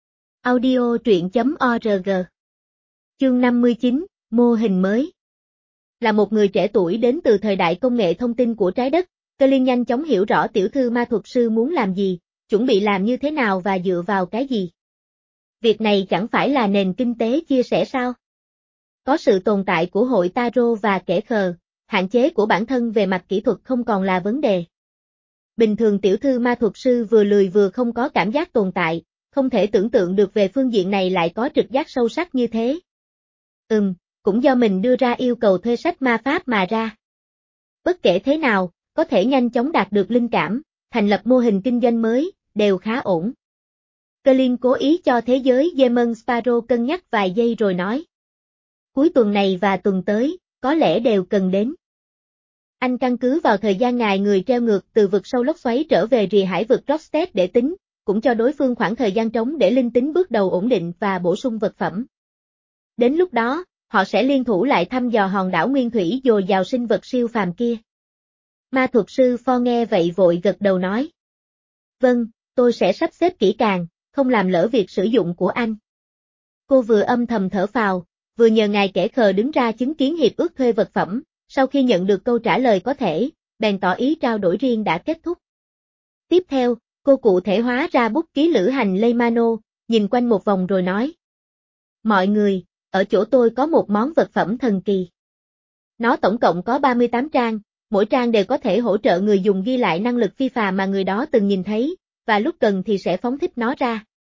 Audio truyện chấm org. Chương năm mươi chín, mô hình mới. Là một người trẻ tuổi đến từ thời đại công nghệ thông tin của trái đất, Colin nhanh chóng hiểu rõ tiểu thư ma thuật sư muốn làm gì, chuẩn bị làm như thế nào và dựa vào cái gì. Việc này chẳng phải là nền kinh tế chia sẻ sao? Có sự tồn tại của hội Tarot và kẻ khờ, hạn chế của bản thân về mặt kỹ thuật không còn là vấn đề. Bình thường tiểu thư ma thuật sư vừa lười vừa không có cảm giác tồn tại, không thể tưởng tượng được về phương diện này lại có trực giác sâu sắc như thế. Ừm, cũng do mình đưa ra yêu cầu thuê sách ma pháp mà ra. Bất kể thế nào, có thể nhanh chóng đạt được linh cảm, thành lập mô hình kinh doanh mới, đều khá ổn. Colin cố ý cho thế giới Demon Sparrow cân nhắc vài giây rồi nói. Cuối tuần này và tuần tới, có lẽ đều cần đến. Anh căn cứ vào thời gian ngài người treo ngược từ vực sâu lốc xoáy trở về rìa hải vực Rockstead để tính, cũng cho đối phương khoảng thời gian trống để linh tính bước đầu ổn định và bổ sung vật phẩm. Đến lúc đó, họ sẽ liên thủ lại thăm dò hòn đảo nguyên thủy dồi dào sinh vật siêu phàm kia. Ma thuật sư Fo nghe vậy vội gật đầu nói. Vâng, tôi sẽ sắp xếp kỹ càng, không làm lỡ việc sử dụng của anh. Cô vừa âm thầm thở phào, vừa nhờ ngài kẻ khờ đứng ra chứng kiến hiệp ước thuê vật phẩm, sau khi nhận được câu trả lời có thể, bèn tỏ ý trao đổi riêng đã kết thúc. Tiếp theo, cô cụ thể hóa ra bút ký lữ hành Leymano, nhìn quanh một vòng rồi nói. Mọi người, ở chỗ tôi có một món vật phẩm thần kỳ. Nó tổng cộng có ba mươi tám trang, mỗi trang đều có thể hỗ trợ người dùng ghi lại năng lực phi phàm mà người đó từng nhìn thấy, và lúc cần thì sẽ phóng thích nó ra.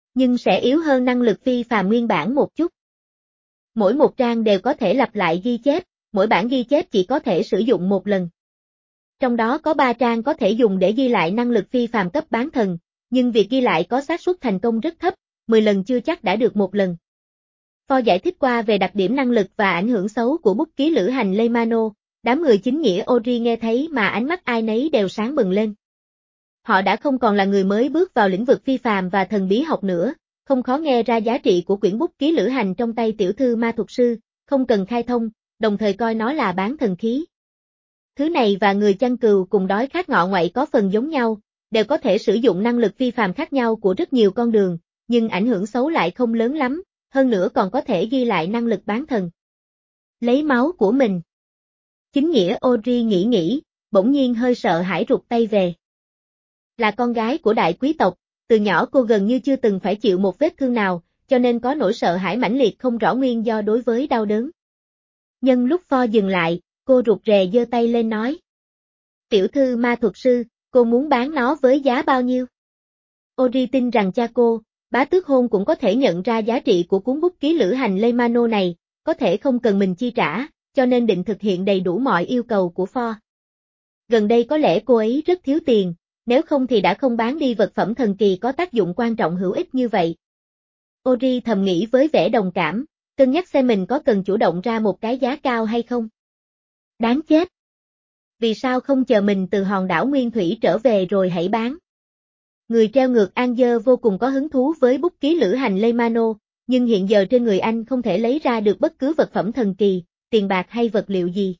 nhưng sẽ yếu hơn năng lực phi phàm nguyên bản một chút. Mỗi một trang đều có thể lặp lại ghi chép, mỗi bản ghi chép chỉ có thể sử dụng một lần. Trong đó có ba trang có thể dùng để ghi lại năng lực phi phàm cấp bán thần, nhưng việc ghi lại có xác suất thành công rất thấp, mười lần chưa chắc đã được một lần. Ford giải thích qua về đặc điểm năng lực và ảnh hưởng xấu của bút ký lữ hành Leymano, đám người chính nghĩa Ori nghe thấy mà ánh mắt ai nấy đều sáng bừng lên. Họ đã không còn là người mới bước vào lĩnh vực phi phàm và thần bí học nữa, không khó nghe ra giá trị của quyển bút ký lữ hành trong tay tiểu thư ma thuật sư, không cần khai thông, đồng thời coi nó là bán thần khí. Thứ này và người chăn cừu cùng đói khát ngọ ngoại có phần giống nhau, đều có thể sử dụng năng lực phi phàm khác nhau của rất nhiều con đường, nhưng ảnh hưởng xấu lại không lớn lắm, hơn nữa còn có thể ghi lại năng lực bán thần. Lấy máu của mình. Chính nghĩa Ori nghĩ nghĩ, bỗng nhiên hơi sợ hãi rụt tay về. Là con gái của đại quý tộc, từ nhỏ cô gần như chưa từng phải chịu một vết thương nào, cho nên có nỗi sợ hãi mãnh liệt không rõ nguyên do đối với đau đớn. Nhân lúc Ford dừng lại, cô rụt rè giơ tay lên nói. Tiểu thư ma thuật sư, cô muốn bán nó với giá bao nhiêu? Ori tin rằng cha cô, bá tước hôn cũng có thể nhận ra giá trị của cuốn bút ký lữ hành Leymano này, có thể không cần mình chi trả, cho nên định thực hiện đầy đủ mọi yêu cầu của Ford. Gần đây có lẽ cô ấy rất thiếu tiền, nếu không thì đã không bán đi vật phẩm thần kỳ có tác dụng quan trọng hữu ích như vậy. Ori thầm nghĩ với vẻ đồng cảm, cân nhắc xem mình có cần chủ động ra một cái giá cao hay không. Đáng chết! Vì sao không chờ mình từ hòn đảo Nguyên Thủy trở về rồi hãy bán? Người treo ngược Anger vô cùng có hứng thú với bút ký lữ hành Leymano, nhưng hiện giờ trên người anh không thể lấy ra được bất cứ vật phẩm thần kỳ, tiền bạc hay vật liệu gì.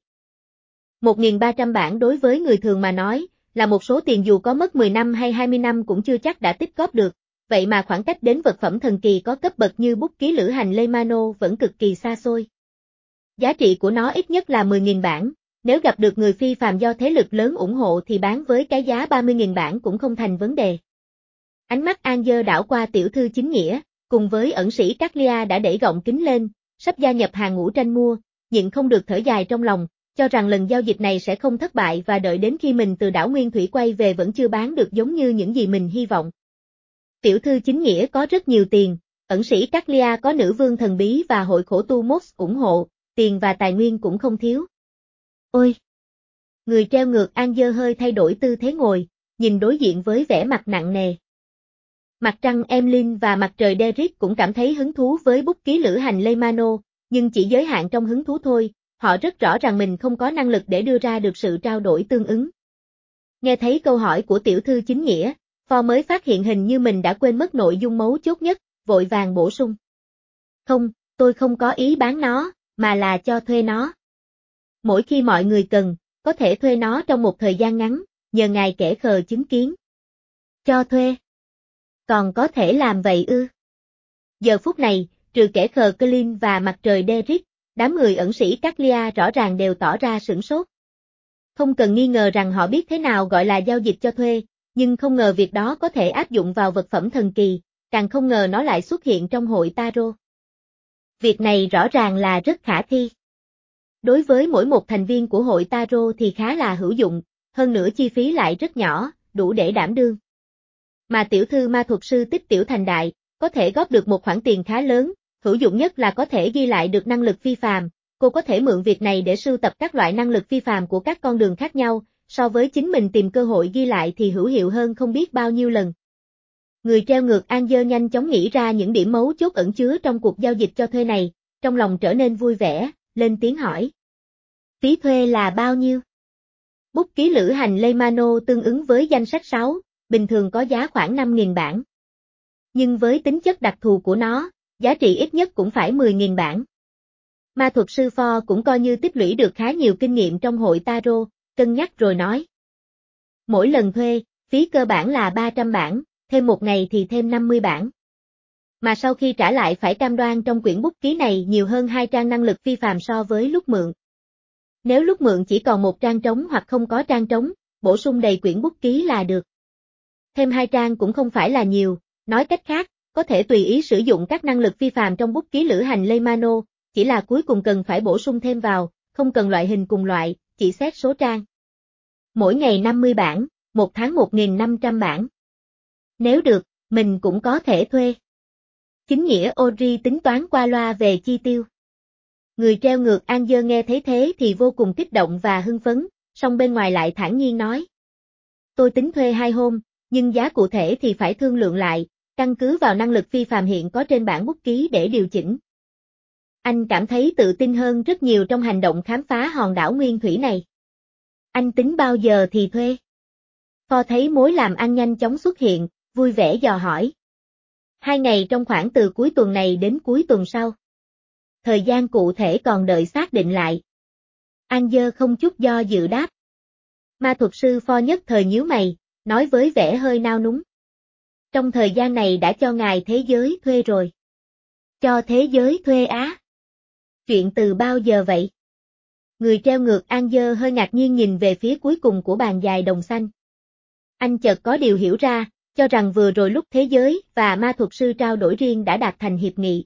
một nghìn ba trăm bảng đối với người thường mà nói, là một số tiền dù có mất mười năm hay hai mươi năm cũng chưa chắc đã tích góp được, vậy mà khoảng cách đến vật phẩm thần kỳ có cấp bậc như bút ký lữ hành Leymano vẫn cực kỳ xa xôi. Giá trị của nó ít nhất là mười nghìn bảng, nếu gặp được người phi phàm do thế lực lớn ủng hộ thì bán với cái giá ba mươi nghìn bảng cũng không thành vấn đề. Ánh mắt Anger đảo qua tiểu thư chính nghĩa, cùng với ẩn sĩ Caglia đã đẩy gọng kính lên, sắp gia nhập hàng ngũ tranh mua, nhịn không được thở dài trong lòng, cho rằng lần giao dịch này sẽ không thất bại và đợi đến khi mình từ đảo Nguyên Thủy quay về vẫn chưa bán được giống như những gì mình hy vọng. Tiểu thư chính nghĩa có rất nhiều tiền, ẩn sĩ Caglia có nữ vương thần bí và hội khổ tu Mox ủng hộ, tiền và tài nguyên cũng không thiếu. Ôi! Người treo ngược Anger hơi thay đổi tư thế ngồi, nhìn đối diện với vẻ mặt nặng nề. Mặt trăng Emlyn và mặt trời Derek cũng cảm thấy hứng thú với bút ký lữ hành Leymano, nhưng chỉ giới hạn trong hứng thú thôi, họ rất rõ ràng mình không có năng lực để đưa ra được sự trao đổi tương ứng. Nghe thấy câu hỏi của tiểu thư chính nghĩa, Ford mới phát hiện hình như mình đã quên mất nội dung mấu chốt nhất, vội vàng bổ sung. Không, tôi không có ý bán nó, mà là cho thuê nó. Mỗi khi mọi người cần, có thể thuê nó trong một thời gian ngắn, nhờ ngài kẻ khờ chứng kiến. Cho thuê. Còn có thể làm vậy ư? Giờ phút này, trừ kẻ khờ Colin và mặt trời Derek, đám người ẩn sĩ Caglia rõ ràng đều tỏ ra sửng sốt. Không cần nghi ngờ rằng họ biết thế nào gọi là giao dịch cho thuê, nhưng không ngờ việc đó có thể áp dụng vào vật phẩm thần kỳ, càng không ngờ nó lại xuất hiện trong hội Tarot. Việc này rõ ràng là rất khả thi. Đối với mỗi một thành viên của hội Tarot thì khá là hữu dụng, hơn nữa chi phí lại rất nhỏ, đủ để đảm đương. Mà tiểu thư ma thuật sư tích tiểu thành đại, có thể góp được một khoản tiền khá lớn, hữu dụng nhất là có thể ghi lại được năng lực phi phàm, cô có thể mượn việc này để sưu tập các loại năng lực phi phàm của các con đường khác nhau, so với chính mình tìm cơ hội ghi lại thì hữu hiệu hơn không biết bao nhiêu lần. Người treo ngược Anger nhanh chóng nghĩ ra những điểm mấu chốt ẩn chứa trong cuộc giao dịch cho thuê này, trong lòng trở nên vui vẻ, lên tiếng hỏi. Phí thuê là bao nhiêu? Bút ký lữ hành Leymano tương ứng với danh sách sáu, bình thường có giá khoảng năm nghìn bảng. Nhưng với tính chất đặc thù của nó, giá trị ít nhất cũng phải mười nghìn bảng. Ma thuật sư Ford cũng coi như tích lũy được khá nhiều kinh nghiệm trong hội Tarot, cân nhắc rồi nói. Mỗi lần thuê, phí cơ bản là ba trăm bảng, thêm một ngày thì thêm năm mươi bảng. Mà sau khi trả lại phải cam đoan trong quyển bút ký này nhiều hơn hai trang năng lực phi phàm so với lúc mượn. Nếu lúc mượn chỉ còn một trang trống hoặc không có trang trống, bổ sung đầy quyển bút ký là được. Thêm hai trang cũng không phải là nhiều, nói cách khác, có thể tùy ý sử dụng các năng lực phi phàm trong bút ký lữ hành Leymano, chỉ là cuối cùng cần phải bổ sung thêm vào, không cần loại hình cùng loại, chỉ xét số trang. Mỗi ngày năm mươi bảng, một tháng một nghìn năm trăm bảng. Nếu được, mình cũng có thể thuê. Chính nghĩa Ori tính toán qua loa về chi tiêu. Người treo ngược An Dơ nghe thấy thế thì vô cùng kích động và hưng phấn, song bên ngoài lại thản nhiên nói. Tôi tính thuê hai hôm, nhưng giá cụ thể thì phải thương lượng lại, căn cứ vào năng lực phi phàm hiện có trên bản bút ký để điều chỉnh. Anh cảm thấy tự tin hơn rất nhiều trong hành động khám phá hòn đảo nguyên thủy này. Anh tính bao giờ thì thuê? Kho thấy mối làm ăn nhanh chóng xuất hiện, vui vẻ dò hỏi. Hai ngày trong khoảng từ cuối tuần này đến cuối tuần sau. Thời gian cụ thể còn đợi xác định lại. An Dơ không chút do dự đáp. Ma thuật sư Pho nhất thời nhíu mày, nói với vẻ hơi nao núng. Trong thời gian này đã cho ngài thế giới thuê rồi. Cho thế giới thuê á? Chuyện từ bao giờ vậy? Người treo ngược An Dơ hơi ngạc nhiên nhìn về phía cuối cùng của bàn dài đồng xanh. Anh chợt có điều hiểu ra, cho rằng vừa rồi lúc thế giới và ma thuật sư trao đổi riêng đã đạt thành hiệp nghị.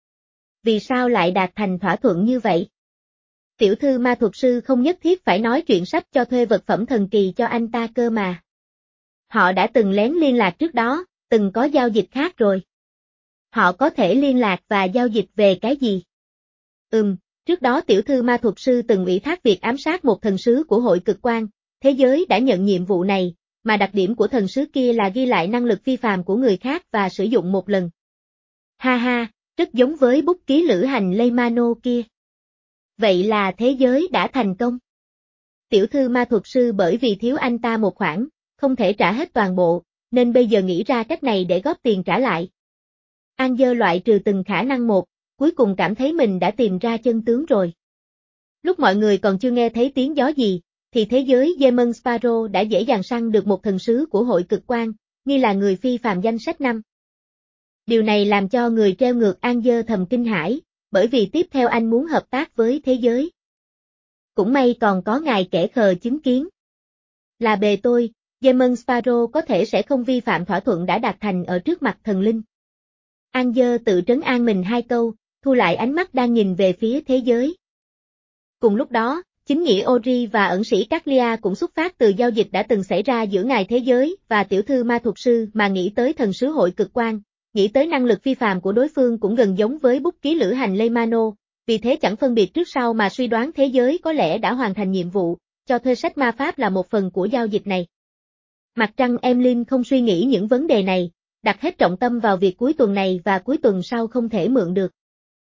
Vì sao lại đạt thành thỏa thuận như vậy? Tiểu thư ma thuật sư không nhất thiết phải nói chuyện sách cho thuê vật phẩm thần kỳ cho anh ta cơ mà. Họ đã từng lén liên lạc trước đó, từng có giao dịch khác rồi. Họ có thể liên lạc và giao dịch về cái gì? Ừm, trước đó tiểu thư ma thuật sư từng ủy thác việc ám sát một thần sứ của hội cực quang, thế giới đã nhận nhiệm vụ này, mà đặc điểm của thần sứ kia là ghi lại năng lực phi phàm của người khác và sử dụng một lần. Ha ha, rất giống với bút ký lữ hành Leymano kia. Vậy là thế giới đã thành công. Tiểu thư ma thuật sư bởi vì thiếu anh ta một khoản, không thể trả hết toàn bộ, nên bây giờ nghĩ ra cách này để góp tiền trả lại. An Dơ loại trừ từng khả năng một, cuối cùng cảm thấy mình đã tìm ra chân tướng rồi. Lúc mọi người còn chưa nghe thấy tiếng gió gì, thì thế giới Demon Sparrow đã dễ dàng săn được một thần sứ của hội cực quang, nghi là người phi phàm danh sách năm. Điều này làm cho người treo ngược An Dơ thầm kinh hãi, bởi vì tiếp theo anh muốn hợp tác với thế giới. Cũng may còn có ngài kẻ khờ chứng kiến. Là bề tôi, Demon Sparrow có thể sẽ không vi phạm thỏa thuận đã đạt thành ở trước mặt thần linh. An Dơ tự trấn an mình hai câu, thu lại ánh mắt đang nhìn về phía thế giới. Cùng lúc đó, chính nghĩa Ori và ẩn sĩ Caglia cũng xuất phát từ giao dịch đã từng xảy ra giữa ngài thế giới và tiểu thư ma thuật sư mà nghĩ tới thần sứ hội cực quang, nghĩ tới năng lực phi phàm của đối phương cũng gần giống với bút ký lữ hành Leymano, vì thế chẳng phân biệt trước sau mà suy đoán thế giới có lẽ đã hoàn thành nhiệm vụ, cho thuê sách ma pháp là một phần của giao dịch này. Mặt trăng Emlyn không suy nghĩ những vấn đề này, đặt hết trọng tâm vào việc cuối tuần này và cuối tuần sau không thể mượn được.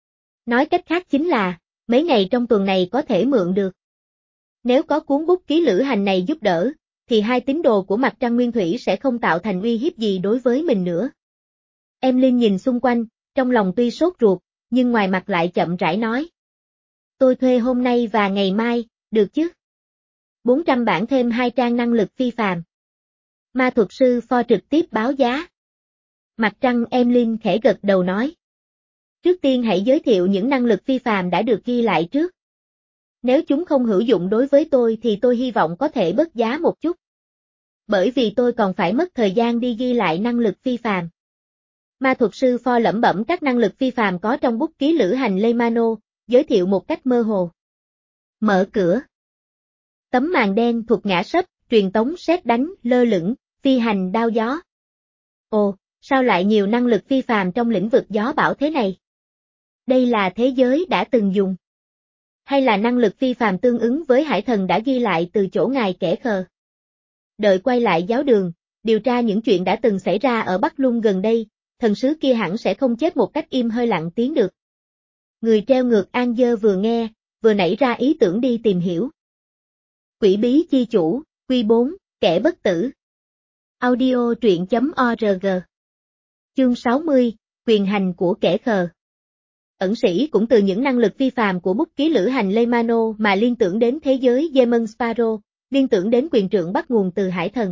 Nói cách khác chính là, mấy ngày trong tuần này có thể mượn được. Nếu có cuốn bút ký lữ hành này giúp đỡ, thì hai tín đồ của mặt trăng nguyên thủy sẽ không tạo thành uy hiếp gì đối với mình nữa. Emlyn nhìn xung quanh, trong lòng tuy sốt ruột, nhưng ngoài mặt lại chậm rãi nói. Tôi thuê hôm nay và ngày mai, được chứ? bốn trăm bảng thêm hai trang năng lực phi phàm. Ma thuật sư Pho trực tiếp báo giá. Mặt trăng Emlyn khẽ gật đầu nói. Trước tiên hãy giới thiệu những năng lực phi phàm đã được ghi lại trước. Nếu chúng không hữu dụng đối với tôi thì tôi hy vọng có thể bớt giá một chút. Bởi vì tôi còn phải mất thời gian đi ghi lại năng lực phi phàm. Ma thuật sư Pho lẩm bẩm các năng lực phi phàm có trong bút ký lữ hành Leymano, giới thiệu một cách mơ hồ. Mở cửa. Tấm màn đen thuộc ngã sấp, truyền tống sét đánh, lơ lửng, phi hành đao gió. Ồ, sao lại nhiều năng lực phi phàm trong lĩnh vực gió bão thế này? Đây là thế giới đã từng dùng. Hay là năng lực phi phàm tương ứng với hải thần đã ghi lại từ chỗ ngài kẻ khờ? Đợi quay lại giáo đường, điều tra những chuyện đã từng xảy ra ở Bắc Lung gần đây, thần sứ kia hẳn sẽ không chết một cách im hơi lặng tiếng được. Người treo ngược An Dơ vừa nghe, vừa nảy ra ý tưởng đi tìm hiểu. Quỷ bí chi chủ, Quy bốn, kẻ bất tử. Audio truyện chấm org. Chương sáu mươi, quyền hành của kẻ khờ. Ẩn sĩ cũng từ những năng lực phi phàm của bút ký lữ hành Leymano mà liên tưởng đến thế giới Demon Sparrow, liên tưởng đến quyền trượng bắt nguồn từ hải thần.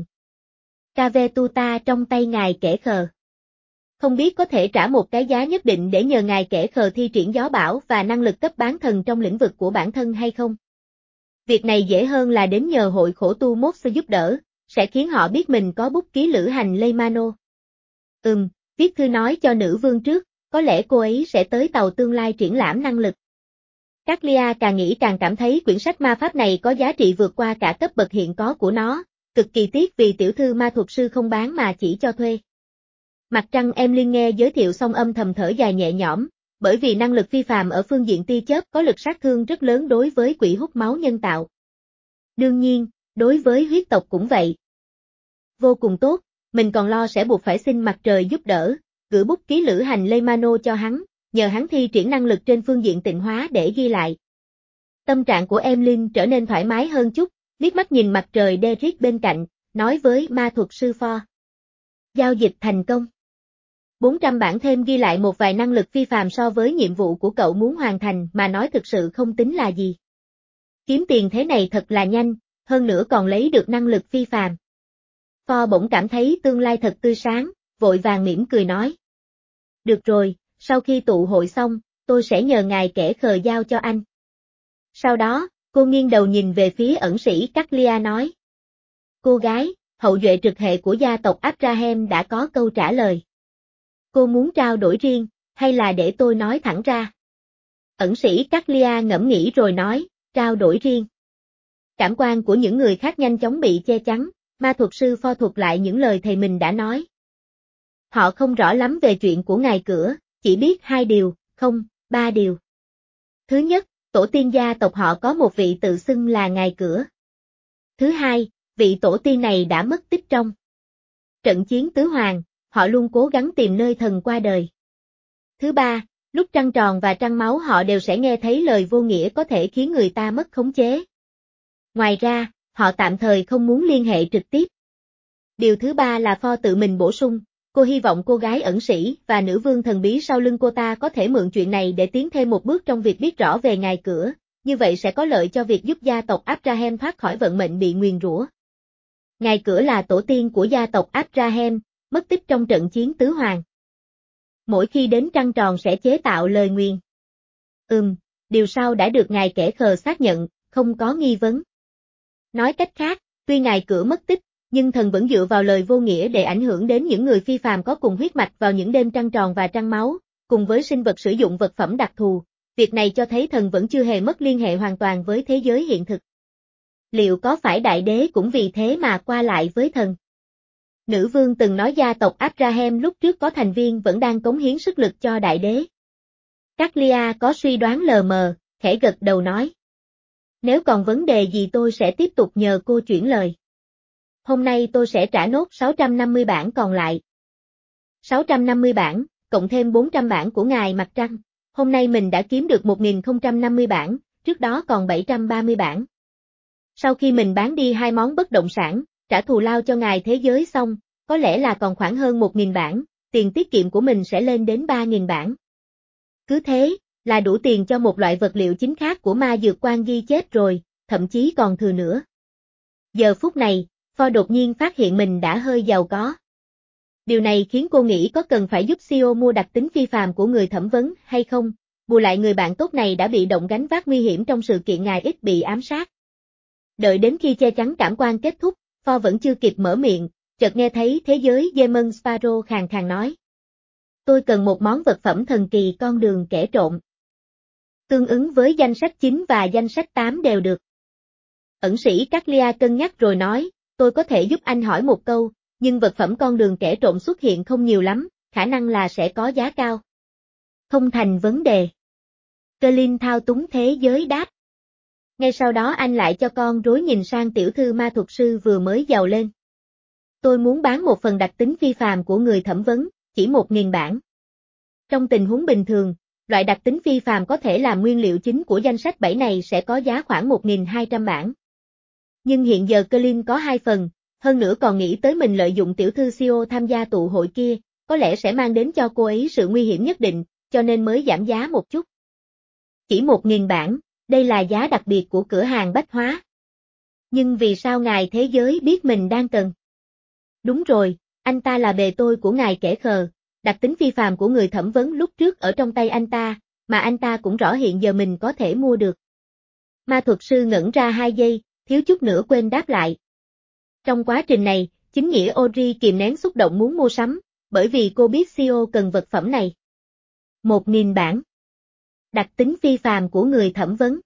Cavetuta trong tay ngài kẻ khờ. Không biết có thể trả một cái giá nhất định để nhờ ngài kẻ khờ thi triển gió bão và năng lực cấp bán thần trong lĩnh vực của bản thân hay không? Việc này dễ hơn là đến nhờ hội khổ tu Mox giúp đỡ, sẽ khiến họ biết mình có bút ký lữ hành Leymano. Ừm, viết thư nói cho nữ vương trước, có lẽ cô ấy sẽ tới tàu tương lai triển lãm năng lực. Caglia càng nghĩ càng cảm thấy quyển sách ma pháp này có giá trị vượt qua cả cấp bậc hiện có của nó, cực kỳ tiếc vì tiểu thư ma thuật sư không bán mà chỉ cho thuê. Mặt trăng Emlyn nghe giới thiệu xong âm thầm thở dài nhẹ nhõm, bởi vì năng lực phi phàm ở phương diện tia chớp có lực sát thương rất lớn đối với quỷ hút máu nhân tạo. Đương nhiên, đối với huyết tộc cũng vậy. Vô cùng tốt, mình còn lo sẽ buộc phải xin mặt trời giúp đỡ, gửi bút ký lữ hành Leymano cho hắn, nhờ hắn thi triển năng lực trên phương diện tịnh hóa để ghi lại. Tâm trạng của Emlyn trở nên thoải mái hơn chút, liếc mắt nhìn mặt trời Derrick bên cạnh, nói với ma thuật sư Ford. Giao dịch thành công. bốn trăm bản thêm ghi lại một vài năng lực phi phàm so với nhiệm vụ của cậu muốn hoàn thành mà nói thực sự không tính là gì. Kiếm tiền thế này thật là nhanh, hơn nữa còn lấy được năng lực phi phàm. Ford bỗng cảm thấy tương lai thật tươi sáng, vội vàng mỉm cười nói. Được rồi, sau khi tụ hội xong, tôi sẽ nhờ ngài kẻ khờ giao cho anh. Sau đó, cô nghiêng đầu nhìn về phía ẩn sĩ Caglia nói. Cô gái, hậu duệ trực hệ của gia tộc Abraham đã có câu trả lời. Cô muốn trao đổi riêng, hay là để tôi nói thẳng ra? Ẩn sĩ Caglia ngẫm nghĩ rồi nói, trao đổi riêng. Cảm quan của những người khác nhanh chóng bị che chắn, ma thuật sư Ford thuật lại những lời thầy mình đã nói. Họ không rõ lắm về chuyện của ngài cửa, chỉ biết hai điều, không, ba điều. Thứ nhất, tổ tiên gia tộc họ có một vị tự xưng là ngài cửa. Thứ hai, vị tổ tiên này đã mất tích trong trận chiến tứ hoàng, họ luôn cố gắng tìm nơi thần qua đời. Thứ ba, lúc trăng tròn và trăng máu họ đều sẽ nghe thấy lời vô nghĩa có thể khiến người ta mất khống chế. Ngoài ra, họ tạm thời không muốn liên hệ trực tiếp. Điều thứ ba là Ford tự mình bổ sung, cô hy vọng cô gái ẩn sĩ và nữ vương thần bí sau lưng cô ta có thể mượn chuyện này để tiến thêm một bước trong việc biết rõ về ngài cửa, như vậy sẽ có lợi cho việc giúp gia tộc Abraham thoát khỏi vận mệnh bị nguyền rủa. Ngài cửa là tổ tiên của gia tộc Abraham, mất tích trong trận chiến tứ hoàng. Mỗi khi đến trăng tròn sẽ chế tạo lời nguyền. Ừm, điều sau đã được ngài kẻ khờ xác nhận, không có nghi vấn. Nói cách khác, tuy ngài cửa mất tích, nhưng thần vẫn dựa vào lời vô nghĩa để ảnh hưởng đến những người phi phàm có cùng huyết mạch vào những đêm trăng tròn và trăng máu, cùng với sinh vật sử dụng vật phẩm đặc thù. Việc này cho thấy thần vẫn chưa hề mất liên hệ hoàn toàn với thế giới hiện thực. Liệu có phải đại đế cũng vì thế mà qua lại với thần? Nữ vương từng nói gia tộc Abraham lúc trước có thành viên vẫn đang cống hiến sức lực cho đại đế. Caglia có suy đoán lờ mờ, khẽ gật đầu nói. Nếu còn vấn đề gì tôi sẽ tiếp tục nhờ cô chuyển lời. Hôm nay tôi sẽ trả nốt sáu trăm năm mươi bản còn lại. sáu trăm năm mươi bản, cộng thêm bốn trăm bản của ngài mặt trăng. Hôm nay mình đã kiếm được một nghìn không trăm năm mươi bản, trước đó còn bảy trăm ba mươi bản. Sau khi mình bán đi hai món bất động sản, trả thù lao cho ngài thế giới xong, có lẽ là còn khoảng hơn một nghìn bản, tiền tiết kiệm của mình sẽ lên đến ba nghìn bản. Cứ thế, là đủ tiền cho một loại vật liệu chính khác của ma dược quan ghi chép rồi, thậm chí còn thừa nữa. Giờ phút này, Ford đột nhiên phát hiện mình đã hơi giàu có. Điều này khiến cô nghĩ có cần phải giúp xê e ô mua đặc tính phi phàm của người thẩm vấn hay không, bù lại người bạn tốt này đã bị động gánh vác nguy hiểm trong sự kiện ngài ít bị ám sát. Đợi đến khi che chắn cảm quan kết thúc, Ford vẫn chưa kịp mở miệng, chợt nghe thấy thế giới Demon Sparrow khàn khàn nói. Tôi cần một món vật phẩm thần kỳ con đường kẻ trộm. Tương ứng với danh sách chín và danh sách tám đều được. Ẩn sĩ Caglia cân nhắc rồi nói, tôi có thể giúp anh hỏi một câu, nhưng vật phẩm con đường kẻ trộm xuất hiện không nhiều lắm, khả năng là sẽ có giá cao. Không thành vấn đề. Colin thao túng thế giới đáp. Ngay sau đó anh lại cho con rối nhìn sang tiểu thư ma thuật sư vừa mới giàu lên. Tôi muốn bán một phần đặc tính phi phàm của người thẩm vấn, chỉ một nghìn bản. Trong tình huống bình thường, loại đặc tính phi phàm có thể làm nguyên liệu chính của danh sách bảy này sẽ có giá khoảng một nghìn hai trăm bản. Nhưng hiện giờ Colin có hai phần, hơn nữa còn nghĩ tới mình lợi dụng tiểu thư xê e ô tham gia tụ hội kia, có lẽ sẽ mang đến cho cô ấy sự nguy hiểm nhất định, cho nên mới giảm giá một chút. Chỉ một nghìn bản, đây là giá đặc biệt của cửa hàng bách hóa. Nhưng vì sao ngài thế giới biết mình đang cần? Đúng rồi, anh ta là bề tôi của ngài kẻ khờ, đặc tính phi phàm của người thẩm vấn lúc trước ở trong tay anh ta, mà anh ta cũng rõ hiện giờ mình có thể mua được. Ma thuật sư ngẩn ra hai giây, thiếu chút nữa quên đáp lại. Trong quá trình này, chính nghĩa Audrey kìm nén xúc động muốn mua sắm, bởi vì cô biết xê e ô cần vật phẩm này. Một nghìn bản. Đặc tính phi phàm của người thẩm vấn.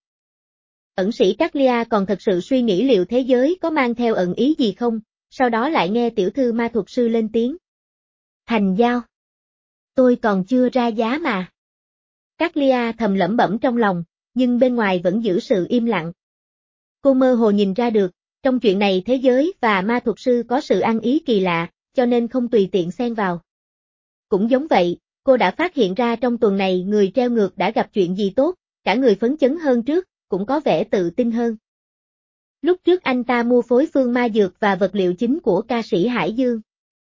Ẩn sĩ Caglia còn thật sự suy nghĩ liệu thế giới có mang theo ẩn ý gì không, sau đó lại nghe tiểu thư ma thuật sư lên tiếng. Thành giao. Tôi còn chưa ra giá mà. Caglia thầm lẩm bẩm trong lòng, nhưng bên ngoài vẫn giữ sự im lặng. Cô mơ hồ nhìn ra được, trong chuyện này thế giới và ma thuật sư có sự ăn ý kỳ lạ, cho nên không tùy tiện xen vào. Cũng giống vậy, cô đã phát hiện ra trong tuần này người treo ngược đã gặp chuyện gì tốt, cả người phấn chấn hơn trước, cũng có vẻ tự tin hơn. Lúc trước anh ta mua phối phương ma dược và vật liệu chính của ca sĩ Hải Dương.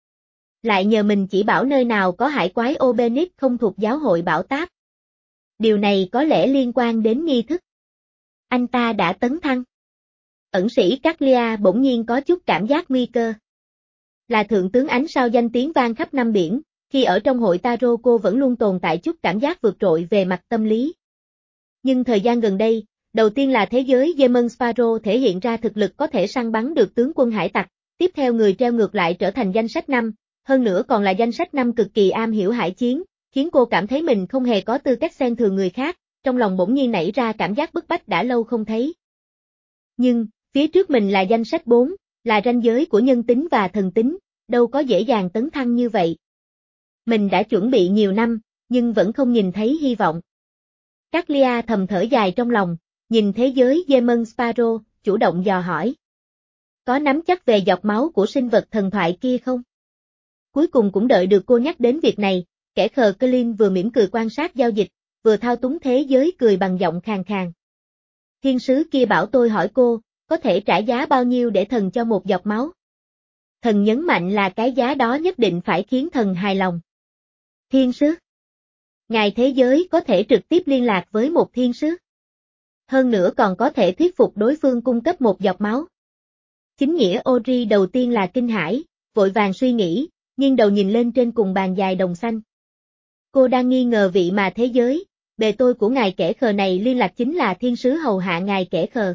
Lại nhờ mình chỉ bảo nơi nào có hải quái Obenic không thuộc giáo hội Bảo Táp. Điều này có lẽ liên quan đến nghi thức. Anh ta đã tấn thăng. Ẩn sĩ Caglia bỗng nhiên có chút cảm giác nguy cơ. Là thượng tướng ánh sao danh tiếng vang khắp năm biển, khi ở trong hội Tarot cô vẫn luôn tồn tại chút cảm giác vượt trội về mặt tâm lý. Nhưng thời gian gần đây, đầu tiên là thế giới Demon Sparrow thể hiện ra thực lực có thể săn bắn được tướng quân hải tặc, tiếp theo người treo ngược lại trở thành danh sách năm, hơn nữa còn là danh sách năm cực kỳ am hiểu hải chiến, khiến cô cảm thấy mình không hề có tư cách xem thường người khác, trong lòng bỗng nhiên nảy ra cảm giác bức bách đã lâu không thấy. Nhưng, phía trước mình là danh sách bốn, là ranh giới của nhân tính và thần tính, đâu có dễ dàng tấn thăng như vậy. Mình đã chuẩn bị nhiều năm, nhưng vẫn không nhìn thấy hy vọng. Caglia thầm thở dài trong lòng, nhìn thế giới Demon Sparrow, chủ động dò hỏi. Có nắm chắc về giọt máu của sinh vật thần thoại kia không? Cuối cùng cũng đợi được cô nhắc đến việc này, kẻ khờ Colin vừa mỉm cười quan sát giao dịch, vừa thao túng thế giới cười bằng giọng khàn khàn. Thiên sứ kia bảo tôi hỏi cô, có thể trả giá bao nhiêu để thần cho một giọt máu? Thần nhấn mạnh là cái giá đó nhất định phải khiến thần hài lòng. Thiên sứ? Ngài thế giới có thể trực tiếp liên lạc với một thiên sứ. Hơn nữa còn có thể thuyết phục đối phương cung cấp một giọt máu. Chính nghĩa Ori đầu tiên là kinh hãi, vội vàng suy nghĩ, nghiêng đầu nhìn lên trên cùng bàn dài đồng xanh. Cô đang nghi ngờ vị mà thế giới, bề tôi của ngài kẻ khờ này liên lạc chính là thiên sứ hầu hạ ngài kẻ khờ.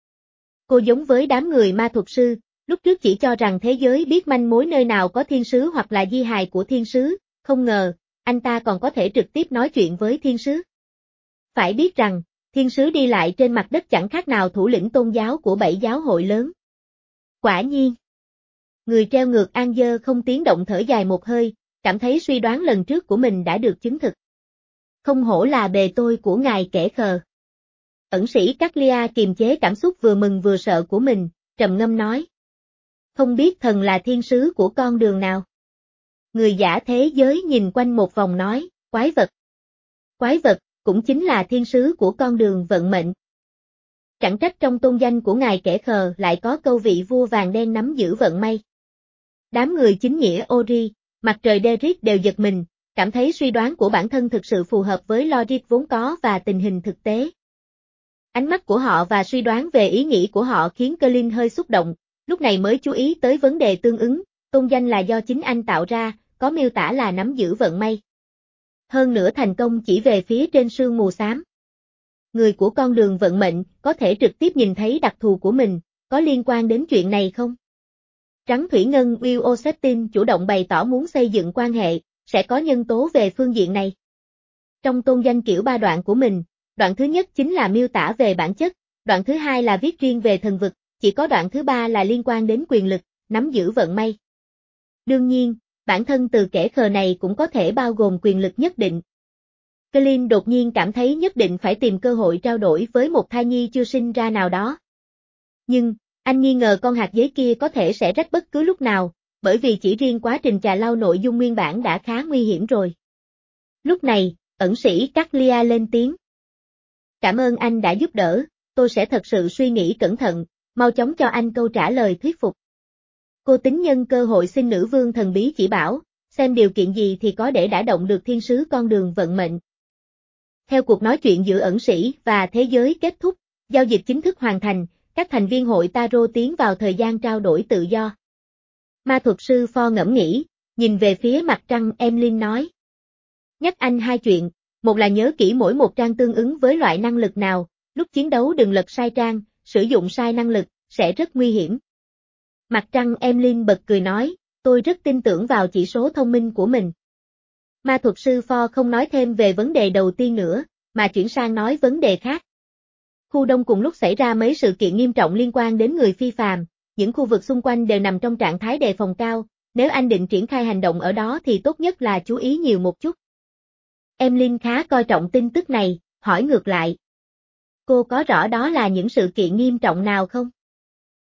Cô giống với đám người ma thuật sư, lúc trước chỉ cho rằng thế giới biết manh mối nơi nào có thiên sứ hoặc là di hài của thiên sứ, không ngờ, anh ta còn có thể trực tiếp nói chuyện với thiên sứ. Phải biết rằng, thiên sứ đi lại trên mặt đất chẳng khác nào thủ lĩnh tôn giáo của bảy giáo hội lớn. Quả nhiên. Người treo ngược An Dơ không tiếng động thở dài một hơi, cảm thấy suy đoán lần trước của mình đã được chứng thực. Không hổ là bề tôi của ngài kẻ khờ. Ẩn sĩ Caglia kiềm chế cảm xúc vừa mừng vừa sợ của mình, trầm ngâm nói. Không biết thần là thiên sứ của con đường nào? Người giả thế giới nhìn quanh một vòng nói, quái vật. Quái vật, cũng chính là thiên sứ của con đường vận mệnh. Chẳng trách trong tôn danh của ngài kẻ khờ lại có câu vị vua vàng đen nắm giữ vận may. Đám người chính nghĩa Ori, mặt trời Derek đều giật mình, cảm thấy suy đoán của bản thân thực sự phù hợp với logic vốn có và tình hình thực tế. Ánh mắt của họ và suy đoán về ý nghĩ của họ khiến Colin hơi xúc động, lúc này mới chú ý tới vấn đề tương ứng, tôn danh là do chính anh tạo ra, có miêu tả là nắm giữ vận may. Hơn nữa thành công chỉ về phía trên sương mù xám. Người của con đường vận mệnh có thể trực tiếp nhìn thấy đặc thù của mình, có liên quan đến chuyện này không? Trắng Thủy Ngân Will Ossetin chủ động bày tỏ muốn xây dựng quan hệ, sẽ có nhân tố về phương diện này. Trong tôn danh kiểu ba đoạn của mình, đoạn thứ nhất chính là miêu tả về bản chất, đoạn thứ hai là viết riêng về thần vực, chỉ có đoạn thứ ba là liên quan đến quyền lực, nắm giữ vận may. Đương nhiên, bản thân từ kẻ khờ này cũng có thể bao gồm quyền lực nhất định. Colin đột nhiên cảm thấy nhất định phải tìm cơ hội trao đổi với một thai nhi chưa sinh ra nào đó. Nhưng, anh nghi ngờ con hạt giấy kia có thể sẽ rách bất cứ lúc nào, bởi vì chỉ riêng quá trình chà lau nội dung nguyên bản đã khá nguy hiểm rồi. Lúc này, ẩn sĩ Caglia lên tiếng. Cảm ơn anh đã giúp đỡ, tôi sẽ thật sự suy nghĩ cẩn thận, mau chóng cho anh câu trả lời thuyết phục. Cô tính nhân cơ hội xin nữ vương thần bí chỉ bảo, xem điều kiện gì thì có để đả động được thiên sứ con đường vận mệnh. Theo cuộc nói chuyện giữa ẩn sĩ và thế giới kết thúc, giao dịch chính thức hoàn thành, các thành viên hội Tarot tiến vào thời gian trao đổi tự do. Ma thuật sư Fo ngẫm nghĩ, nhìn về phía mặt trăng Emlyn nói. Nhắc anh hai chuyện, một là nhớ kỹ mỗi một trang tương ứng với loại năng lực nào, lúc chiến đấu đừng lật sai trang, sử dụng sai năng lực, sẽ rất nguy hiểm. Mặt trăng Emlyn bật cười nói, tôi rất tin tưởng vào chỉ số thông minh của mình. Ma thuật sư Fo không nói thêm về vấn đề đầu tiên nữa, mà chuyển sang nói vấn đề khác. Khu đông cùng lúc xảy ra mấy sự kiện nghiêm trọng liên quan đến người phi phàm, những khu vực xung quanh đều nằm trong trạng thái đề phòng cao, Nếu anh định triển khai hành động ở đó thì tốt nhất là chú ý nhiều một chút. Emlyn khá coi trọng tin tức này, hỏi ngược lại. Cô có rõ đó là những sự kiện nghiêm trọng nào không?